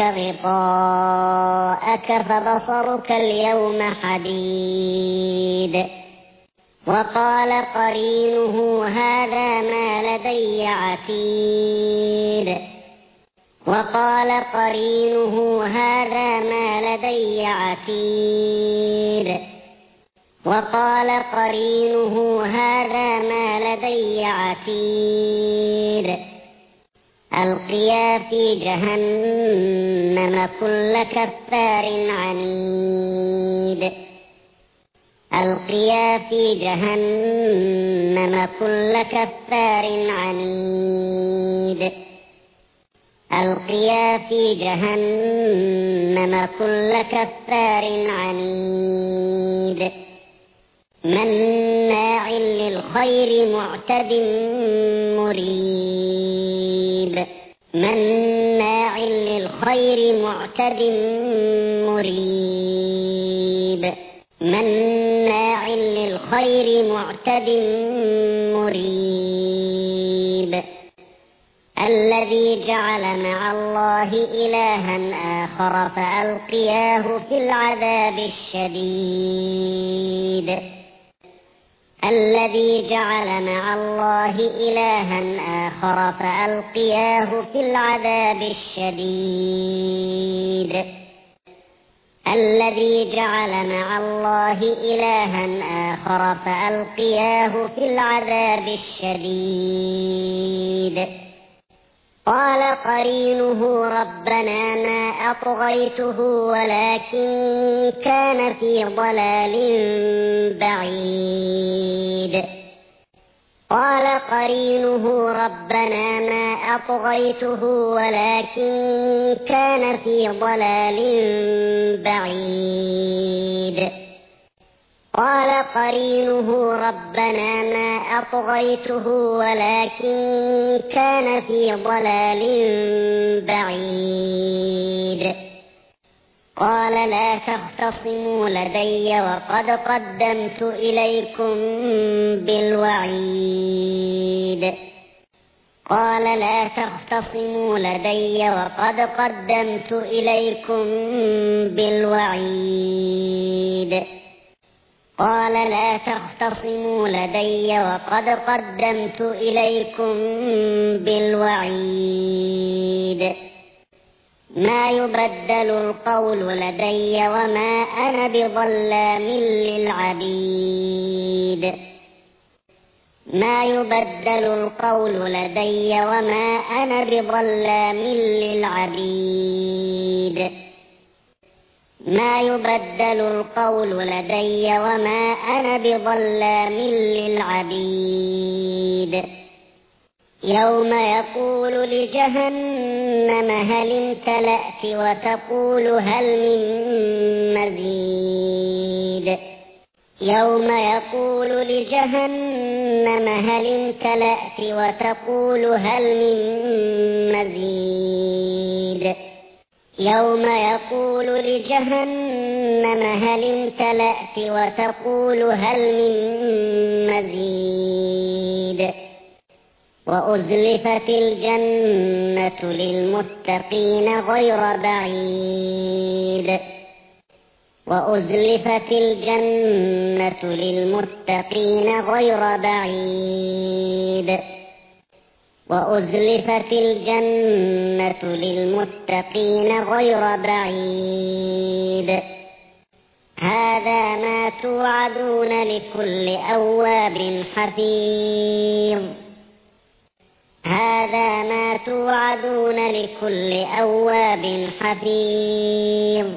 غطاءك فبصرك اليوم حديد وقال قرينه هذا ما لدي عتيد وقال قرينه هذا ما لدي عتيد وقال قرينه هذا ما لدي عتيد ألقيا في جهنم كل كفار عنيد ألقيا في جهنم كل كفار عنيد ألقيا في جهنم كل كفار عنيد مناع للخير معتد مريب مناع للخير معتد مريب مناع للخير معتد مريب الذي جعل مع الله إلها آخر فألقياه في العذاب الشديد الذي جعل مع الله إلها آخر فألقياه في العذاب الشديد الذي جعل مع الله إلها آخر فألقياه في العذاب الشديد. قال قرينه ربنا ما أطغيته ولكن كان في ضلال بعيد. قال قرينه ربنا ما أطغيته ولكن كان في ضلال بعيد. قال قرينه ربنا ما أطغيته ولكن كان في ضلال بعيد. قال لا تختصموا لدي وقد قدمت إليكم بالوعيد. قال لا تختصموا لدي وقد قدمت إليكم بالوعيد. قال لا تختصموا لدي وقد قدمت إليكم بالوعيد. ما يبدل القول لدي وما أنا بظلام للعبيد. ما يبدل القول لدي وما أنا بظلام للعبيد. ما يبدل القول لدي وما أنا بظلام للعبيد. يوم يقول لجهنم هل امتلأت وتقول هل من مزيد. يوم يقول لجهنم هل امتلأت وتقول هل من مزيد. يوم يقول لجهنم هل امتلأت وتقول هل من مزيد. وأزلفت الجنة للمتقين غير بعيد. وأزلفت الجنة للمتقين غير بعيد. وأزلفت الجنة للمتقين غير بعيد. هذا ما توعدون لكل أواب حفيظ. هذا ما توعدون لكل أواب حفيظ.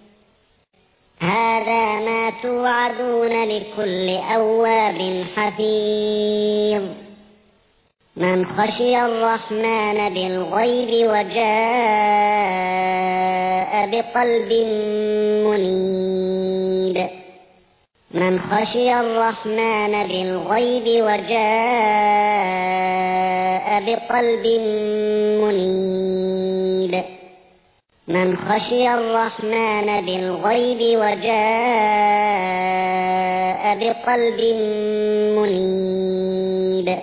هذا ما توعدون لكل أواب حفيظ. من خشي الرحمن بالغيب وجاء بقلب منيب. من خشي الرحمن بالغيب وجاء بقلب منيب. من خشي الرحمن بالغيب وجاء بقلب منيب.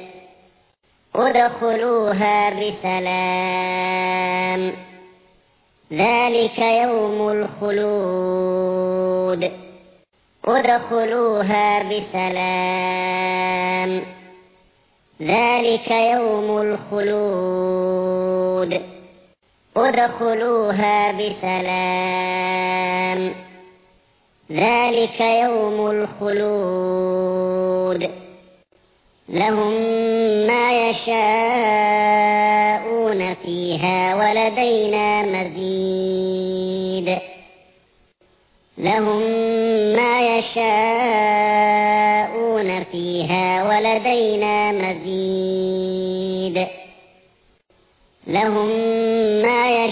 ادخلوها بسلام ذلك يوم الخلود. ادخلوها بسلام ذلك يوم الخلود. ادخلوها بسلام ذلك يوم الخلود. لهم ما يشاءون فيها ولدينا مزيد. لهم ما يشاءون فيها ولدينا مزيد. لهم ما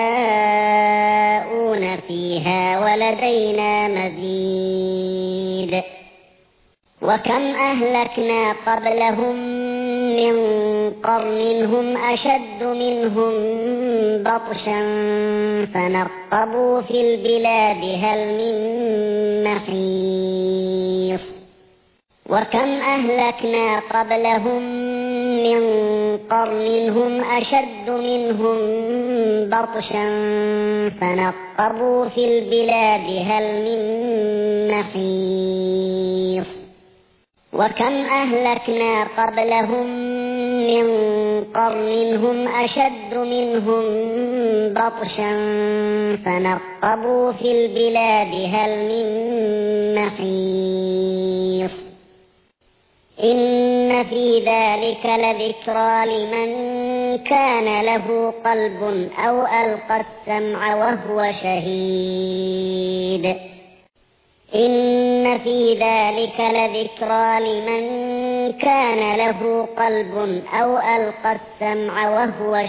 يشاءون فيها ولدينا مزيد. وكم أهلكنا قبلهم من قرن هم أشد منهم بطشا فنقبوا في البلاد هل من محيص. وكم أهلكنا قبلهم من قرن هم أشد منهم بطشا فنقبوا في البلاد هل من محيص. وكم أهلكنا قبلهم من قرن هم أشد منهم بطشا فنقبوا في البلاد هل من محيص إن في ذلك لذكرى لمن كان له قلب أو ألقى السمع وهو شهيد إن في ذلك لذكرى لمن كان له قلب أو ألقى السمع وهو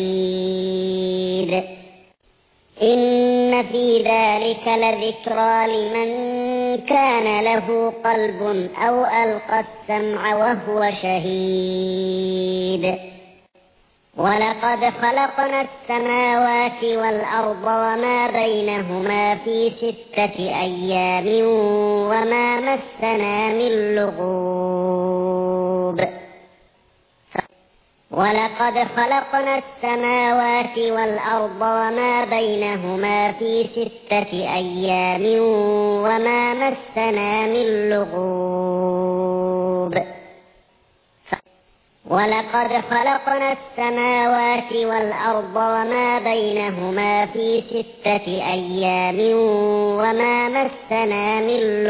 شهيد إن في ذلك لذكرى لمن كان له قلب أو ألقى السمع وهو شهيد ولقد خلقنا السماوات والأرض وما بينهما في 6 أيام وما مسنا من لغوب ولقد خلقنا السماوات والأرض وما بينهما في 6 أيام وما مسنا من لغوب ولقد خلقنا السماوات والأرض وما بينهما في 6 أيام وما مسنا من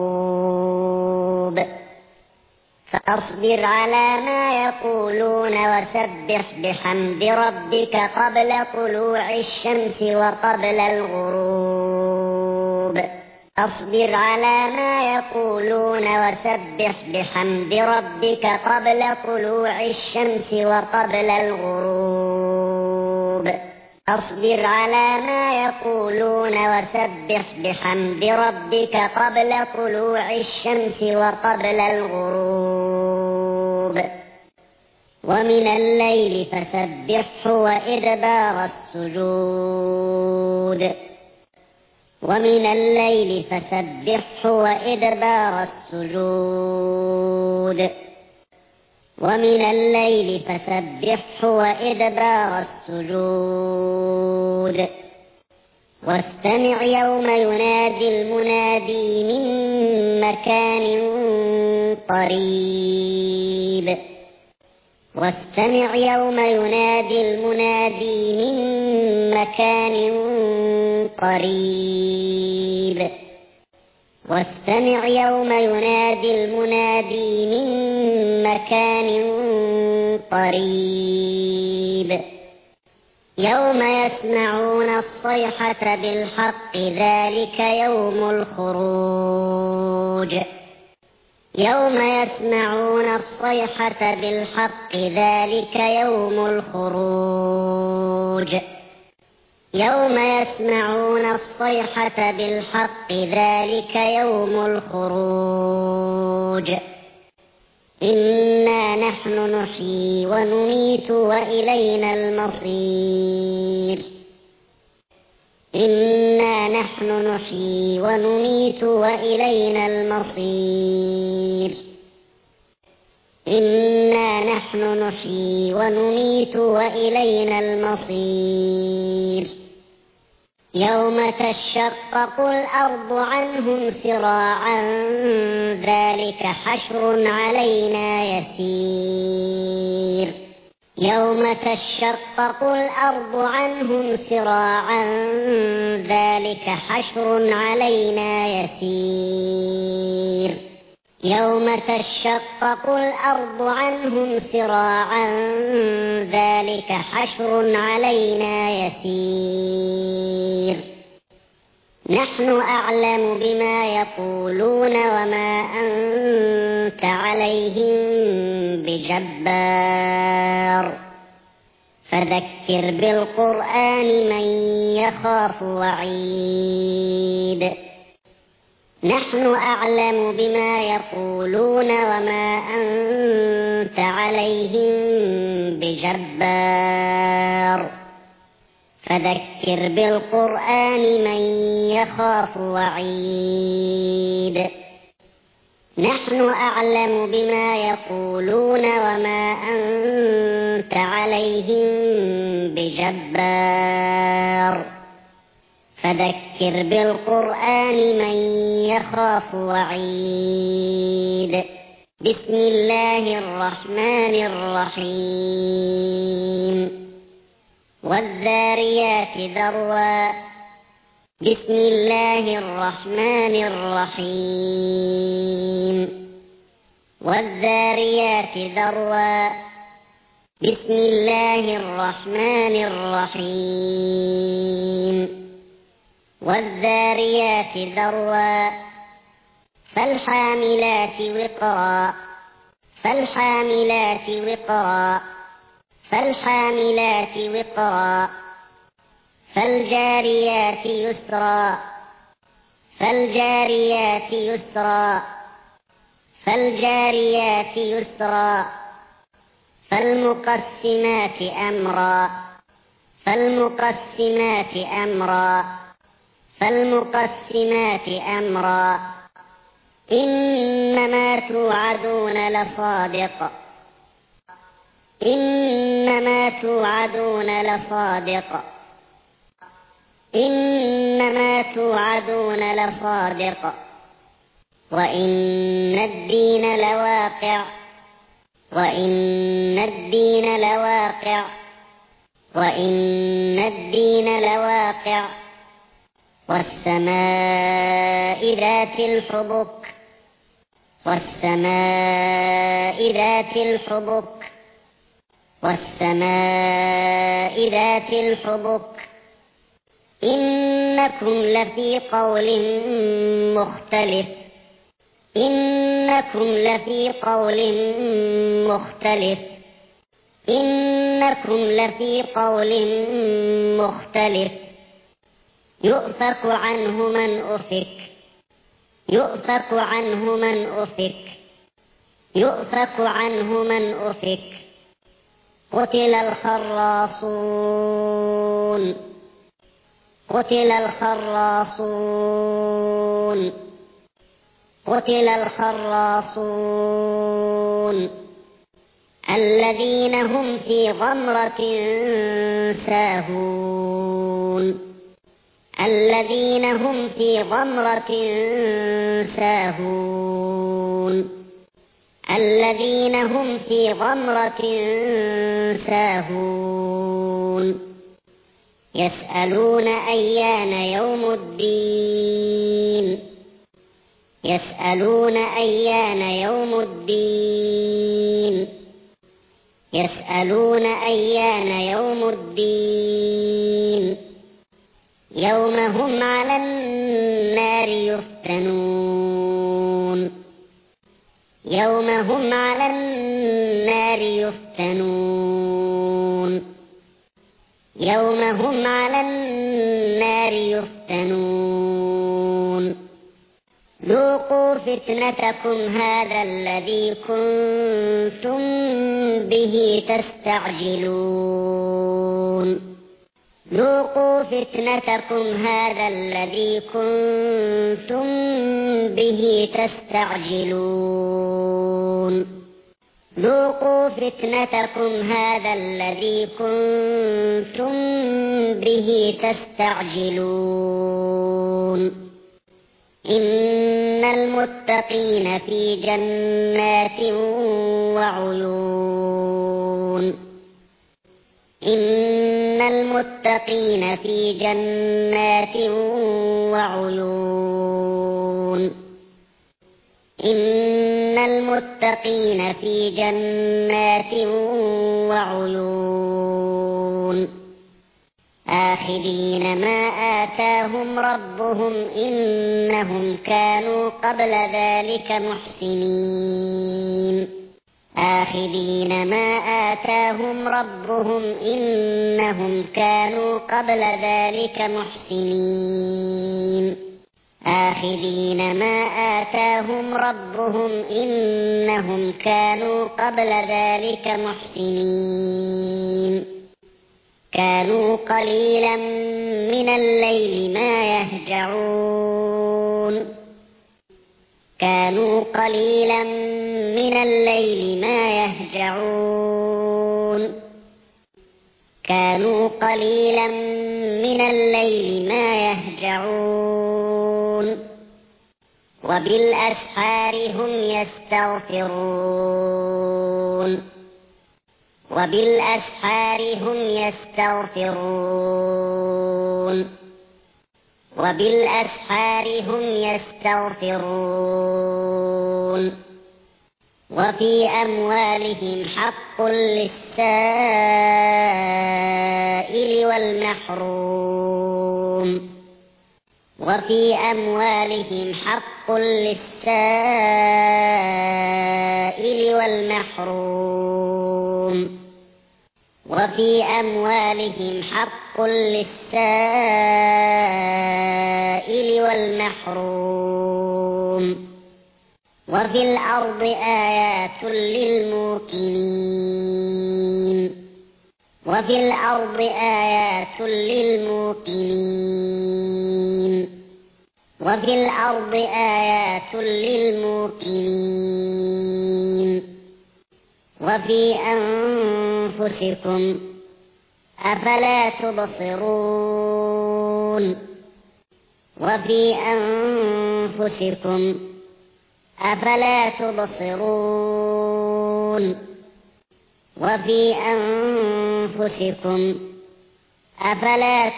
لغوب فاصبر على ما يقولون وسبح بحمد ربك قبل طلوع الشمس وقبل الغروب اصبر على ما يقولون وسبح بحمد ربك قبل طلوع الشمس وقبل الغروب اصبر على ما يقولون وسبح بحمد ربك قبل طلوع الشمس وقبل الغروب ومن الليل فسبحه وإدبار السجود ومن الليل فسبحه وإدبار السجود ومن الليل فسبحه وإدبار السجود واستمع يوم ينادي المنادي من مكان قريب واستمع يوم ينادي المنادي من مكان قريب واستمع يوم ينادي المنادي من مكان قريب يوم يسمعون الصيحة بالحق ذلك يوم الخروج يوم يسمعون الصيحة بالحق ذلك يوم الخروج يوم يسمعون الصيحة بالحق ذلك يوم الخروج إنا نحن نحيي ونميت وإلينا المصير إنا نحن نحيي ونميت وإلينا المصير إنا نحن نحيي ونميت وإلينا المصير يوم تشقق الأرض عنهم سراعا ذلك حشر علينا يسير يوم تشقق الأرض عنهم سراعا ذلك حشر علينا يسير يوم تشقق الأرض عنهم سراعا ذلك حشر علينا يسير نحن أعلم بما يقولون وما أنت عليهم بجبار فذكر بالقرآن من يخاف وعيد نحن أعلم بما يقولون وما أنت عليهم بجبار فذكر بالقرآن من يخاف وعيد نحن أعلم بما يقولون وما أنت عليهم بجبار فذكر بالقرآن من يخاف وعيد بسم الله الرحمن الرحيم والذاريات ذروا بسم الله الرحمن الرحيم والذاريات ذروا بسم الله الرحمن الرحيم والذاريات ذروا فالحاملات وقرا فالحاملات وقرا فالحاملات وقرا فالجاريات يسرا فالجاريات يسرا فالجاريات يسرا فالمقسمات أمرا فالمقسمات أمرا فالمقسمات أمرا إنما توعدون لصادق إنما توعدون لصادق إنما توعدون لصادق وإن الدين لواقع وإن الدين لواقع وإن الدين لواقع والسماء ذات الحبك والسماء ذات الحبك والسماء ذات الحبك إنكم لفي قول مختلف إنكم لفي قول مختلف إنكم لفي قول مختلف يؤفك عنه من أفك يؤفك عنه من أفك يؤفك عنه من أفك قتل الخراصون قتل الخراصون قتل الخراصون الذين هم في غمرة ساهون الذين هم في غمرة ساهون الذين هم في غمرة ساهون يسألون أيان يوم الدين يسألون أيان يوم الدين يسألون أيان يوم الدين يوم هم على النار يفتنون يوم هم على النار يفتنون يوم هم على النار يفتنون ذوقوا فتنتكم هذا الذي كنتم به تستعجلون ذوقوا فتنتكم هذا الذي كنتم به تستعجلون ذوقوا فتنتكم هذا الذي كنتم به تستعجلون إن المتقين في جنات وعيون إن المتقين في جنات وعيون إن المتقين في جنات وعيون آخذين ما آتاهم ربهم إنهم كانوا قبل ذلك محسنين آخذين ما آتاهم ربهم إنهم كانوا قبل ذلك محسنين آخذين ما آتاهم ربهم إنهم كانوا قبل ذلك محسنين كانوا قليلا من الليل ما يهجعون كانوا قليلا من الليل ما يهجعون كانوا قليلا من الليل ما يهجعون وبالأسحار هم يستغفرون وبالأسحار هم يستغفرون وبالأسحار هم يستغفرون وفي أموالهم حق للسائل والمحروم وفي أموالهم حق للسائل والمحروم وفي أموالهم حق للسائل والمحروم وفي الأرض آيات للموقنين وفي الأرض آيات للموقنين وفي الأرض آيات للموقنين وفي أنفسكم أفلا تبصرون وفي أنفسكم أفلا تبصرون وفي أنفسكم أفلا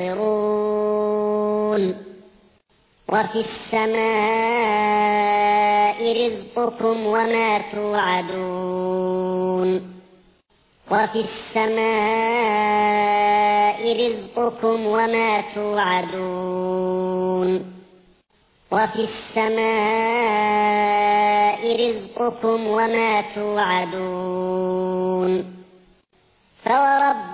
تبصرون وفي السماء رزقكم وما توعدون وفي السماء رزقكم وما توعدون وفي السماء رزقكم وما توعدون فورب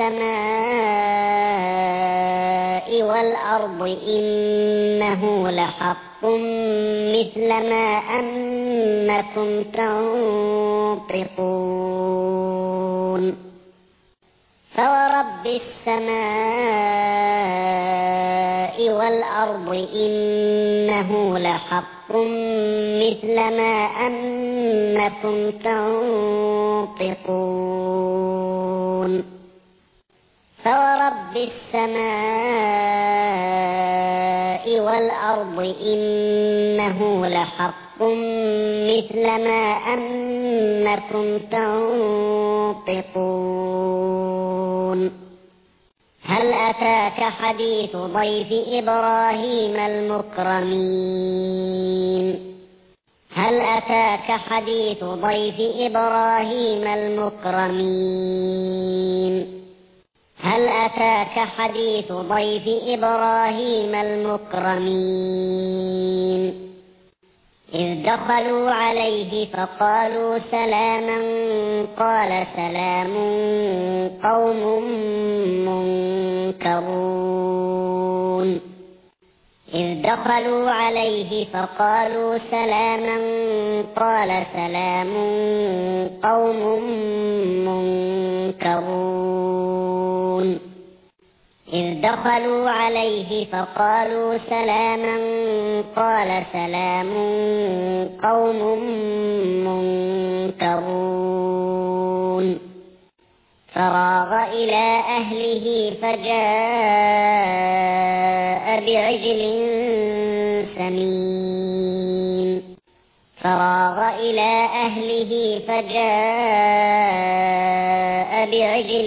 السماء والأرض إنه لحق مثل ما أنكم تنطقون فورب السماء والأرض إنه لحق مثل ما أنكم تنطقون فورب السماء والأرض إنه لحق مثل ما أنكم تنطقون هل أتاك حديث ضيف إبراهيم المكرمين هل أتاك حديث ضيف إبراهيم المكرمين هل أتاك حديث ضيف إبراهيم المكرمين إذ دخلوا عليه فقالوا سلاما قال سلام قوم منكرون إذ دخلوا عليه فقالوا سلاما قال سلام قوم منكرون إذ دخلوا عليه فقالوا سلاما قال سلام قوم منكرون فراغ إلى أهله فجاء بعجل سمين فراغ إلى أهله فجاء بعجل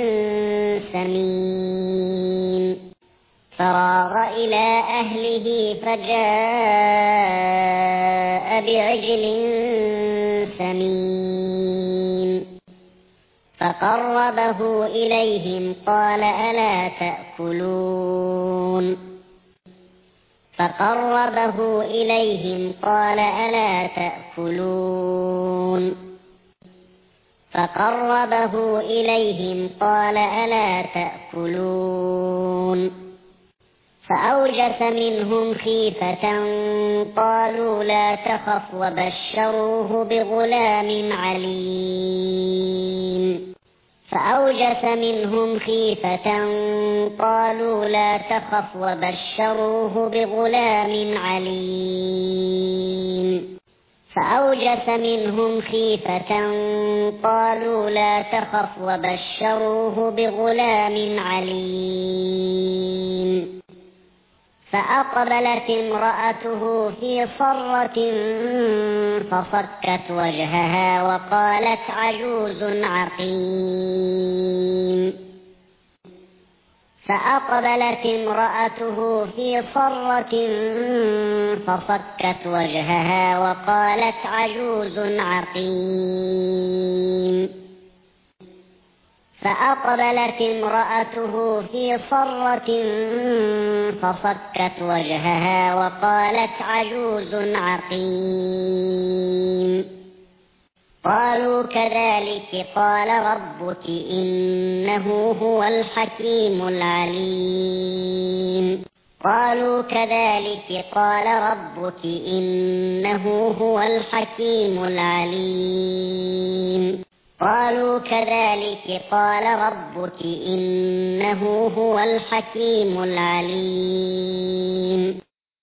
سمين فراغ إلى أهله فجاء بعجل سمين فقربه إليهم قال ألا تأكلون فقربه إليهم قال ألا تأكلون فقربه إليهم قال ألا تأكلون فأوجس منهم خيفة قالوا لا تخف وبشروه بغلام عليم فأوجس منهم خيفة قالوا لا تخف وبشروه بغلام عليم فأوجس منهم خيفة قالوا لا تخف وبشروه بغلام عليم فأقبلت امرأته في صرة فصكت وجهها وقالت عجوز عقيم. فأقبلت امرأته في صرة فصكت وجهها وقالت عجوز عقيم. فأقبلت امرأته في صرة فصكت وجهها وقالت عجوز عقيم. قالوا كذلك قال ربك إنه هو الحكيم العليم. قالوا كذلك قال ربك إنه هو الحكيم العليم. قالوا كذلك قال ربك إنه هو الحكيم العليم.